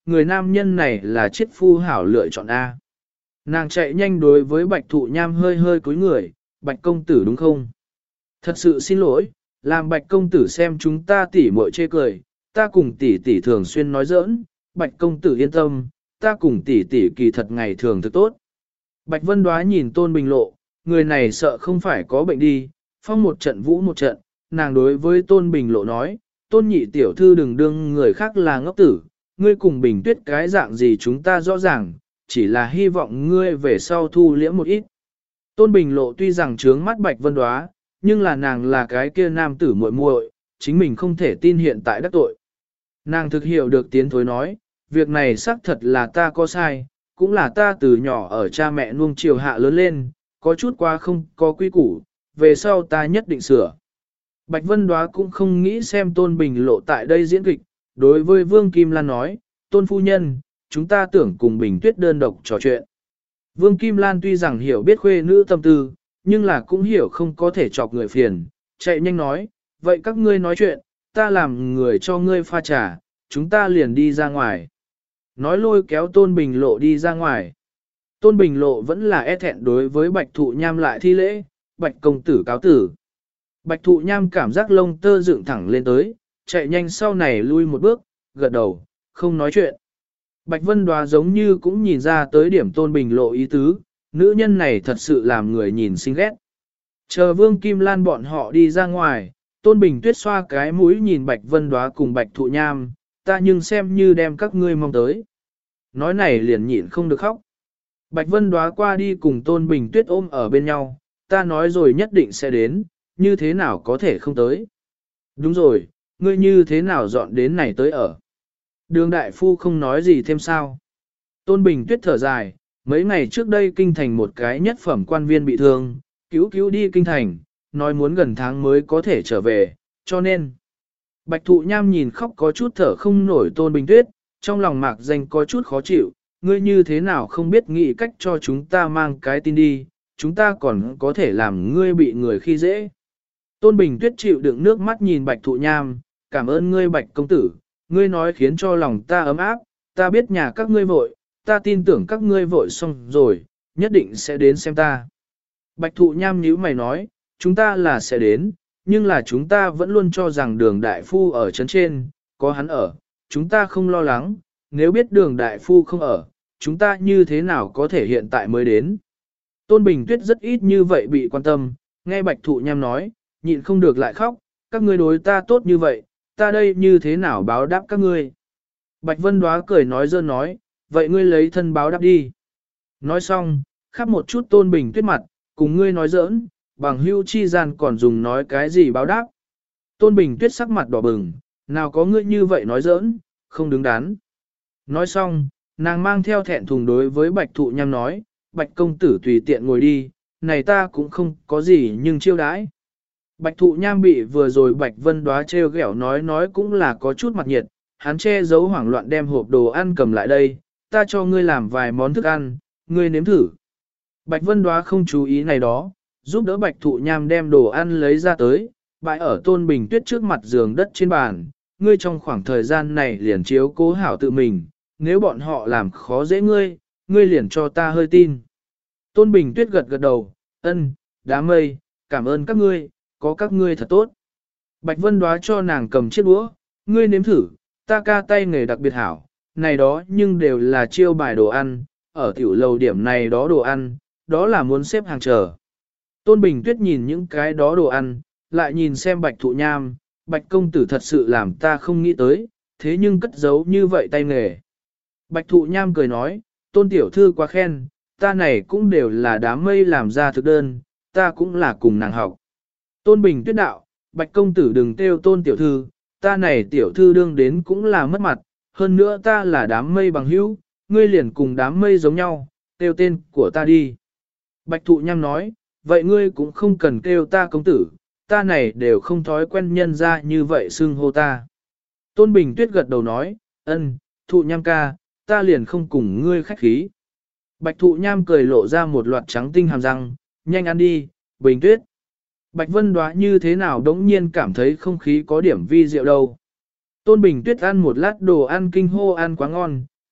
người nam nhân này là chiết phu hảo lựa chọn A. Nàng chạy nhanh đối với bạch thụ nham hơi hơi cúi người, bạch công tử đúng không? Thật sự xin lỗi, làm bạch công tử xem chúng ta tỉ muội chê cười, ta cùng tỷ tỷ thường xuyên nói giỡn, bạch công tử yên tâm, ta cùng tỷ tỷ kỳ thật ngày thường thực tốt. Bạch Vân Đoá nhìn Tôn Bình Lộ, người này sợ không phải có bệnh đi, phong một trận vũ một trận, nàng đối với Tôn Bình Lộ nói, Tôn nhị tiểu thư đừng đương người khác là ngốc tử, ngươi cùng Bình Tuyết cái dạng gì chúng ta rõ ràng, chỉ là hy vọng ngươi về sau thu liễm một ít. Tôn Bình Lộ tuy rằng trướng mắt Bạch Vân Đoá, nhưng là nàng là cái kia nam tử muội muội, chính mình không thể tin hiện tại đắc tội. Nàng thực hiểu được tiến thối nói, việc này xác thật là ta có sai, cũng là ta từ nhỏ ở cha mẹ nuông chiều hạ lớn lên, có chút quá không có quy củ, về sau ta nhất định sửa. Bạch Vân Đoá cũng không nghĩ xem Tôn Bình Lộ tại đây diễn kịch, đối với Vương Kim Lan nói, Tôn phu nhân, chúng ta tưởng cùng Bình Tuyết đơn độc trò chuyện. Vương Kim Lan tuy rằng hiểu biết khuê nữ tâm tư, nhưng là cũng hiểu không có thể chọc người phiền, chạy nhanh nói, vậy các ngươi nói chuyện, ta làm người cho ngươi pha trà, chúng ta liền đi ra ngoài. Nói lôi kéo Tôn Bình Lộ đi ra ngoài. Tôn Bình Lộ vẫn là e thẹn đối với Bạch Thụ Nham lại thi lễ, Bạch công tử cáo tử. Bạch Thụ Nham cảm giác lông tơ dựng thẳng lên tới, chạy nhanh sau này lui một bước, gật đầu, không nói chuyện. Bạch Vân Đoá giống như cũng nhìn ra tới điểm Tôn Bình Lộ ý tứ, nữ nhân này thật sự làm người nhìn xinh ghét. Chờ Vương Kim Lan bọn họ đi ra ngoài, Tôn Bình Tuyết xoa cái mũi nhìn Bạch Vân Đoá cùng Bạch Thụ Nham, ta nhưng xem như đem các ngươi mong tới. Nói này liền nhịn không được khóc. Bạch Vân Đoá qua đi cùng Tôn Bình Tuyết ôm ở bên nhau, ta nói rồi nhất định sẽ đến, như thế nào có thể không tới. Đúng rồi, ngươi như thế nào dọn đến này tới ở. Đường đại phu không nói gì thêm sao. Tôn Bình Tuyết thở dài, mấy ngày trước đây kinh thành một cái nhất phẩm quan viên bị thương, cứu đi kinh thành, nói muốn gần tháng mới có thể trở về, cho nên. Bạch Thụ Nham nhìn khóc có chút thở không nổi Tôn Bình Tuyết, trong lòng mạc danh có chút khó chịu, ngươi như thế nào không biết nghĩ cách cho chúng ta mang cái tin đi, chúng ta còn có thể làm ngươi bị người khi dễ. Tôn Bình Tuyết chịu đựng nước mắt nhìn Bạch Thụ Nham, cảm ơn ngươi Bạch công tử, ngươi nói khiến cho lòng ta ấm áp, ta biết nhà các ngươi vội, ta tin tưởng các ngươi vội xong rồi, nhất định sẽ đến xem ta. Bạch Thụ Nham nhíu mày nói, chúng ta là sẽ đến, nhưng là chúng ta vẫn luôn cho rằng đường đại phu ở trấn trên, có hắn ở, chúng ta không lo lắng, nếu biết đường đại phu không ở, chúng ta như thế nào có thể hiện tại mới đến. Tôn Bình Tuyết rất ít như vậy bị quan tâm, nghe Bạch Thụ Nham nói, nhịn không được lại khóc, các ngươi đối ta tốt như vậy, ta đây như thế nào báo đáp các ngươi. Bạch Vân Đoá cười nói dơ nói, vậy ngươi lấy thân báo đáp đi. Nói xong, khắp một chút Tôn Bình Tuyết mặt, cùng ngươi nói giỡn, bằng hưu chi gian còn dùng nói cái gì báo đáp. Tôn Bình Tuyết sắc mặt đỏ bừng, nào có ngươi như vậy nói giỡn, không đứng đắn. Nói xong, nàng mang theo thẹn thùng đối với Bạch Thụ Nham nói, Bạch công tử tùy tiện ngồi đi, này ta cũng không có gì nhưng chiêu đãi. Bạch Thụ Nham bị vừa rồi Bạch Vân Đoá trêu ghẹo nói cũng là có chút mặt nhiệt, hắn che giấu hoảng loạn đem hộp đồ ăn cầm lại đây, ta cho ngươi làm vài món thức ăn, ngươi nếm thử. Bạch Vân Đoá không chú ý này đó, giúp đỡ Bạch Thụ Nham đem đồ ăn lấy ra tới, bãi ở Tôn Bình Tuyết trước mặt giường đất trên bàn, ngươi trong khoảng thời gian này liền chiếu cố hảo tự mình, nếu bọn họ làm khó dễ ngươi, ngươi liền cho ta hơi tin. Tôn Bình Tuyết gật gật đầu, ân, đám mây, cảm ơn các ngươi, có các ngươi thật tốt. Bạch Vân Đoá cho nàng cầm chiếc đũa, ngươi nếm thử, ta ca tay nghề đặc biệt hảo, này đó nhưng đều là chiêu bài đồ ăn, ở tiểu lầu điểm này đó đồ ăn, đó là muốn xếp hàng chờ. Tôn Bình Tuyết nhìn những cái đó đồ ăn, lại nhìn xem Bạch Thụ Nham, Bạch công tử thật sự làm ta không nghĩ tới, thế nhưng cất giấu như vậy tay nghề. Bạch Thụ Nham cười nói, Tôn tiểu thư quá khen, ta này cũng đều là đám mây làm ra thực đơn, ta cũng là cùng nàng học. Tôn Bình Tuyết đạo, Bạch công tử đừng kêu Tôn tiểu thư, ta này tiểu thư đương đến cũng là mất mặt, hơn nữa ta là đám mây bằng hữu, ngươi liền cùng đám mây giống nhau, kêu tên của ta đi. Bạch Thụ Nham nói, vậy ngươi cũng không cần kêu ta công tử, ta này đều không thói quen nhân ra như vậy xưng hô ta. Tôn Bình Tuyết gật đầu nói, ân, Thụ Nham ca, ta liền không cùng ngươi khách khí. Bạch Thụ Nham cười lộ ra một loạt trắng tinh hàm răng, nhanh ăn đi, Bình Tuyết. Bạch Vân Đoá như thế nào đống nhiên cảm thấy không khí có điểm vi diệu đâu. Tôn Bình Tuyết ăn một lát đồ ăn kinh hô ăn quá ngon,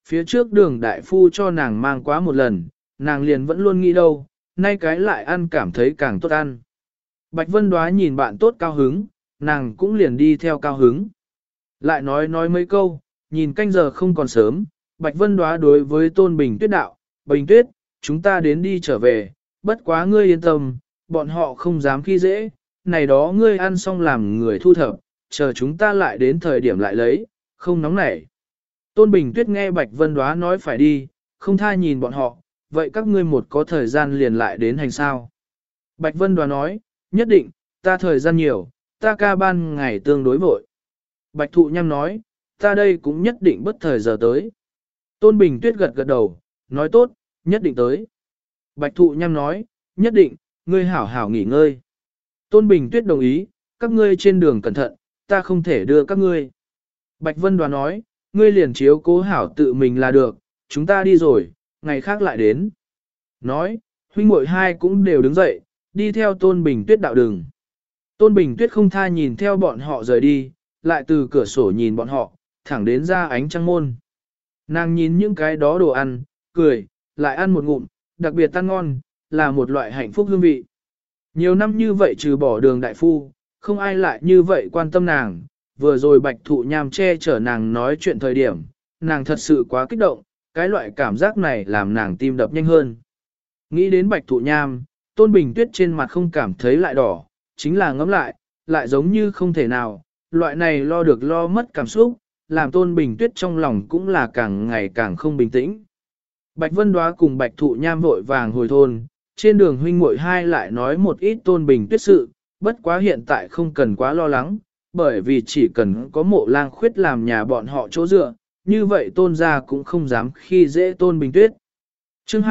Phía trước đường đại phu cho nàng mang quá một lần, nàng liền vẫn luôn nghĩ đâu, nay cái lại ăn cảm thấy càng tốt ăn. Bạch Vân Đoá nhìn bạn tốt cao hứng, nàng cũng liền đi theo cao hứng. Lại nói mấy câu, nhìn canh giờ không còn sớm, Bạch Vân Đoá đối với Tôn Bình Tuyết đạo, Bình Tuyết, chúng ta đến đi trở về, bất quá ngươi yên tâm, bọn họ không dám khi dễ, này đó ngươi ăn xong làm người thu thập, chờ chúng ta lại đến thời điểm lại lấy, không nóng nảy. Tôn Bình Tuyết nghe Bạch Vân Đoá nói phải đi, không tha nhìn bọn họ, vậy các ngươi một có thời gian liền lại đến hành sao. Bạch Vân Đoá nói, nhất định, ta thời gian nhiều, ta ca ban ngày tương đối vội. Bạch Thụ Nham nói, ta đây cũng nhất định bất thời giờ tới. Tôn Bình Tuyết gật gật đầu, nói tốt, nhất định tới. Bạch Thụ Nham nói, nhất định, ngươi hảo hảo nghỉ ngơi. Tôn Bình Tuyết đồng ý, các ngươi trên đường cẩn thận, ta không thể đưa các ngươi. Bạch Vân Đoá nói, ngươi liền chiếu cố hảo tự mình là được, chúng ta đi rồi, ngày khác lại đến. Nói, huynh muội hai cũng đều đứng dậy, đi theo Tôn Bình Tuyết đạo đường. Tôn Bình Tuyết không tha nhìn theo bọn họ rời đi, lại từ cửa sổ nhìn bọn họ, thẳng đến ra ánh trăng môn. Nàng nhìn những cái đó đồ ăn, cười, lại ăn một ngụm, đặc biệt ăn ngon, là một loại hạnh phúc hương vị. Nhiều năm như vậy trừ bỏ đường đại phu, không ai lại như vậy quan tâm nàng, vừa rồi Bạch Thụ Nham che chở nàng nói chuyện thời điểm, nàng thật sự quá kích động, cái loại cảm giác này làm nàng tim đập nhanh hơn. Nghĩ đến Bạch Thụ Nham, Tôn Bình Tuyết trên mặt không cảm thấy lại đỏ, chính là ngẫm lại giống như không thể nào, loại này lo được lo mất cảm xúc, làm Tôn Bình Tuyết trong lòng cũng là càng ngày càng không bình tĩnh. Bạch Vân Đoá cùng Bạch Thụ Nham vội vàng hồi thôn, trên đường huynh muội hai lại nói một ít Tôn Bình Tuyết sự, bất quá hiện tại không cần quá lo lắng, bởi vì chỉ cần có Mộ Lang Khuyết làm nhà bọn họ chỗ dựa, như vậy Tôn gia cũng không dám khi dễ Tôn Bình Tuyết. Chương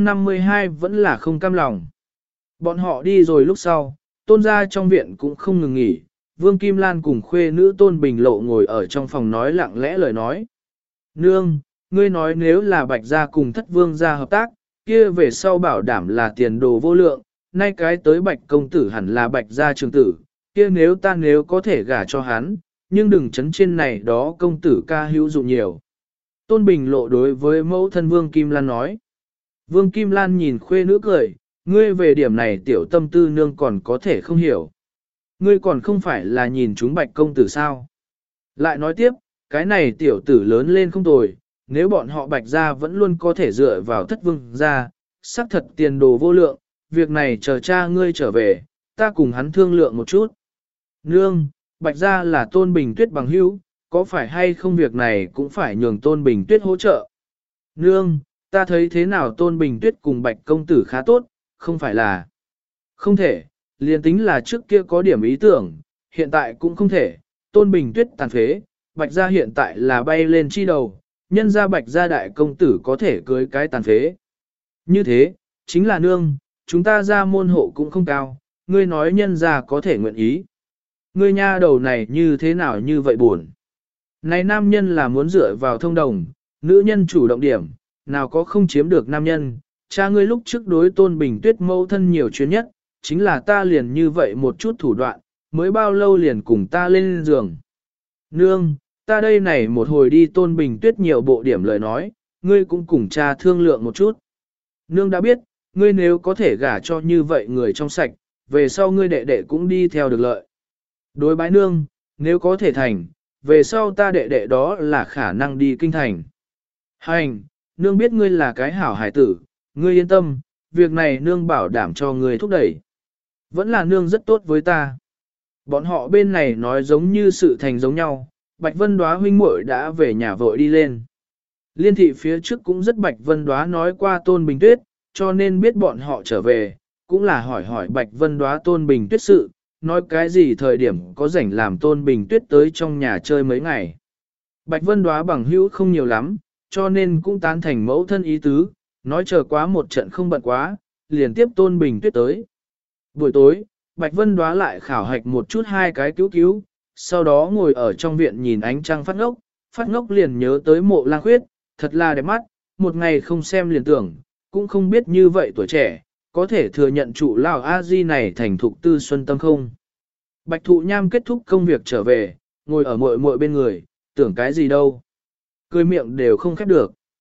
252 vẫn là không cam lòng. Bọn họ đi rồi lúc sau, Tôn gia trong viện cũng không ngừng nghỉ, Vương Kim Lan cùng khuê nữ Tôn Bình Lộ ngồi ở trong phòng nói lặng lẽ lời nói. Nương, ngươi nói nếu là Bạch gia cùng Thất Vương gia hợp tác, kia về sau bảo đảm là tiền đồ vô lượng, nay cái tới Bạch công tử hẳn là Bạch gia trường tử, kia nếu có thể gả cho hắn, nhưng đừng chấn trên này đó công tử ca hữu dụng nhiều. Tôn Bình Lộ đối với mẫu thân Vương Kim Lan nói. Vương Kim Lan nhìn khuê nữ cười, ngươi về điểm này tiểu tâm tư nương còn có thể không hiểu. Ngươi còn không phải là nhìn chúng Bạch công tử sao. Lại nói tiếp, cái này tiểu tử lớn lên không tồi, nếu bọn họ Bạch gia vẫn luôn có thể dựa vào Thất Vương gia, xác thật tiền đồ vô lượng, việc này chờ cha ngươi trở về, ta cùng hắn thương lượng một chút. Nương, Bạch gia là Tôn Bình Tuyết bằng hữu, có phải hay không việc này cũng phải nhường Tôn Bình Tuyết hỗ trợ. Nương, ta thấy thế nào Tôn Bình Tuyết cùng Bạch công tử khá tốt, không phải là không thể, liền tính là trước kia có điểm ý tưởng, hiện tại cũng không thể. Tôn Bình Tuyết tàn phế, Bạch gia hiện tại là bay lên chi đầu, nhân gia Bạch gia đại công tử có thể cưới cái tàn phế. Như thế, chính là nương, chúng ta ra môn hộ cũng không cao, ngươi nói nhân gia có thể nguyện ý. Ngươi nha đầu này như thế nào như vậy buồn. Này nam nhân là muốn dựa vào thông đồng, nữ nhân chủ động điểm, nào có không chiếm được nam nhân. Cha ngươi lúc trước đối Tôn Bình Tuyết mâu thân nhiều chuyến nhất, chính là ta liền như vậy một chút thủ đoạn, mới bao lâu liền cùng ta lên giường. Nương, ta đây này một hồi đi Tôn Bình Tuyết nhiều bộ điểm lời nói, ngươi cũng cùng cha thương lượng một chút. Nương đã biết, ngươi nếu có thể gả cho như vậy người trong sạch, về sau ngươi đệ đệ cũng đi theo được lợi. Đối bái nương, nếu có thể thành, về sau ta đệ đệ đó là khả năng đi kinh thành. Hành, nương biết ngươi là cái hảo hải tử, ngươi yên tâm, việc này nương bảo đảm cho ngươi thúc đẩy. Vẫn là nương rất tốt với ta. Bọn họ bên này nói giống như sự thành giống nhau, Bạch Vân Đoá huynh muội đã về nhà vội đi lên. Liên thị phía trước cũng rất Bạch Vân Đoá nói qua Tôn Bình Tuyết, cho nên biết bọn họ trở về, cũng là hỏi Bạch Vân Đoá Tôn Bình Tuyết sự, nói cái gì thời điểm có rảnh làm Tôn Bình Tuyết tới trong nhà chơi mấy ngày. Bạch Vân Đoá bằng hữu không nhiều lắm, cho nên cũng tán thành mẫu thân ý tứ, nói chờ quá một trận không bận quá, liền tiếp Tôn Bình Tuyết tới. Buổi tối, Bạch Vân Đoá lại khảo hạch một chút hai cái cứu, sau đó ngồi ở trong viện nhìn ánh trăng phát ngốc liền nhớ tới Mộ Lang Khuyết, thật là đẹp mắt, một ngày không xem liền tưởng, cũng không biết như vậy tuổi trẻ, có thể thừa nhận trụ lão a di này thành thục tư xuân tâm không. Bạch Thụ Nham kết thúc công việc trở về, ngồi ở muội muội bên người, tưởng cái gì đâu. Cười miệng đều không khép được.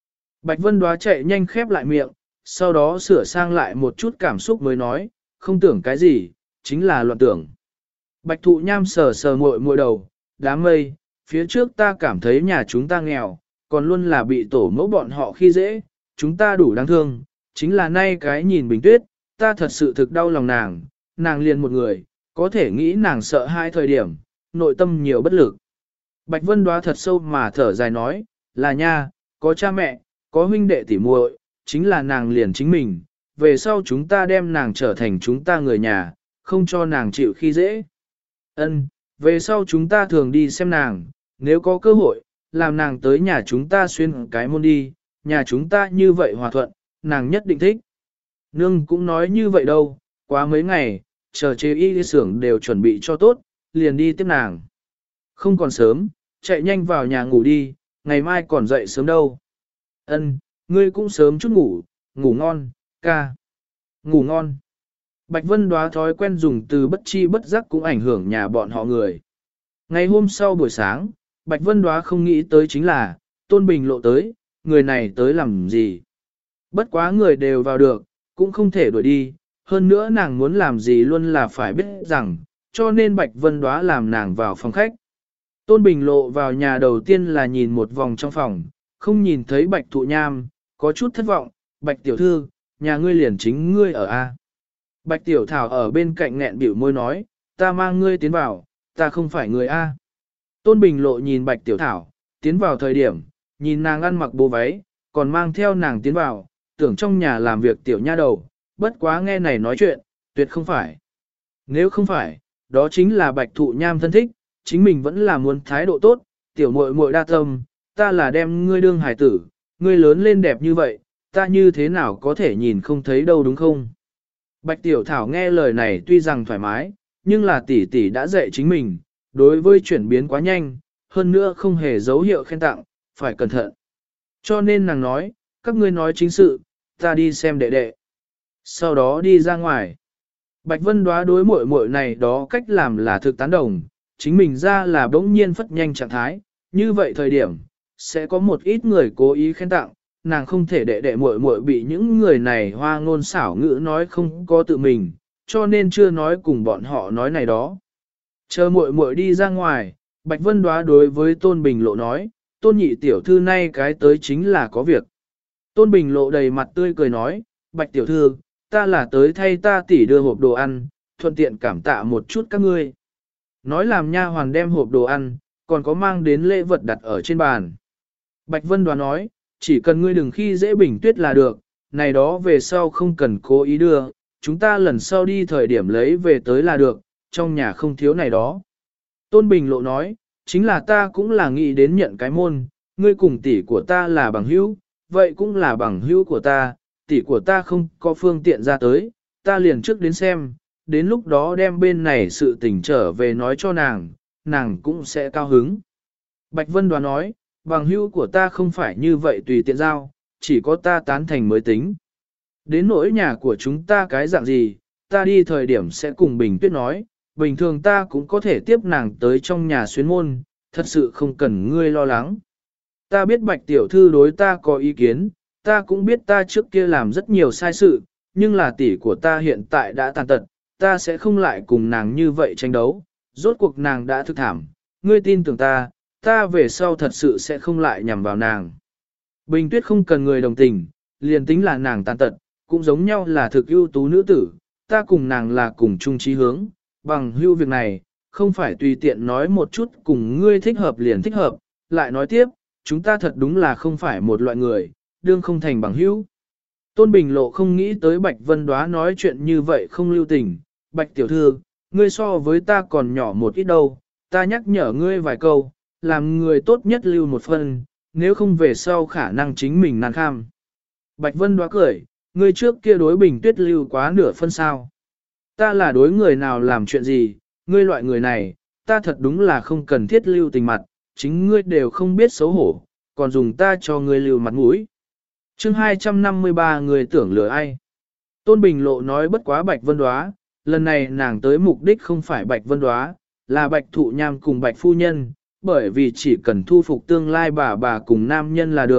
Bạch Vân Đoá chạy nhanh khép lại miệng, sau đó sửa sang lại một chút cảm xúc mới nói, không tưởng cái gì, chính là loạn tưởng. Bạch Thụ Nham sờ sờ muội muội đầu, đám mây, phía trước ta cảm thấy nhà chúng ta nghèo, còn luôn là bị tổ mẫu bọn họ khi dễ, chúng ta đủ đáng thương, chính là nay cái nhìn Bình Tuyết, ta thật sự thực đau lòng nàng liền một người, có thể nghĩ nàng sợ hai thời điểm, nội tâm nhiều bất lực. Bạch Vân Đoá thật sâu mà thở dài nói, là nha, có cha mẹ, có huynh đệ tỉ muội, chính là nàng liền chính mình, về sau chúng ta đem nàng trở thành chúng ta người nhà, không cho nàng chịu khi dễ. Ân, về sau chúng ta thường đi xem nàng, nếu có cơ hội, làm nàng tới nhà chúng ta xuyên cái môn đi, nhà chúng ta như vậy hòa thuận, nàng nhất định thích. Nương cũng nói như vậy đâu, quá mấy ngày, chờ chế y xưởng đều chuẩn bị cho tốt, liền đi tiếp nàng. Không còn sớm, chạy nhanh vào nhà ngủ đi, ngày mai còn dậy sớm đâu. Ân, ngươi cũng sớm chút ngủ, ngủ ngon, ca. Ngủ ngon. Bạch Vân Đoá thói quen dùng từ bất chi bất giác cũng ảnh hưởng nhà bọn họ người. Ngày hôm sau buổi sáng, Bạch Vân Đoá không nghĩ tới chính là, Tôn Bình Lộ tới, người này tới làm gì. Bất quá người đều vào được, cũng không thể đuổi đi, hơn nữa nàng muốn làm gì luôn là phải biết rằng, cho nên Bạch Vân Đoá làm nàng vào phòng khách. Tôn Bình Lộ vào nhà đầu tiên là nhìn một vòng trong phòng, không nhìn thấy Bạch Thụ Nham, có chút thất vọng, Bạch Tiểu Thư, nhà ngươi liền chính ngươi ở A. Bạch Tiểu Thảo ở bên cạnh nghẹn biểu môi nói, ta mang ngươi tiến vào, ta không phải người A. Tôn Bình Lộ nhìn Bạch Tiểu Thảo, tiến vào thời điểm, nhìn nàng ăn mặc bộ váy, còn mang theo nàng tiến vào, tưởng trong nhà làm việc tiểu nha đầu, bất quá nghe này nói chuyện, tuyệt không phải. Nếu không phải, đó chính là Bạch Thụ Nham thân thích, chính mình vẫn là muốn thái độ tốt, tiểu muội muội đa tâm, ta là đem ngươi đương hài tử, ngươi lớn lên đẹp như vậy, ta như thế nào có thể nhìn không thấy đâu đúng không? Bạch Tiểu Thảo nghe lời này tuy rằng thoải mái, nhưng là tỷ tỷ đã dạy chính mình, đối với chuyển biến quá nhanh, hơn nữa không hề dấu hiệu khen tặng, phải cẩn thận. Cho nên nàng nói, các ngươi nói chính sự, ta đi xem đệ đệ. Sau đó đi ra ngoài. Bạch Vân Đoá đối muội muội này đó cách làm là thực tán đồng, chính mình ra là bỗng nhiên phất nhanh trạng thái, như vậy thời điểm, sẽ có một ít người cố ý khen tặng, nàng không thể đệ đệ muội muội bị những người này hoa ngôn xảo ngữ nói không có tự mình, cho nên chưa nói cùng bọn họ nói này đó. Chờ muội muội đi ra ngoài, Bạch Vân Đoá đối với Tôn Bình Lộ nói, Tôn nhị tiểu thư nay cái tới chính là có việc. Tôn Bình Lộ đầy mặt tươi cười nói, Bạch tiểu thư, ta là tới thay ta tỷ đưa hộp đồ ăn, thuận tiện cảm tạ một chút các ngươi. Nói làm nha hoàn đem hộp đồ ăn, còn có mang đến lễ vật đặt ở trên bàn. Bạch Vân Đoá nói, chỉ cần ngươi đừng khi dễ Bình Tuyết là được, này đó về sau không cần cố ý đưa, chúng ta lần sau đi thời điểm lấy về tới là được, trong nhà không thiếu này đó. Tôn Bình Lộ nói, chính là ta cũng là nghĩ đến nhận cái môn, ngươi cùng tỷ của ta là bằng hữu, vậy cũng là bằng hữu của ta, tỷ của ta không có phương tiện ra tới, ta liền trước đến xem, đến lúc đó đem bên này sự tình trở về nói cho nàng cũng sẽ cao hứng. Bạch Vân Đoá nói, bằng hữu của ta không phải như vậy tùy tiện giao, chỉ có ta tán thành mới tính. Đến nỗi nhà của chúng ta cái dạng gì, ta đi thời điểm sẽ cùng Bình Tuyết nói, bình thường ta cũng có thể tiếp nàng tới trong nhà xuyến môn, thật sự không cần ngươi lo lắng. Ta biết Bạch tiểu thư đối ta có ý kiến, ta cũng biết ta trước kia làm rất nhiều sai sự, nhưng là tỷ của ta hiện tại đã tàn tật, ta sẽ không lại cùng nàng như vậy tranh đấu, rốt cuộc nàng đã thực thảm, ngươi tin tưởng ta, ta về sau thật sự sẽ không lại nhằm vào nàng. Bình Tuyết không cần người đồng tình, liền tính là nàng tàn tật, cũng giống nhau là thực ưu tú nữ tử, ta cùng nàng là cùng chung chí hướng, bằng hữu việc này, không phải tùy tiện nói một chút cùng ngươi thích hợp liền thích hợp, lại nói tiếp, chúng ta thật đúng là không phải một loại người, đương không thành bằng hữu. Tôn Bình Lộ không nghĩ tới Bạch Vân Đoá nói chuyện như vậy không lưu tình, Bạch tiểu thư, ngươi so với ta còn nhỏ một ít đâu, ta nhắc nhở ngươi vài câu, làm người tốt nhất lưu một phần, nếu không về sau khả năng chính mình nan kham. Bạch Vân Đoá cười, ngươi trước kia đối Bình Tuyết lưu quá nửa phân sao. Ta là đối người nào làm chuyện gì, ngươi loại người này, ta thật đúng là không cần thiết lưu tình mặt, chính ngươi đều không biết xấu hổ, còn dùng ta cho ngươi lưu mặt mũi. Chương 253 người tưởng lừa ai. Tôn Bình Lộ nói bất quá Bạch Vân Đoá, lần này nàng tới mục đích không phải Bạch Vân Đoá, là Bạch Thụ Nham cùng Bạch Phu Nhân, bởi vì chỉ cần thu phục tương lai bà cùng nam nhân là được,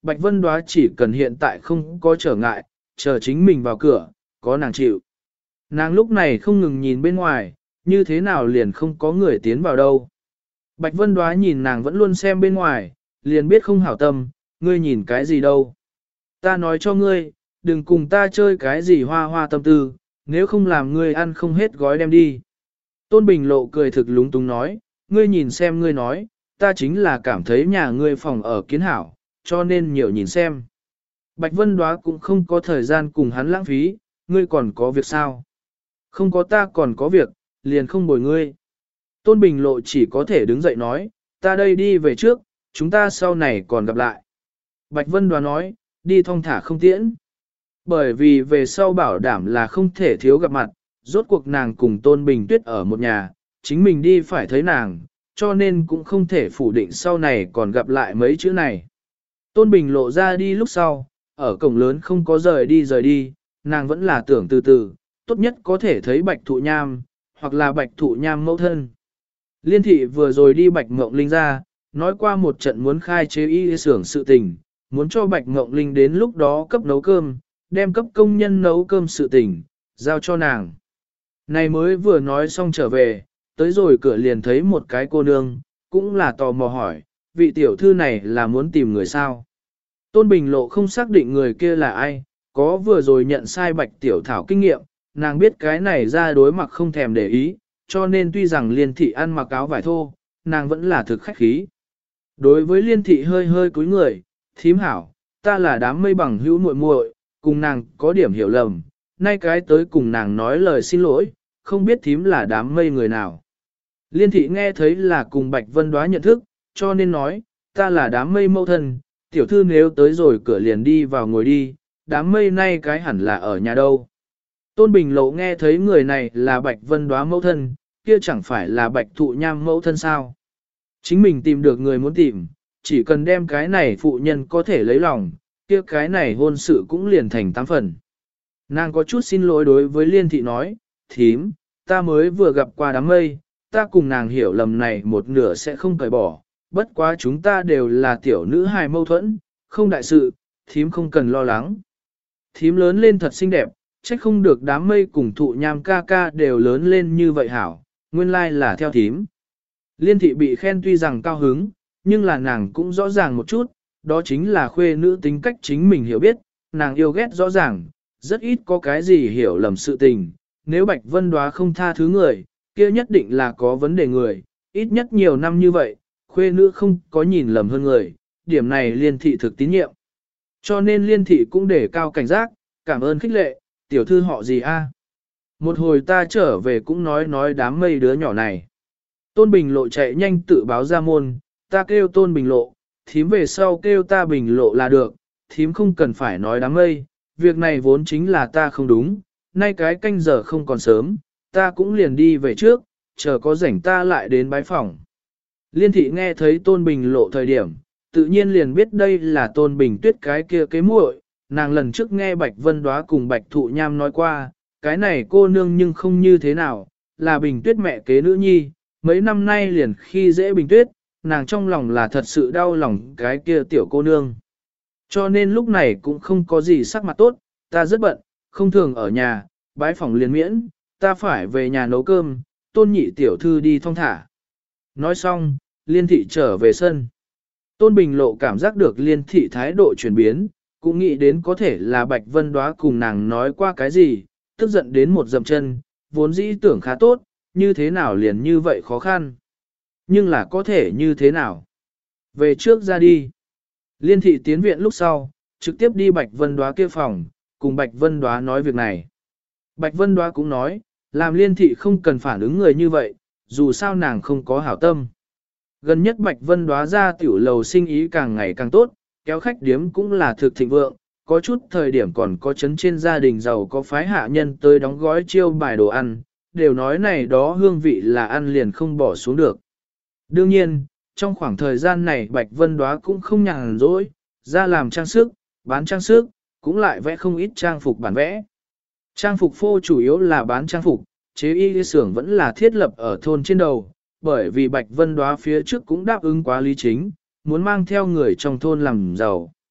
Bạch Vân Đóa chỉ cần hiện tại không có trở ngại, chờ chính mình vào cửa, có nàng chịu. Nàng lúc này không ngừng nhìn bên ngoài, như thế nào liền không có người tiến vào đâu. Bạch Vân Đóa nhìn nàng vẫn luôn xem bên ngoài, liền biết không hảo tâm, ngươi nhìn cái gì đâu. Ta nói cho ngươi, đừng cùng ta chơi cái gì hoa hoa tâm tư, nếu không làm ngươi ăn không hết gói đem đi. Tôn Bình Lộ cười thực lúng túng nói, ngươi nhìn xem ngươi nói, ta chính là cảm thấy nhà ngươi phòng ở kiến hảo, cho nên nhiều nhìn xem. Bạch Vân Đóa cũng không có thời gian cùng hắn lãng phí, ngươi còn có việc sao? Không có ta còn có việc, liền không bồi ngươi. Tôn Bình Lộ chỉ có thể đứng dậy nói, ta đây đi về trước, chúng ta sau này còn gặp lại. Bạch Vân Đóa nói, đi thong thả không tiễn. Bởi vì về sau bảo đảm là không thể thiếu gặp mặt, rốt cuộc nàng cùng Tôn Bình Tuyết ở một nhà, chính mình đi phải thấy nàng, cho nên cũng không thể phủ định sau này còn gặp lại mấy chữ này. Tôn Bình Lộ ra đi lúc sau, ở cổng lớn không có rời đi, nàng vẫn là tưởng từ từ, tốt nhất có thể thấy Bạch Thụ Nham, hoặc là Bạch Thụ Nham mẫu thân. Liên thị vừa rồi đi Bạch Ngộng Linh ra, nói qua một trận muốn khai chế y xưởng sự tình, muốn cho Bạch Ngộng Linh đến lúc đó cấp nấu cơm, đem cấp công nhân nấu cơm sự tình, giao cho nàng. Này mới vừa nói xong trở về, tới rồi cửa liền thấy một cái cô nương, cũng là tò mò hỏi, vị tiểu thư này là muốn tìm người sao? Tôn Bình Lộ không xác định người kia là ai, có vừa rồi nhận sai Bạch Tiểu Thảo kinh nghiệm, nàng biết cái này ra đối mặt không thèm để ý, cho nên tuy rằng Liên thị ăn mặc áo vải thô, nàng vẫn là thực khách khí. Đối với Liên thị hơi hơi cúi người, thím hảo, ta là đám mây bằng hữu muội muội, cùng nàng có điểm hiểu lầm, nay cái tới cùng nàng nói lời xin lỗi, không biết thím là đám mây người nào. Liên thị nghe thấy là cùng Bạch Vân Đóa nhận thức, cho nên nói, ta là đám mây mẫu thân, tiểu thư nếu tới rồi cửa liền đi vào ngồi đi, đám mây nay cái hẳn là ở nhà đâu. Tôn Bình Lộ nghe thấy người này là Bạch Vân Đóa mẫu thân, kia chẳng phải là Bạch Thụ Nham mẫu thân sao. Chính mình tìm được người muốn tìm, chỉ cần đem cái này phụ nhân có thể lấy lòng, kia cái này hôn sự cũng liền thành 8 phần. Nàng có chút xin lỗi đối với Liên thị nói, thím, ta mới vừa gặp qua đám mây, ta cùng nàng hiểu lầm này một nửa sẽ không cởi bỏ, bất quá chúng ta đều là tiểu nữ hài mâu thuẫn, không đại sự, thím không cần lo lắng. Thím lớn lên thật xinh đẹp, trách không được đám mây cùng Thụ Nham ca ca đều lớn lên như vậy hảo, nguyên lai là theo thím. Liên thị bị khen tuy rằng cao hứng, nhưng là nàng cũng rõ ràng một chút, đó chính là khuê nữ tính cách chính mình hiểu biết, nàng yêu ghét rõ ràng, rất ít có cái gì hiểu lầm sự tình, nếu Bạch Vân Đóa không tha thứ người, kia nhất định là có vấn đề người, ít nhất nhiều năm như vậy, khuê nữ không có nhìn lầm hơn người, điểm này Liên thị thực tín nhiệm. Cho nên Liên thị cũng để cao cảnh giác, cảm ơn khích lệ, tiểu thư họ gì a? Một hồi ta trở về cũng nói đám mây đứa nhỏ này. Tôn Bình Lộ chạy nhanh tự báo ra môn, ta kêu Tôn Bình Lộ, thím về sau kêu ta Bình Lộ là được, thím không cần phải nói đám mây, việc này vốn chính là ta không đúng, nay cái canh giờ không còn sớm, ta cũng liền đi về trước, chờ có rảnh ta lại đến bái phòng. Liên thị nghe thấy Tôn Bình Lộ thời điểm, tự nhiên liền biết đây là Tôn Bình Tuyết cái kia kế muội, nàng lần trước nghe Bạch Vân Đóa cùng Bạch Thụ Nham nói qua, cái này cô nương nhưng không như thế nào, là Bình Tuyết mẹ kế nữ nhi, mấy năm nay liền khi dễ Bình Tuyết, nàng trong lòng là thật sự đau lòng cái kia tiểu cô nương. Cho nên lúc này cũng không có gì sắc mặt tốt, ta rất bận, không thường ở nhà, bái phòng liền miễn, ta phải về nhà nấu cơm, Tôn nhị tiểu thư đi thong thả. Nói xong, Liên thị trở về sân. Tôn Bình Lộ cảm giác được Liên thị thái độ chuyển biến, cũng nghĩ đến có thể là Bạch Vân Đóa cùng nàng nói qua cái gì, tức giận đến một dậm chân, vốn dĩ tưởng khá tốt, như thế nào liền như vậy khó khăn. Nhưng là có thể như thế nào? Về trước ra đi. Liên thị tiến viện lúc sau, trực tiếp đi Bạch Vân Đóa kia phòng, cùng Bạch Vân Đóa nói việc này. Bạch Vân Đóa cũng nói, làm Liên thị không cần phản ứng người như vậy, dù sao nàng không có hảo tâm. Gần nhất Bạch Vân Đóa ra tiểu lầu sinh ý càng ngày càng tốt, kéo khách điếm cũng là thực thịnh vượng, có chút thời điểm còn có chấn trên gia đình giàu có phái hạ nhân tới đóng gói chiêu bài đồ ăn, đều nói này đó hương vị là ăn liền không bỏ xuống được. Đương nhiên, trong khoảng thời gian này Bạch Vân Đóa cũng không nhàn rỗi, ra làm trang sức, bán trang sức, cũng lại vẽ không ít trang phục bản vẽ. Trang phục phô chủ yếu là bán trang phục, chế y xưởng vẫn là thiết lập ở thôn trên đầu, bởi vì Bạch Vân Đóa phía trước cũng đáp ứng quá lý chính, muốn mang theo người trong thôn làm giàu.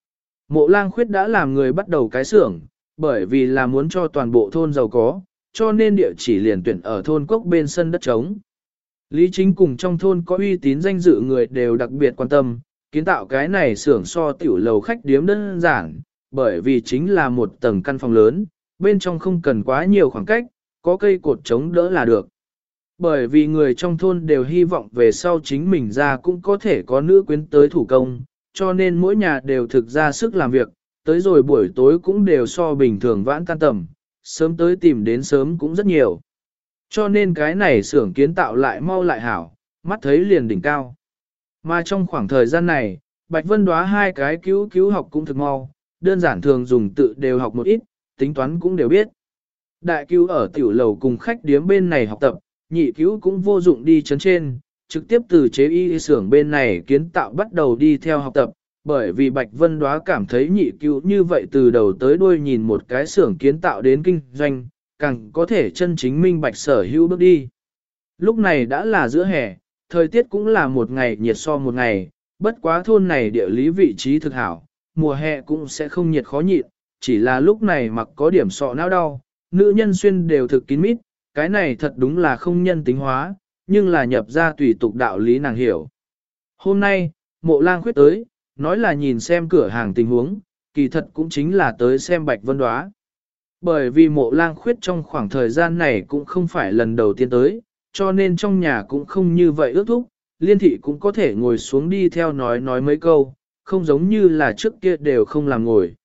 Mộ Lang Khuyết đã làm người bắt đầu cái xưởng, bởi vì là muốn cho toàn bộ thôn giàu có, cho nên địa chỉ liền tuyển ở thôn cốc bên sân đất trống. Lý Chính cùng trong thôn có uy tín danh dự người đều đặc biệt quan tâm, kiến tạo cái này xưởng so tiểu lầu khách điếm đơn giản, bởi vì chính là một tầng căn phòng lớn, bên trong không cần quá nhiều khoảng cách, có cây cột chống đỡ là được. Bởi vì người trong thôn đều hy vọng về sau chính mình ra cũng có thể có nữ quyến tới thủ công, cho nên mỗi nhà đều thực ra sức làm việc, tới rồi buổi tối cũng đều so bình thường vãn tan tầm, sớm tới tìm đến sớm cũng rất nhiều. Cho nên cái này xưởng kiến tạo lại mau lại hảo, mắt thấy liền đỉnh cao. Mà trong khoảng thời gian này, Bạch Vân Đóa hai cái cứu học cũng thực mau, đơn giản thường dùng tự đều học một ít, tính toán cũng đều biết. Đại cứu ở tiểu lầu cùng khách điếm bên này học tập, nhị cứu cũng vô dụng đi chấn trên, trực tiếp từ chế y xưởng bên này kiến tạo bắt đầu đi theo học tập, bởi vì Bạch Vân Đóa cảm thấy nhị cứu như vậy từ đầu tới đuôi nhìn một cái xưởng kiến tạo đến kinh doanh, càng có thể chân chính minh bạch sở hữu bước đi. Lúc này đã là giữa hè, thời tiết cũng là một ngày nhiệt so một ngày, bất quá thôn này địa lý vị trí thực hảo, mùa hè cũng sẽ không nhiệt khó nhịn, chỉ là lúc này mặc có điểm sọ não đau, nữ nhân xuyên đều thực kín mít, cái này thật đúng là không nhân tính hóa, nhưng là nhập ra tùy tục đạo lý nàng hiểu. Hôm nay, Mộ Lang Khuyết tới, nói là nhìn xem cửa hàng tình huống, kỳ thật cũng chính là tới xem Bạch Vân Đóa. Bởi vì Mộ Lang Khuyết trong khoảng thời gian này cũng không phải lần đầu tiên tới, cho nên trong nhà cũng không như vậy ước thúc, Liên thị cũng có thể ngồi xuống đi theo nói mấy câu, không giống như là trước kia đều không làm ngồi.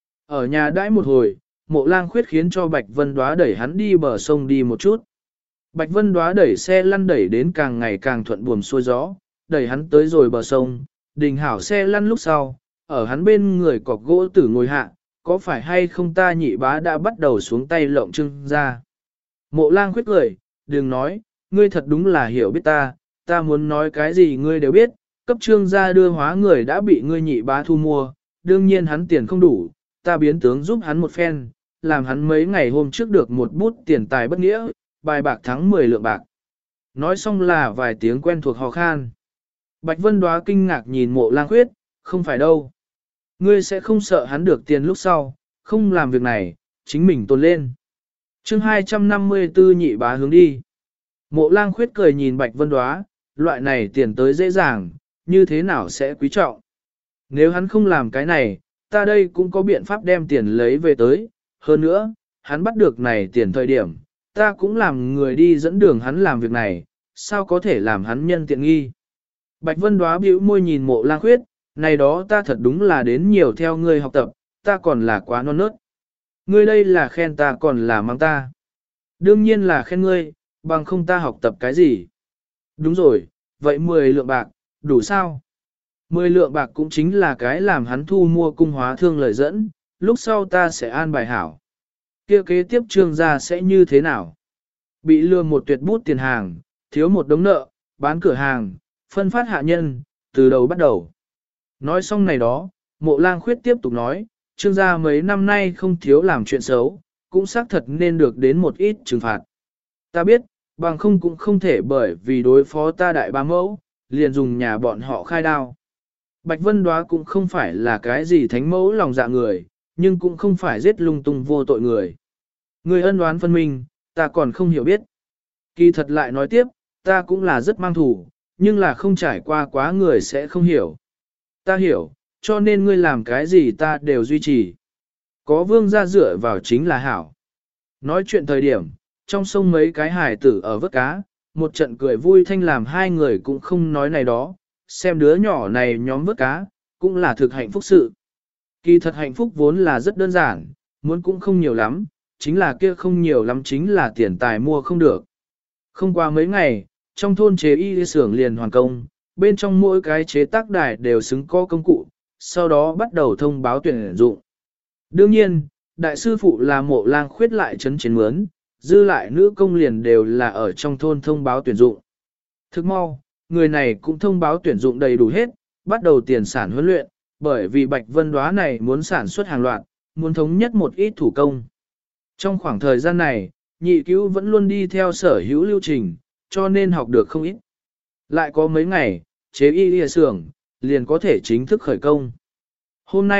Ở nhà đãi một hồi, Mộ Lang Khuyết khiến cho Bạch Vân Đóa đẩy hắn đi bờ sông đi một chút. Bạch Vân Đóa đẩy xe lăn đẩy đến càng ngày càng thuận buồm xuôi gió, đẩy hắn tới rồi bờ sông, đình hảo xe lăn lúc sau, ở hắn bên người cọc gỗ tử ngồi hạ, có phải hay không ta nhị bá đã bắt đầu xuống tay lộng trưng ra. Mộ Lang Khuyết cười, đừng nói, ngươi thật đúng là hiểu biết ta muốn nói cái gì ngươi đều biết, cấp trương gia đưa hóa người đã bị ngươi nhị bá thu mua, đương nhiên hắn tiền không đủ, ta biến tướng giúp hắn một phen, làm hắn mấy ngày hôm trước được một bút tiền tài bất nghĩa, bài bạc thắng 10 lượng bạc. Nói xong là vài tiếng quen thuộc hò khan. Bạch Vân Đóa kinh ngạc nhìn Mộ Lang Khuyết, không phải đâu. Ngươi sẽ không sợ hắn được tiền lúc sau, không làm việc này, chính mình tồn lên. Chương 254 nhị bá hướng đi. Mộ Lang Khuyết cười nhìn Bạch Vân Đóa, loại này tiền tới dễ dàng, như thế nào sẽ quý trọng. Nếu hắn không làm cái này, ta đây cũng có biện pháp đem tiền lấy về tới. Hơn nữa, hắn bắt được này tiền thời điểm, ta cũng làm người đi dẫn đường hắn làm việc này, sao có thể làm hắn nhân tiện nghi. Bạch Vân Đóa bĩu môi nhìn Mộ Lang Khuyết, này đó ta thật đúng là đến nhiều theo ngươi học tập, ta còn là quá non nớt. Ngươi đây là khen ta còn là mang ta. Đương nhiên là khen ngươi, bằng không ta học tập cái gì. Đúng rồi, vậy 10 lượng bạc, đủ sao? 10 lượng bạc cũng chính là cái làm hắn thu mua cung hóa thương lợi dẫn, lúc sau ta sẽ an bài hảo. Kia kế tiếp trương gia sẽ như thế nào? Bị lừa một tuyệt bút tiền hàng, thiếu một đống nợ, bán cửa hàng, phân phát hạ nhân, từ đầu bắt đầu. Nói xong này đó, Mộ Lang Khuyết tiếp tục nói, trương gia mấy năm nay không thiếu làm chuyện xấu, cũng xác thật nên được đến một ít trừng phạt. Ta biết, bằng không cũng không thể bởi vì đối phó ta đại bá mẫu, liền dùng nhà bọn họ khai đao. Bạch Vân Đóa cũng không phải là cái gì thánh mẫu lòng dạ người, nhưng cũng không phải giết lung tung vô tội người. Người ân oán phân minh, ta còn không hiểu biết. Kỳ thật lại nói tiếp, ta cũng là rất mang thủ, nhưng là không trải qua quá người sẽ không hiểu. Ta hiểu, cho nên ngươi làm cái gì ta đều duy trì. Có vương gia dựa vào chính là hảo. Nói chuyện thời điểm, trong sông mấy cái hải tử ở vớt cá, một trận cười vui thanh làm hai người cũng không nói này đó, xem đứa nhỏ này nhóm vớt cá, cũng là thực hạnh phúc sự. Kỳ thật hạnh phúc vốn là rất đơn giản, muốn cũng không nhiều lắm, chính là kia không nhiều lắm chính là tiền tài mua không được. Không qua mấy ngày, trong thôn chế y xưởng liền hoàn công, bên trong mỗi cái chế tác đài đều xứng có công cụ, sau đó bắt đầu thông báo tuyển dụng. Đương nhiên, đại sư phụ là Mộ Lang Khuyết lại chấn chiến mướn, dư lại nữ công liền đều là ở trong thôn thông báo tuyển dụng. Thức mau, người này cũng thông báo tuyển dụng đầy đủ hết, bắt đầu tiền sản huấn luyện, bởi vì Bạch Vân Đóa này muốn sản xuất hàng loạt, muốn thống nhất một ít thủ công. Trong khoảng thời gian này, nhị cứu vẫn luôn đi theo sở hữu lưu trình, cho nên học được không ít. Lại có mấy ngày, chế y lìa xưởng, liền có thể chính thức khởi công. Hôm nay,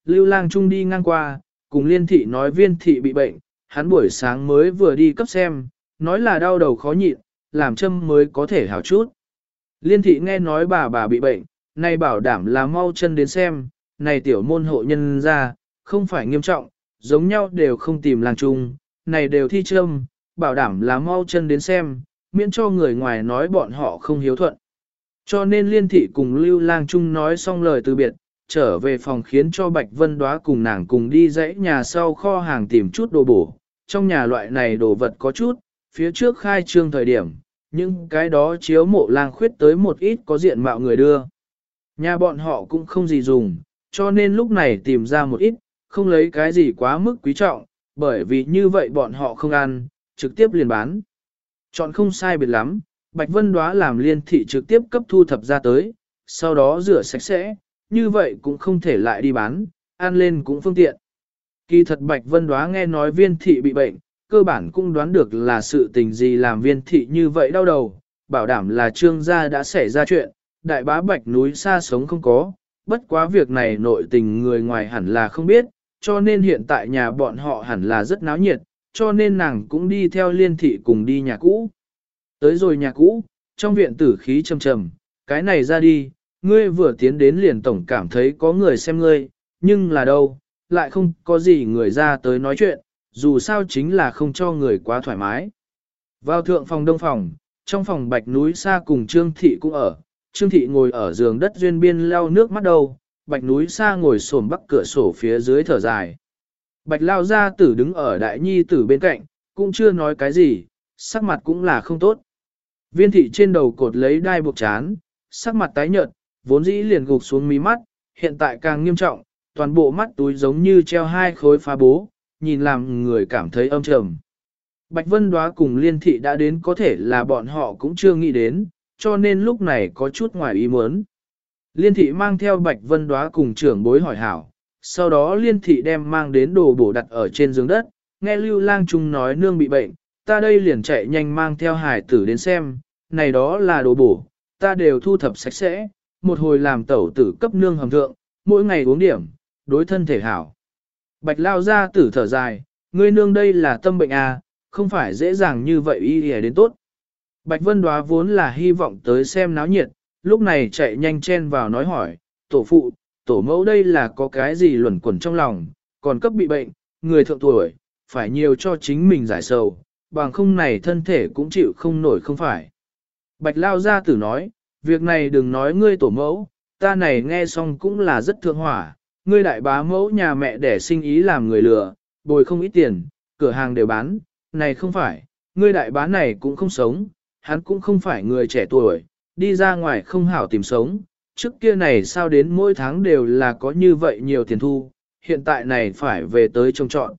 Lưu Lang Trung đi ngang qua, cùng Liên Thị nói Viên Thị bị bệnh, hắn buổi sáng mới vừa đi cấp xem, nói là đau đầu khó nhịn, làm châm mới có thể hảo chút. Liên Thị nghe nói bà bị bệnh, nay bảo đảm là mau chân đến xem, này tiểu môn hộ nhân ra, không phải nghiêm trọng, giống nhau đều không tìm Lang Trung, này đều thi châm, bảo đảm là mau chân đến xem, miễn cho người ngoài nói bọn họ không hiếu thuận. Cho nên Liên Thị cùng Lưu Lang Trung nói xong lời từ biệt, trở về phòng khiến cho Bạch Vân Đóa cùng nàng cùng đi dãy nhà sau kho hàng tìm chút đồ bổ. Trong nhà loại này đồ vật có chút, phía trước khai trương thời điểm, nhưng cái đó chiếu mộ lang khuyết tới một ít có diện mạo người đưa. Nhà bọn họ cũng không gì dùng, cho nên lúc này tìm ra một ít, không lấy cái gì quá mức quý trọng, bởi vì như vậy bọn họ không ăn, trực tiếp liền bán. Chọn không sai biệt lắm, Bạch Vân Đóa làm Liên Thị trực tiếp cấp thu thập ra tới, sau đó rửa sạch sẽ, như vậy cũng không thể lại đi bán, ăn lên cũng phương tiện. Kỳ thật Bạch Vân Đóa nghe nói Viên Thị bị bệnh, cơ bản cũng đoán được là sự tình gì làm Viên Thị như vậy đau đầu, bảo đảm là Trương gia đã xảy ra chuyện, đại bá Bạch núi xa sống không có, bất quá việc này nội tình người ngoài hẳn là không biết, cho nên hiện tại nhà bọn họ hẳn là rất náo nhiệt, cho nên nàng cũng đi theo Liên Thị cùng đi nhà cũ. Tới rồi nhà cũ, trong viện tử khí trầm trầm, cái này ra đi, ngươi vừa tiến đến liền tổng cảm thấy có người xem ngươi, nhưng là đâu, lại không có gì người ra tới nói chuyện, dù sao chính là không cho người quá thoải mái. Vào thượng phòng đông phòng, trong phòng Bạch núi xa cùng Trương Thị cũng ở, Trương Thị ngồi ở giường đất duyên biên lau nước mắt đầu, Bạch núi xa ngồi xổm bắc cửa sổ phía dưới thở dài. Bạch lao gia tử đứng ở đại nhi tử bên cạnh, cũng chưa nói cái gì, sắc mặt cũng là không tốt. Viên Thị trên đầu cột lấy đai buộc chán, sắc mặt tái nhợt, vốn dĩ liền gục xuống mí mắt, hiện tại càng nghiêm trọng, toàn bộ mắt túi giống như treo hai khối phá bố, nhìn làm người cảm thấy âm trầm. Bạch Vân Đóa cùng Liên Thị đã đến có thể là bọn họ cũng chưa nghĩ đến, cho nên lúc này có chút ngoài ý muốn. Liên Thị mang theo Bạch Vân Đóa cùng trưởng bối hỏi hảo, sau đó Liên Thị đem mang đến đồ bổ đặt ở trên giường đất, nghe Lưu Lang Trung nói nương bị bệnh, ta đây liền chạy nhanh mang theo hải tử đến xem, này đó là đồ bổ, ta đều thu thập sạch sẽ, một hồi làm tẩu tử cấp nương hầm thượng, mỗi ngày uống điểm, đối thân thể hảo. Bạch lao ra tử thở dài, ngươi nương đây là tâm bệnh à, không phải dễ dàng như vậy y đến tốt. Bạch Vân Đóa vốn là hy vọng tới xem náo nhiệt, lúc này chạy nhanh chen vào nói hỏi, tổ phụ, tổ mẫu đây là có cái gì luẩn quẩn trong lòng, còn cấp bị bệnh, người thượng tuổi, phải nhiều cho chính mình giải sầu, bằng không này thân thể cũng chịu không nổi không phải. Bạch lao gia tử nói, việc này đừng nói ngươi tổ mẫu, ta này nghe xong cũng là rất thượng hỏa, ngươi đại bá mẫu nhà mẹ đẻ sinh ý làm người lừa, bồi không ít tiền, cửa hàng đều bán, này không phải, ngươi đại bá này cũng không sống, hắn cũng không phải người trẻ tuổi, đi ra ngoài không hảo tìm sống, trước kia này sao đến mỗi tháng đều là có như vậy nhiều tiền thu, hiện tại này phải về tới trông trọn,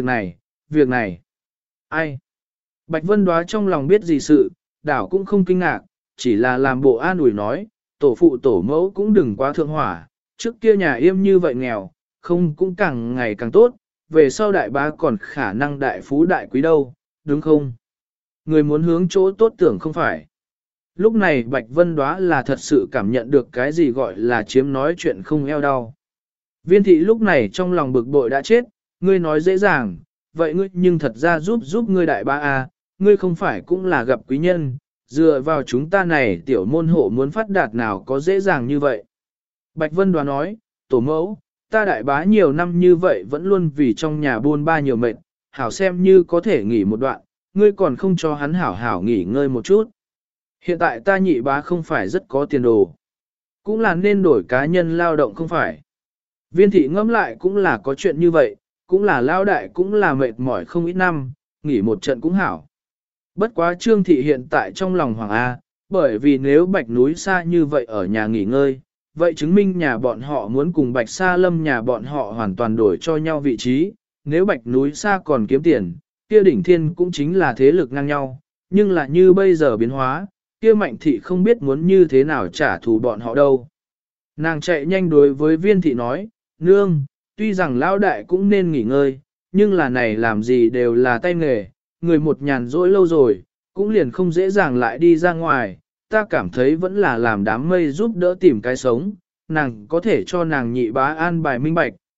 việc này, ai? Bạch Vân Đóa trong lòng biết gì sự, đảo cũng không kinh ngạc, chỉ là làm bộ an ủi nói, tổ phụ tổ mẫu cũng đừng quá thượng hỏa, trước kia nhà yêm như vậy nghèo, không cũng càng ngày càng tốt, về sau đại bá còn khả năng đại phú đại quý đâu, đúng không? Người muốn hướng chỗ tốt tưởng không phải. Lúc này Bạch Vân Đóa là thật sự cảm nhận được cái gì gọi là chiếm nói chuyện không eo đau. Viên Thị lúc này trong lòng bực bội đã chết, ngươi nói dễ dàng, vậy ngươi nhưng thật ra giúp ngươi đại bá à, ngươi không phải cũng là gặp quý nhân, dựa vào chúng ta này tiểu môn hộ muốn phát đạt nào có dễ dàng như vậy. Bạch Vân Đóa nói, tổ mẫu, ta đại bá nhiều năm như vậy vẫn luôn vì trong nhà buôn ba nhiều mệnh, hảo xem như có thể nghỉ một đoạn, ngươi còn không cho hắn hảo hảo nghỉ ngơi một chút. Hiện tại ta nhị bá không phải rất có tiền đồ, cũng là nên đổi cá nhân lao động không phải. Viên Thị ngẫm lại cũng là có chuyện như vậy, cũng là lao đại cũng là mệt mỏi không ít năm, nghỉ một trận cũng hảo. Bất quá Trương Thị hiện tại trong lòng Hoàng A, bởi vì nếu Bạch núi xa như vậy ở nhà nghỉ ngơi, vậy chứng minh nhà bọn họ muốn cùng Bạch Sa Lâm nhà bọn họ hoàn toàn đổi cho nhau vị trí, nếu Bạch núi xa còn kiếm tiền, kia đỉnh thiên cũng chính là thế lực ngang nhau, nhưng là như bây giờ biến hóa, kia Mạnh Thị không biết muốn như thế nào trả thù bọn họ đâu. Nàng chạy nhanh đối với Viên Thị nói, nương, tuy rằng lão đại cũng nên nghỉ ngơi, nhưng là này làm gì đều là tay nghề, người một nhàn rỗi lâu rồi, cũng liền không dễ dàng lại đi ra ngoài, ta cảm thấy vẫn là làm đám mây giúp đỡ tìm cái sống, nàng có thể cho nàng nhị bá an bài minh bạch,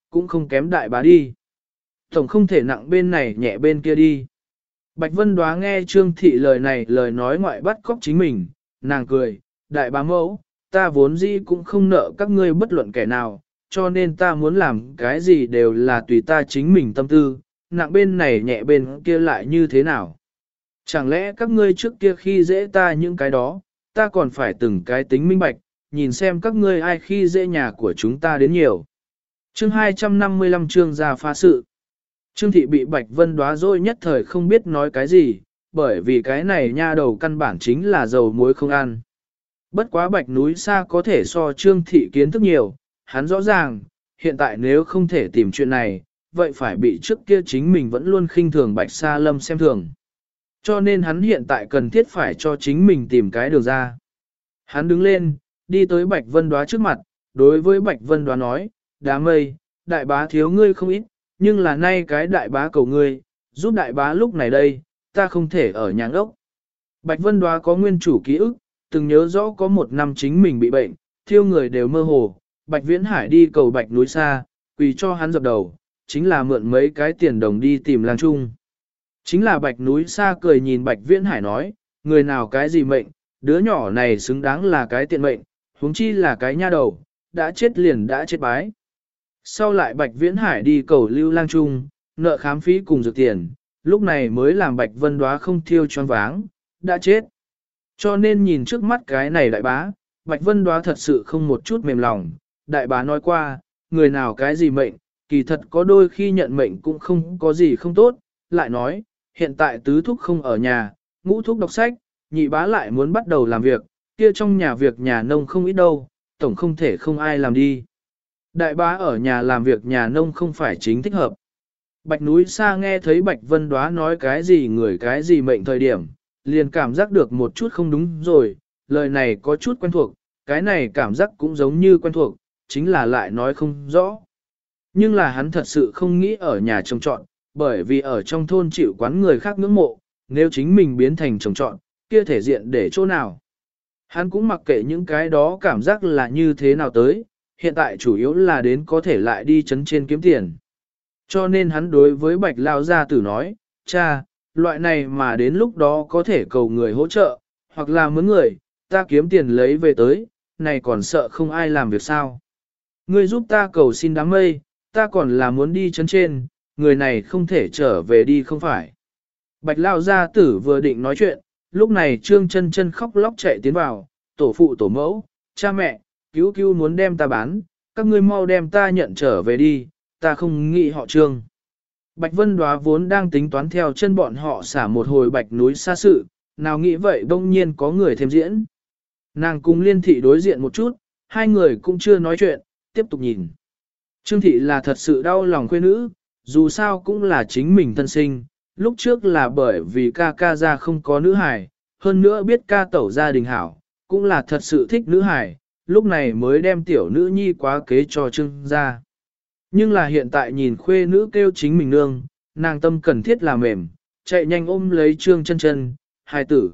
cũng không kém đại bá đi. Tổng không thể nặng bên này nhẹ bên kia đi. Bạch Vân Đoá nghe Trương Thị lời này lời nói ngoại bắt cóc chính mình, nàng cười, đại bá mẫu, ta vốn dĩ cũng không nợ các ngươi bất luận kẻ nào, cho nên ta muốn làm cái gì đều là tùy ta chính mình tâm tư, nặng bên này nhẹ bên kia lại như thế nào. Chẳng lẽ các ngươi trước kia khi dễ ta những cái đó, ta còn phải từng cái tính minh bạch, nhìn xem các ngươi ai khi dễ nhà của chúng ta đến nhiều. Chương 255 chương ra phá sự. Trương Thị bị Bạch Vân Đoá dối nhất thời không biết nói cái gì, bởi vì cái này nha đầu căn bản chính là dầu muối không ăn. Bất quá Bạch núi xa có thể so Trương Thị kiến thức nhiều, hắn rõ ràng, hiện tại nếu không thể tìm chuyện này, vậy phải bị trước kia chính mình vẫn luôn khinh thường Bạch Sa Lâm xem thường. Cho nên hắn hiện tại cần thiết phải cho chính mình tìm cái đường ra. Hắn đứng lên, đi tới Bạch Vân Đoá trước mặt, đối với Bạch Vân Đoá nói, đám mây, đại bá thiếu ngươi không ít, nhưng là nay cái đại bá cầu ngươi, giúp đại bá lúc này đây, ta không thể ở nhà ốc. Bạch Vân Đoá có nguyên chủ ký ức, từng nhớ rõ có một năm chính mình bị bệnh, thiêu người đều mơ hồ, Bạch Viễn Hải đi cầu Bạch núi xa, quỳ cho hắn dập đầu, chính là mượn mấy cái tiền đồng đi tìm lang trung. Chính là Bạch núi xa cười nhìn Bạch Viễn Hải nói, người nào cái gì mệnh, đứa nhỏ này xứng đáng là cái tiện mệnh, huống chi là cái nha đầu, đã chết liền đã chết bái. Sau lại Bạch Viễn Hải đi cầu Lưu Lang Trung, nợ khám phí cùng dược tiền, lúc này mới làm Bạch Vân Đoá không thiêu choáng váng, đã chết. Cho nên nhìn trước mắt cái này đại bá, Bạch Vân Đoá thật sự không một chút mềm lòng, đại bá nói qua, người nào cái gì mệnh, kỳ thật có đôi khi nhận mệnh cũng không có gì không tốt, lại nói, hiện tại tứ thúc không ở nhà, ngũ thúc đọc sách, nhị bá lại muốn bắt đầu làm việc, kia trong nhà việc nhà nông không ít đâu, tổng không thể không ai làm đi. Đại bá ở nhà làm việc nhà nông không phải chính thích hợp. Bạch núi xa nghe thấy Bạch Vân Đoá nói cái gì người cái gì mệnh thời điểm, liền cảm giác được một chút không đúng rồi, lời này có chút quen thuộc, cái này cảm giác cũng giống như quen thuộc, chính là lại nói không rõ. Nhưng là hắn thật sự không nghĩ ở nhà trồng trọt, bởi vì ở trong thôn chịu quán người khác ngưỡng mộ, nếu chính mình biến thành trồng trọt, kia thể diện để chỗ nào. Hắn cũng mặc kệ những cái đó cảm giác là như thế nào tới, hiện tại chủ yếu là đến có thể lại đi chấn trên kiếm tiền. Cho nên hắn đối với Bạch Lao Gia Tử nói, cha, loại này mà đến lúc đó có thể cầu người hỗ trợ, hoặc là mướn người, ta kiếm tiền lấy về tới, này còn sợ không ai làm việc sao. Ngươi giúp ta cầu xin đám mây, ta còn là muốn đi chấn trên, người này không thể trở về đi không phải. Bạch Lao Gia Tử vừa định nói chuyện, lúc này Trương Chân Chân khóc lóc chạy tiến vào, tổ phụ tổ mẫu, cha mẹ, cứu cứu muốn đem ta bán, các ngươi mau đem ta nhận trở về đi, ta không nghĩ họ Trương. Bạch Vân Đoá vốn đang tính toán theo chân bọn họ xả một hồi Bạch núi xa sự, nào nghĩ vậy bỗng nhiên có người thêm diễn. Nàng cùng Liên Thị đối diện một chút, hai người cũng chưa nói chuyện, tiếp tục nhìn. Trương Thị là thật sự đau lòng khuê nữ, dù sao cũng là chính mình thân sinh, lúc trước là bởi vì ca ca ra không có nữ hài, hơn nữa biết ca tẩu gia đình hảo, cũng là thật sự thích nữ hài, lúc này mới đem tiểu nữ nhi quá kế cho Trương gia. Nhưng là hiện tại nhìn khuê nữ kêu chính mình nương, nàng tâm cần thiết là mềm, chạy nhanh ôm lấy Trương Chân Chân, hài tử,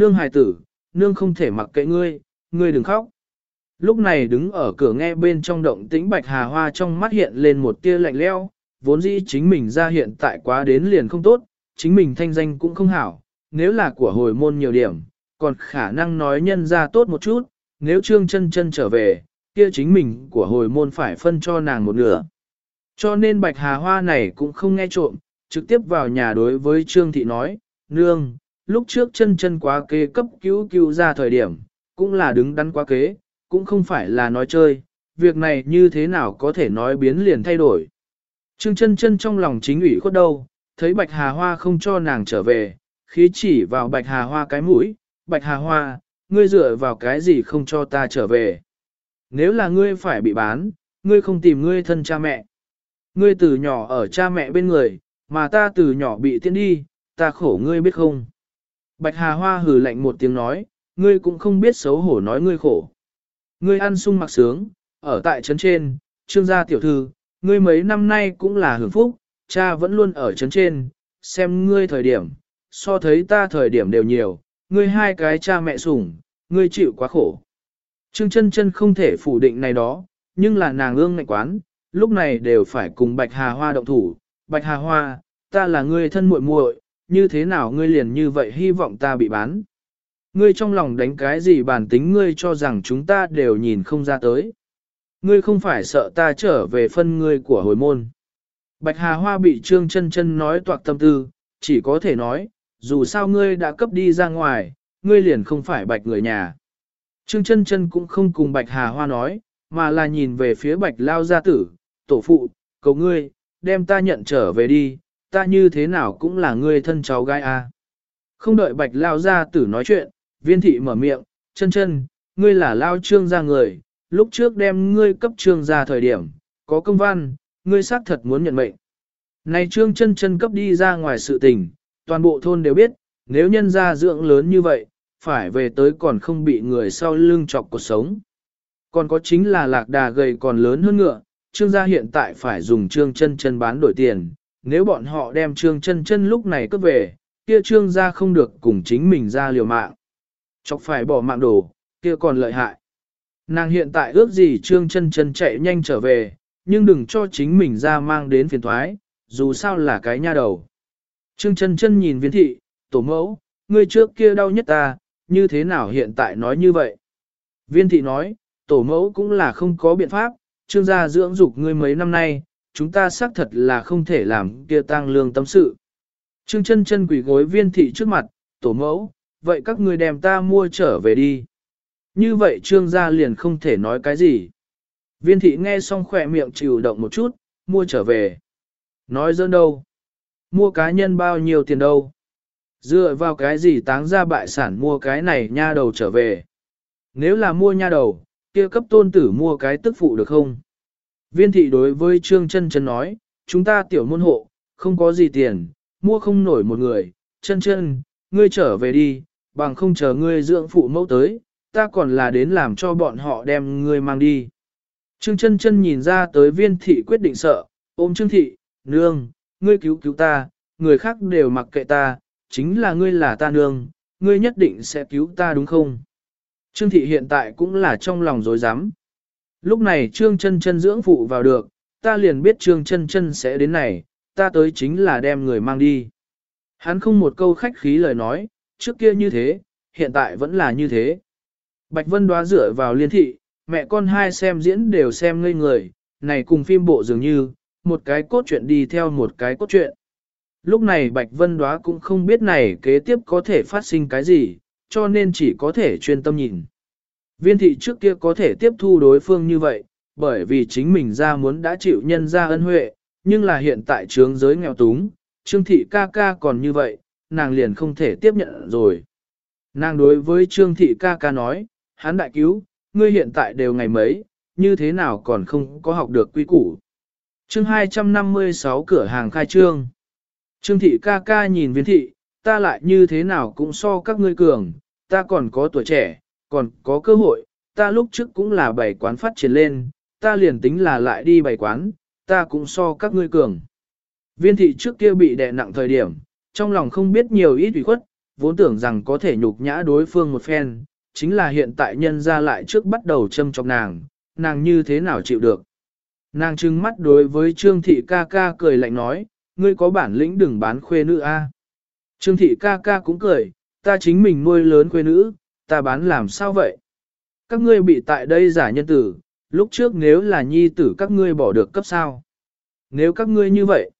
nương không thể mặc kệ ngươi, ngươi đừng khóc. Lúc này đứng ở cửa nghe bên trong động tĩnh Bạch Hà Hoa trong mắt hiện lên một tia lạnh lẽo, vốn dĩ chính mình ra hiện tại quá đến liền không tốt, chính mình thanh danh cũng không hảo, nếu là của hồi môn nhiều điểm, còn khả năng nói nhân ra tốt một chút, nếu Trương Chân Chân trở về, kia chính mình của hồi môn phải phân cho nàng một nửa. Cho nên Bạch Hà Hoa này cũng không nghe trộm, trực tiếp vào nhà đối với Trương Thị nói, nương, lúc trước Chân Chân quá kế cấp cứu ra thời điểm, cũng là đứng đắn quá kế, cũng không phải là nói chơi, việc này như thế nào có thể nói biến liền thay đổi. Trương Chân Chân trong lòng chính ủy khuất đâu, thấy Bạch Hà Hoa không cho nàng trở về, khí chỉ vào Bạch Hà Hoa cái mũi, Bạch Hà Hoa, ngươi dựa vào cái gì không cho ta trở về. Nếu là ngươi phải bị bán, ngươi không tìm ngươi thân cha mẹ. Ngươi từ nhỏ ở cha mẹ bên người, mà ta từ nhỏ bị tiễn đi, ta khổ ngươi biết không. Bạch Hà Hoa hừ lạnh một tiếng nói, ngươi cũng không biết xấu hổ nói ngươi khổ. Ngươi ăn sung mặc sướng, ở tại trấn trên, Trương gia tiểu thư, ngươi mấy năm nay cũng là hưởng phúc, cha vẫn luôn ở trấn trên, xem ngươi thời điểm, so thấy ta thời điểm đều nhiều, ngươi hai cái cha mẹ sủng, ngươi chịu quá khổ. Trương Chân Chân không thể phủ định này đó, nhưng là nàng ương ngạnh quán, lúc này đều phải cùng Bạch Hà Hoa động thủ. Bạch Hà Hoa, ta là ngươi thân muội muội, như thế nào ngươi liền như vậy hy vọng ta bị bán? Ngươi trong lòng đánh cái gì bản tính ngươi cho rằng chúng ta đều nhìn không ra tới. Ngươi không phải sợ ta trở về phân ngươi của hồi môn. Bạch Hà Hoa bị Trương Chân Chân nói toạc tâm tư, chỉ có thể nói, dù sao ngươi đã cấp đi ra ngoài, ngươi liền không phải Bạch người nhà. Trương Chân Chân cũng không cùng Bạch Hà Hoa nói, mà là nhìn về phía Bạch Lao gia tử, tổ phụ, cầu ngươi, đem ta nhận trở về đi, ta như thế nào cũng là ngươi thân cháu gái a. Không đợi Bạch Lao gia tử nói chuyện, Viên thị mở miệng, Chân Chân, ngươi là Lao Trương gia người, lúc trước đem ngươi cấp Trương gia thời điểm, có công văn, ngươi xác thật muốn nhận mệnh. Này Trương Chân Chân cấp đi ra ngoài sự tình, toàn bộ thôn đều biết, nếu nhân gia dưỡng lớn như vậy, phải về tới còn không bị người sau lưng chọc cuộc sống. Còn có chính là lạc đà gầy còn lớn hơn ngựa, Trương gia hiện tại phải dùng Trương Chân Chân bán đổi tiền, nếu bọn họ đem Trương Chân Chân lúc này cướp về, kia Trương gia không được cùng chính mình ra liều mạng. Chọc phải bỏ mạng đồ, kia còn lợi hại. Nàng hiện tại ước gì Trương Chân Chân chạy nhanh trở về, nhưng đừng cho chính mình ra mang đến phiền toái, dù sao là cái nha đầu. Trương Chân Chân nhìn Viên thị, tổ mẫu, ngươi trước kia đau nhất ta, như thế nào hiện tại nói như vậy? Viên thị nói, tổ mẫu cũng là không có biện pháp, Trương gia dưỡng dục ngươi mấy năm nay, chúng ta xác thật là không thể làm kia tang lương tâm sự. Trương Chân Chân quỳ gối Viên thị trước mặt, tổ mẫu, vậy các ngươi đem ta mua trở về đi. Như vậy Trương gia liền không thể nói cái gì. Viên thị nghe xong khỏe miệng chịu động một chút, mua trở về. Nói dỡn đâu? Mua cá nhân bao nhiêu tiền đâu? Dựa vào cái gì táng ra bại sản mua cái này nha đầu trở về? Nếu là mua nha đầu, kia cấp tôn tử mua cái tức phụ được không? Viên thị đối với Trương Chân Chân nói, chúng ta tiểu môn hộ, không có gì tiền, mua không nổi một người. Chân Chân, ngươi trở về đi, bằng không chờ ngươi dưỡng phụ mẫu tới, ta còn là đến làm cho bọn họ đem ngươi mang đi. Trương Chân Chân nhìn ra tới Viên thị quyết định sợ, ôm Trương thị, nương, ngươi cứu cứu ta, người khác đều mặc kệ ta, chính là ngươi là ta nương, ngươi nhất định sẽ cứu ta đúng không? Trương thị hiện tại cũng là trong lòng rối rắm. Lúc này Trương Chân Chân dưỡng phụ vào được, ta liền biết Trương Chân Chân sẽ đến này, ta tới chính là đem người mang đi. Hắn không một câu khách khí lời nói, trước kia như thế, hiện tại vẫn là như thế. Bạch Vân Đoá dựa vào Liên thị, mẹ con hai xem diễn đều xem ngây người, này cùng phim bộ dường như, một cái cốt truyện đi theo một cái cốt truyện. Lúc này Bạch Vân Đoá cũng không biết này kế tiếp có thể phát sinh cái gì, cho nên chỉ có thể chuyên tâm nhìn. Viên thị trước kia có thể tiếp thu đối phương như vậy, bởi vì chính mình ra muốn đã chịu nhân ra ân huệ, nhưng là hiện tại trướng giới nghèo túng, Trương thị ca ca còn như vậy, nàng liền không thể tiếp nhận rồi. Nàng đối với Trương thị ca ca nói, hắn đại cứu, ngươi hiện tại đều ngày mấy, như thế nào còn không có học được quy củ. Chương 256 cửa hàng khai trương. Trương thị ca ca nhìn Viên thị, ta lại như thế nào cũng so các ngươi cường, ta còn có tuổi trẻ, còn có cơ hội, ta lúc trước cũng là bày quán phát triển lên, ta liền tính là lại đi bày quán, ta cũng so các ngươi cường. Viên thị trước kia bị đè nặng thời điểm, trong lòng không biết nhiều ít ủy khuất, vốn tưởng rằng có thể nhục nhã đối phương một phen, chính là hiện tại nhân ra lại trước bắt đầu châm chọc nàng như thế nào chịu được. Nàng trừng mắt đối với Trương thị ca ca cười lạnh nói, ngươi có bản lĩnh đừng bán khuê nữ a. Trương thị ca ca cũng cười, ta chính mình nuôi lớn khuê nữ, ta bán làm sao vậy? Các ngươi bị tại đây giả nhân tử, lúc trước nếu là nhi tử các ngươi bỏ được cấp sao? Nếu các ngươi như vậy,